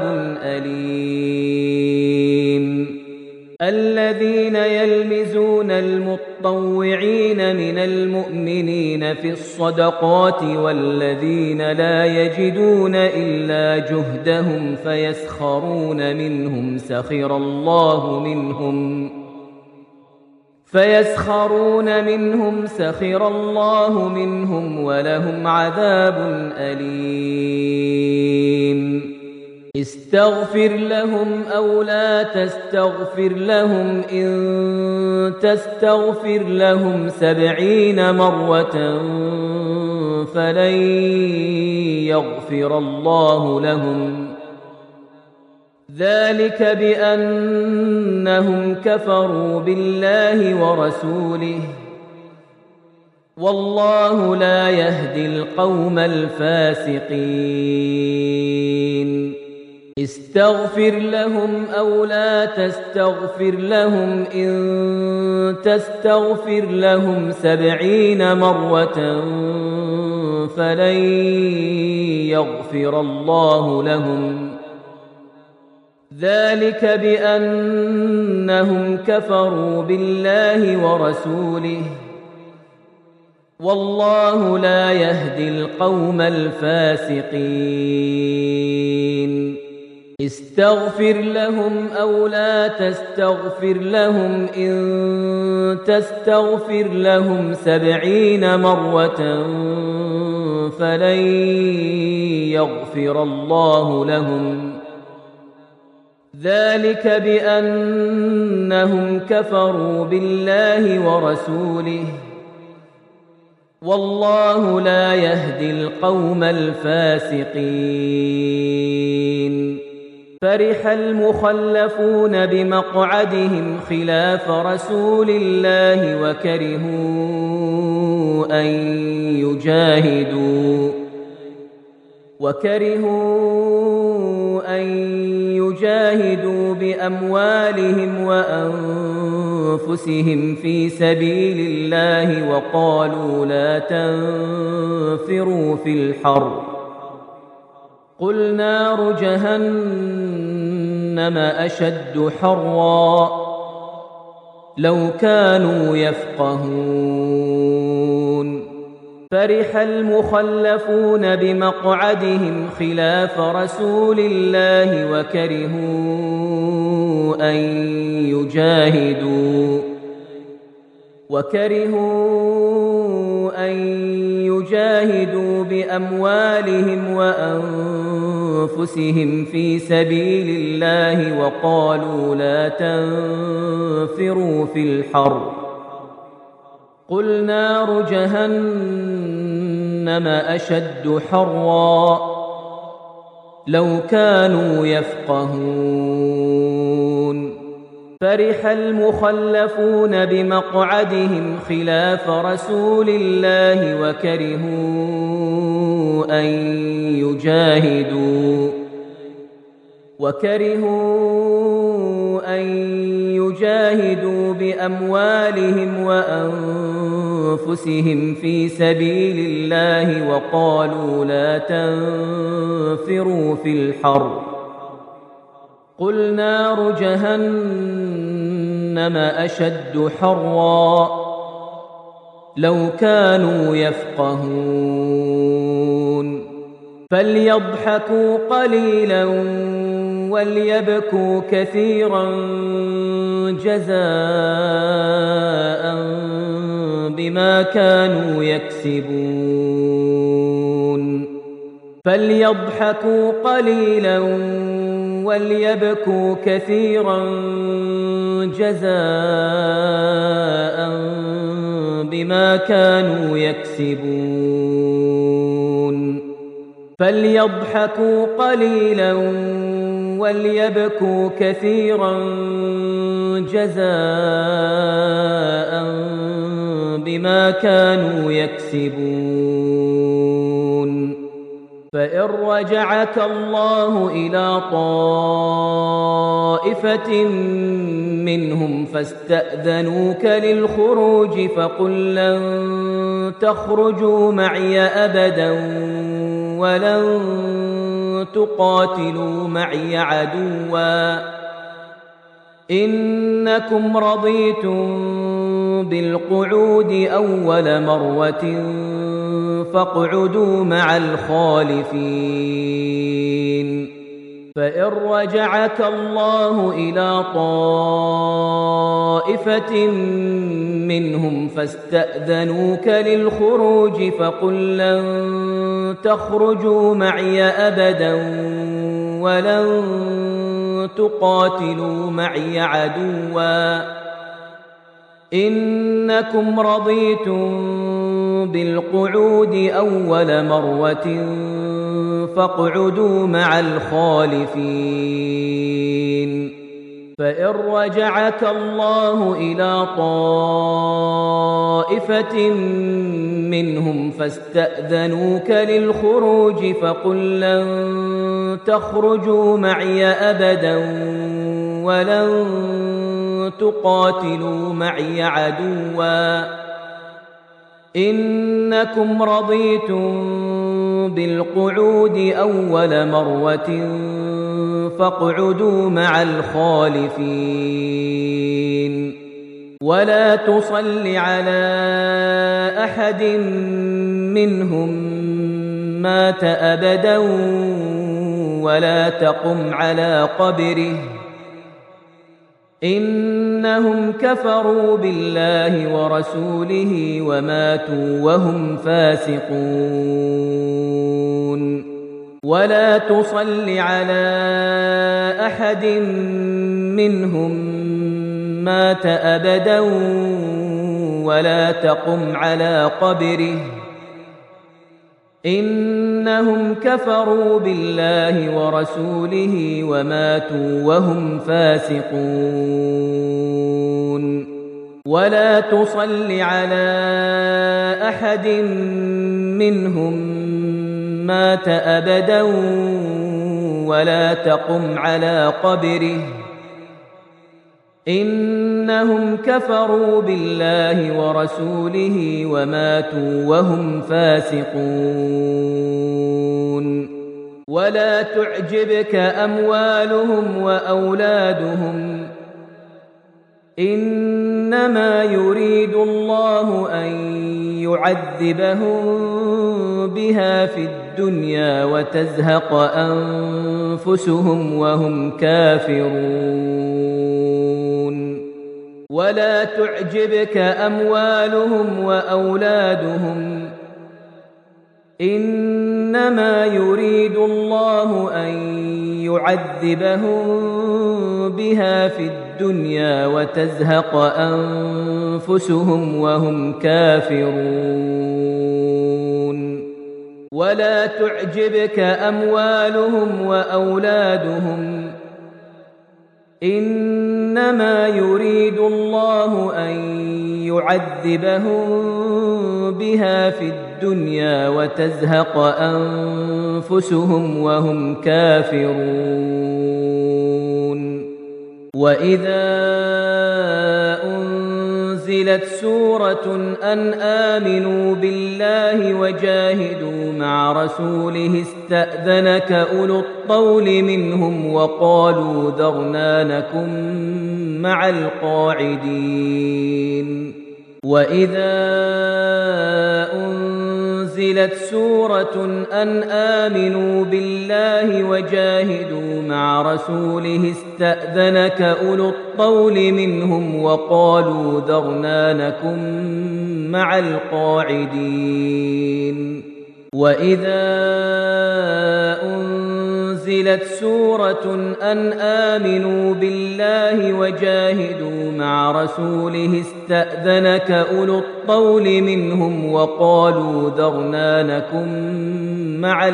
أليم الذين يلمزون المطوعين من المؤمنين في الصدقات والذين لا يجدون إلا جهدهم فيسخرون منهم سخر الله منهم ولهم عذاب أليم استغفر لهم أو لا تستغفر لهم إن تستغفر لهم 70 مرة فلن يغفر الله لهم ذلك بأنهم كفروا بالله ورسوله والله لا يهدي القوم الفاسقين استغفر لهم أو لا تستغفر لهم إن تستغفر لهم 70 مرة فلن يغفر الله لهم ذلك بأنهم كفروا بالله ورسوله والله لا يهدي القوم الفاسقين استغفر لهم أو لا تستغفر لهم إن تستغفر لهم 70 مرة فلن يغفر الله لهم ذلك بأنهم كفروا بالله ورسوله والله لا يهدي القوم الفاسقين فرح المخلفون بمقعدهم خلاف رسول الله وكرهوا أن يجاهدوا بأموالهم وأنفسهم في سبيل الله وقالوا لا تنفروا في الحر قل نار جهنم أشد حرا لو كانوا يفقهون فرح المخلفون بمقعدهم خلاف رسول الله وكرهوا أن يجاهدوا بأموالهم وأنفسهم في سبيل الله وقالوا لا تنفروا في الحر قل نار جهنم أشد حرا لو كانوا يفقهون فرح المخلفون بمقعدهم خلاف رسول الله وكرهوا أن يجاهدوا بأموالهم وأنفسهم في سبيل الله وقالوا لا تنفروا في الحر قل نار جهنم أشد حرا لو كانوا يفقهون فليضحكوا قليلا وليبكوا كثيرا جزاء بما كانوا يكسبون فليضحكوا قليلا وليبكوا كثيرا جزاء بما كانوا يكسبون فليضحكوا قليلا وليبكوا كثيرا جزاء بما كانوا يكسبون فإن رجعك الله إلى طائفة منهم فاستأذنوك للخروج فقل لن تخرجوا معي أبدا ولن تقاتلوا معي عدوا إنكم رضيتم بالقعود أول مرة فاقعدوا مع الخالفين فإن رجعك الله إلى طائفة منهم فاستأذنوك للخروج فقل لن تخرجوا معي أبدا ولن تقاتلوا معي عدوا إنكم رضيتم بالقعود أول مرة فاقعدوا مع الخالفين فإن رجعك الله إلى طائفة منهم فاستأذنوك للخروج فقل لن تخرجوا معي أبدا ولن تقاتلوا معي عدوا إنكم رضيتم بالقعود أول مرة فاقعدوا مع الخالفين ولا تصل على أحد منهم مات أبدا ولا تقم على قبره إنهم كفروا بالله ورسوله وماتوا وهم فاسقون ولا تصل على أحد منهم مات أبدا ولا تقم على قبره إنهم كفروا بالله ورسوله وماتوا وهم فاسقون ولا تصل على أحد منهم مات أبدا ولا تقم على قبره إنهم كفروا بالله ورسوله وماتوا وهم فاسقون ولا تعجبك أموالهم وأولادهم إنما يريد الله أن يعذبهم بها في الدنيا وتزهق أنفسهم وهم كافرون ولا تعجبك أموالهم وأولادهم إنما يريد الله أن يعذبهم بها في الدنيا وتزهق أنفسهم وهم كافرون ولا تعجبك أموالهم وأولادهم إنما يريد الله أن يعذبهم بها في الدنيا وتزهق أنفسهم وهم كافرون وإذا أنزلت سورة أن آمنوا بالله وجاهدوا مع رسوله استأذنك أولو الطول منهم وقالوا ذرنا نكن مع القاعدين وإذا أنزلت سورة أن آمنوا بالله وجاهدوا مع رسوله استأذنك أولو الطول منهم وقالوا ذرنا نكن مع القاعدين وإذا أنزلت سورة أن آمنوا بالله وجاهدوا مع رسوله استأذنك أولو الطول منهم وقالوا ذرنا نكن مع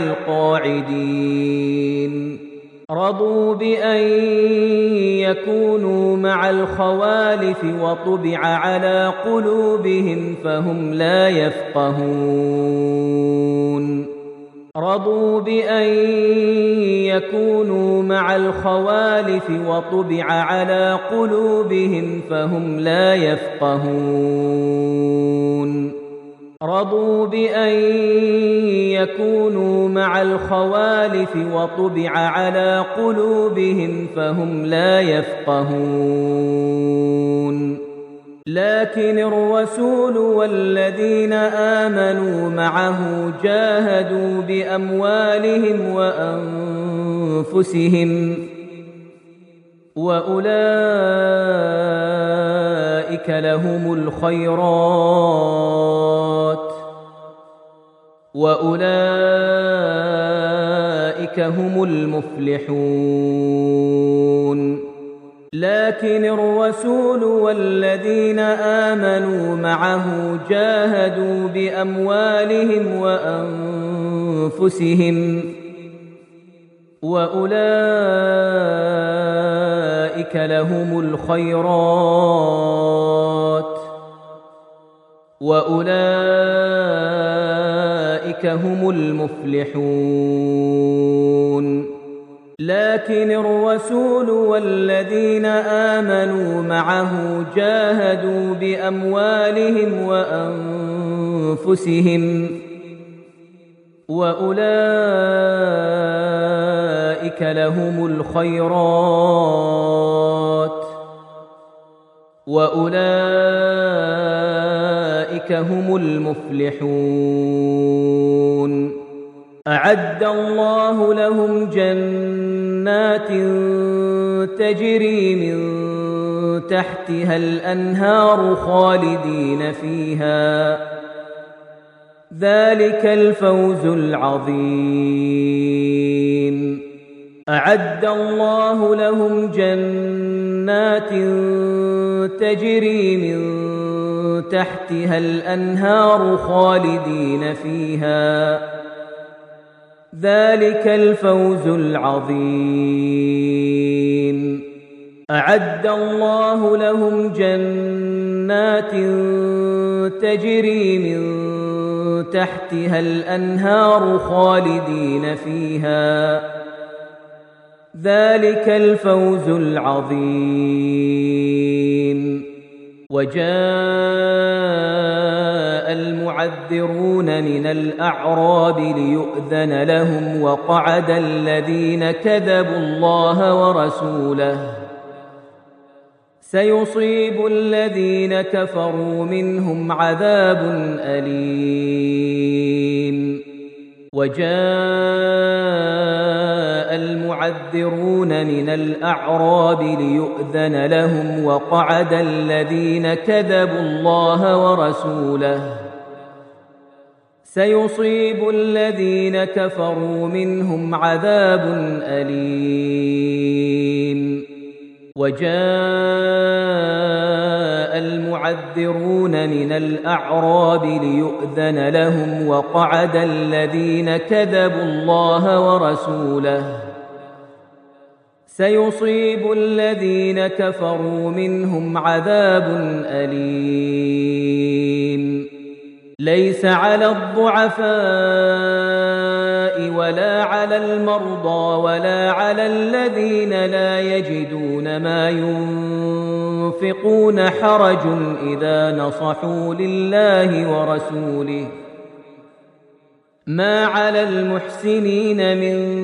القاعدين رضوا بأن يكونوا مع الخوالف وطبع على قلوبهم فهم لا يفقهون رضوا بأن يكونوا مع الخوالف وطبع على قلوبهم فهم لا يفقهون رضوا بأن يكونوا مع الخوالف وطبع على قلوبهم فهم لا يفقهون لكن الرسول والذين آمنوا معه جاهدوا بأموالهم وأنفسهم وأولئك لهم الخيرات وأولئك هم المفلحون لكن الرسول والذين آمنوا معه جاهدوا بأموالهم وأنفسهم وأولئك لهم الخيرات وأولئك هم المفلحون لكن الرسول والذين آمنوا معه جاهدوا بأموالهم وأنفسهم وأولئك لهم الخيرات وأولئك هم المفلحون أعد الله لهم جنات تجري من تحتها الأنهار خالدين فيها ذلك الفوز العظيم أعد الله لهم جنات تجري من تحتها الأنهار خالدين فيها ذلك الفوز العظيم أعد الله لهم جنات تجري من تحتها الأنهار خالدين فيها ذلك الفوز العظيم وجاء المعذرون من الأعراب ليؤذن لهم وقعد الذين كذبوا الله ورسوله سيصيب الذين كفروا منهم عذاب أليم وجاء المعذرون من الأعراب ليؤذن لهم وقعد الذين كذبوا الله ورسوله سيصيب الذين كفروا منهم عذاب أليم. وجاء المعذرون من الأعراب ليؤذن لهم وقعد الذين كذبوا الله ورسوله سيصيب الذين كفروا منهم عذاب أليم. ليس على الضعفاء ولا على المرضى ولا على الذين لا يجدون ما ينفقون حرج إذا نصحوا لله ورسوله ما على المحسنين من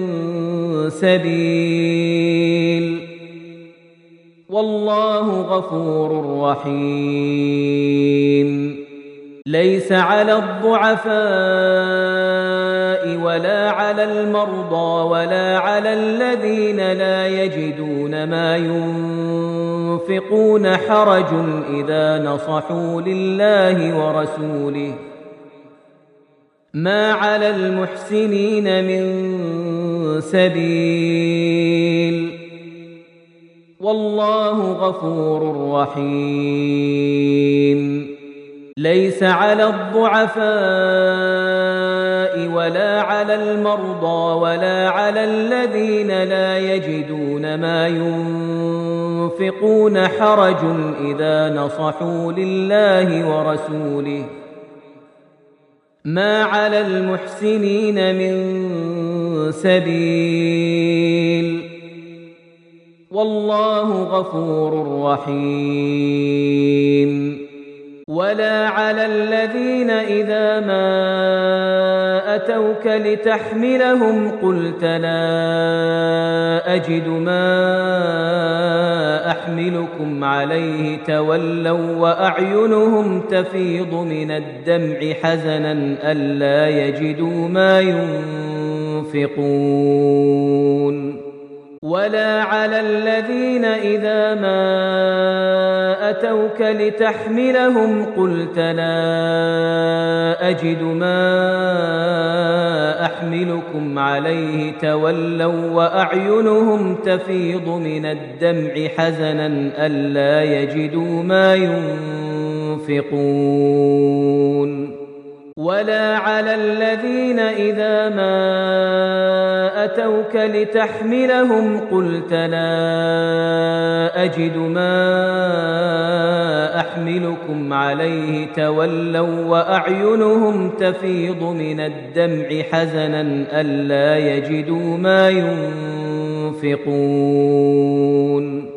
سبيل والله غفور رحيم. ليس على الضعفاء ولا على المرضى ولا على الذين لا يجدون ما ينفقون حرج إذا نصحوا لله ورسوله ما على المحسنين من سبيل والله غفور رحيم. ليس على الضعفاء ولا على المرضى ولا على الذين لا يجدون ما ينفقون حرج إذا نصحوا لله ورسوله ما على المحسنين من سبيل والله غفور رحيم. ولا على الذين إذا ما أتوك لتحملهم قلت لا أجد ما أحملكم عليه تولوا وأعينهم تفيض من الدمع حزنا ألا يجدوا ما ينفقون. ولا على الذين إذا ما أتوك لتحملهم قلت لا أجد ما أحملكم عليه تولوا وأعينهم تفيض من الدمع حزنا ألا يجدوا ما ينفقون. ولا على الذين إذا ما أتوك لتحملهم قلت لا أجد ما أحملكم عليه تولوا وأعينهم تفيض من الدمع حزنا ألا يجدوا ما ينفقون.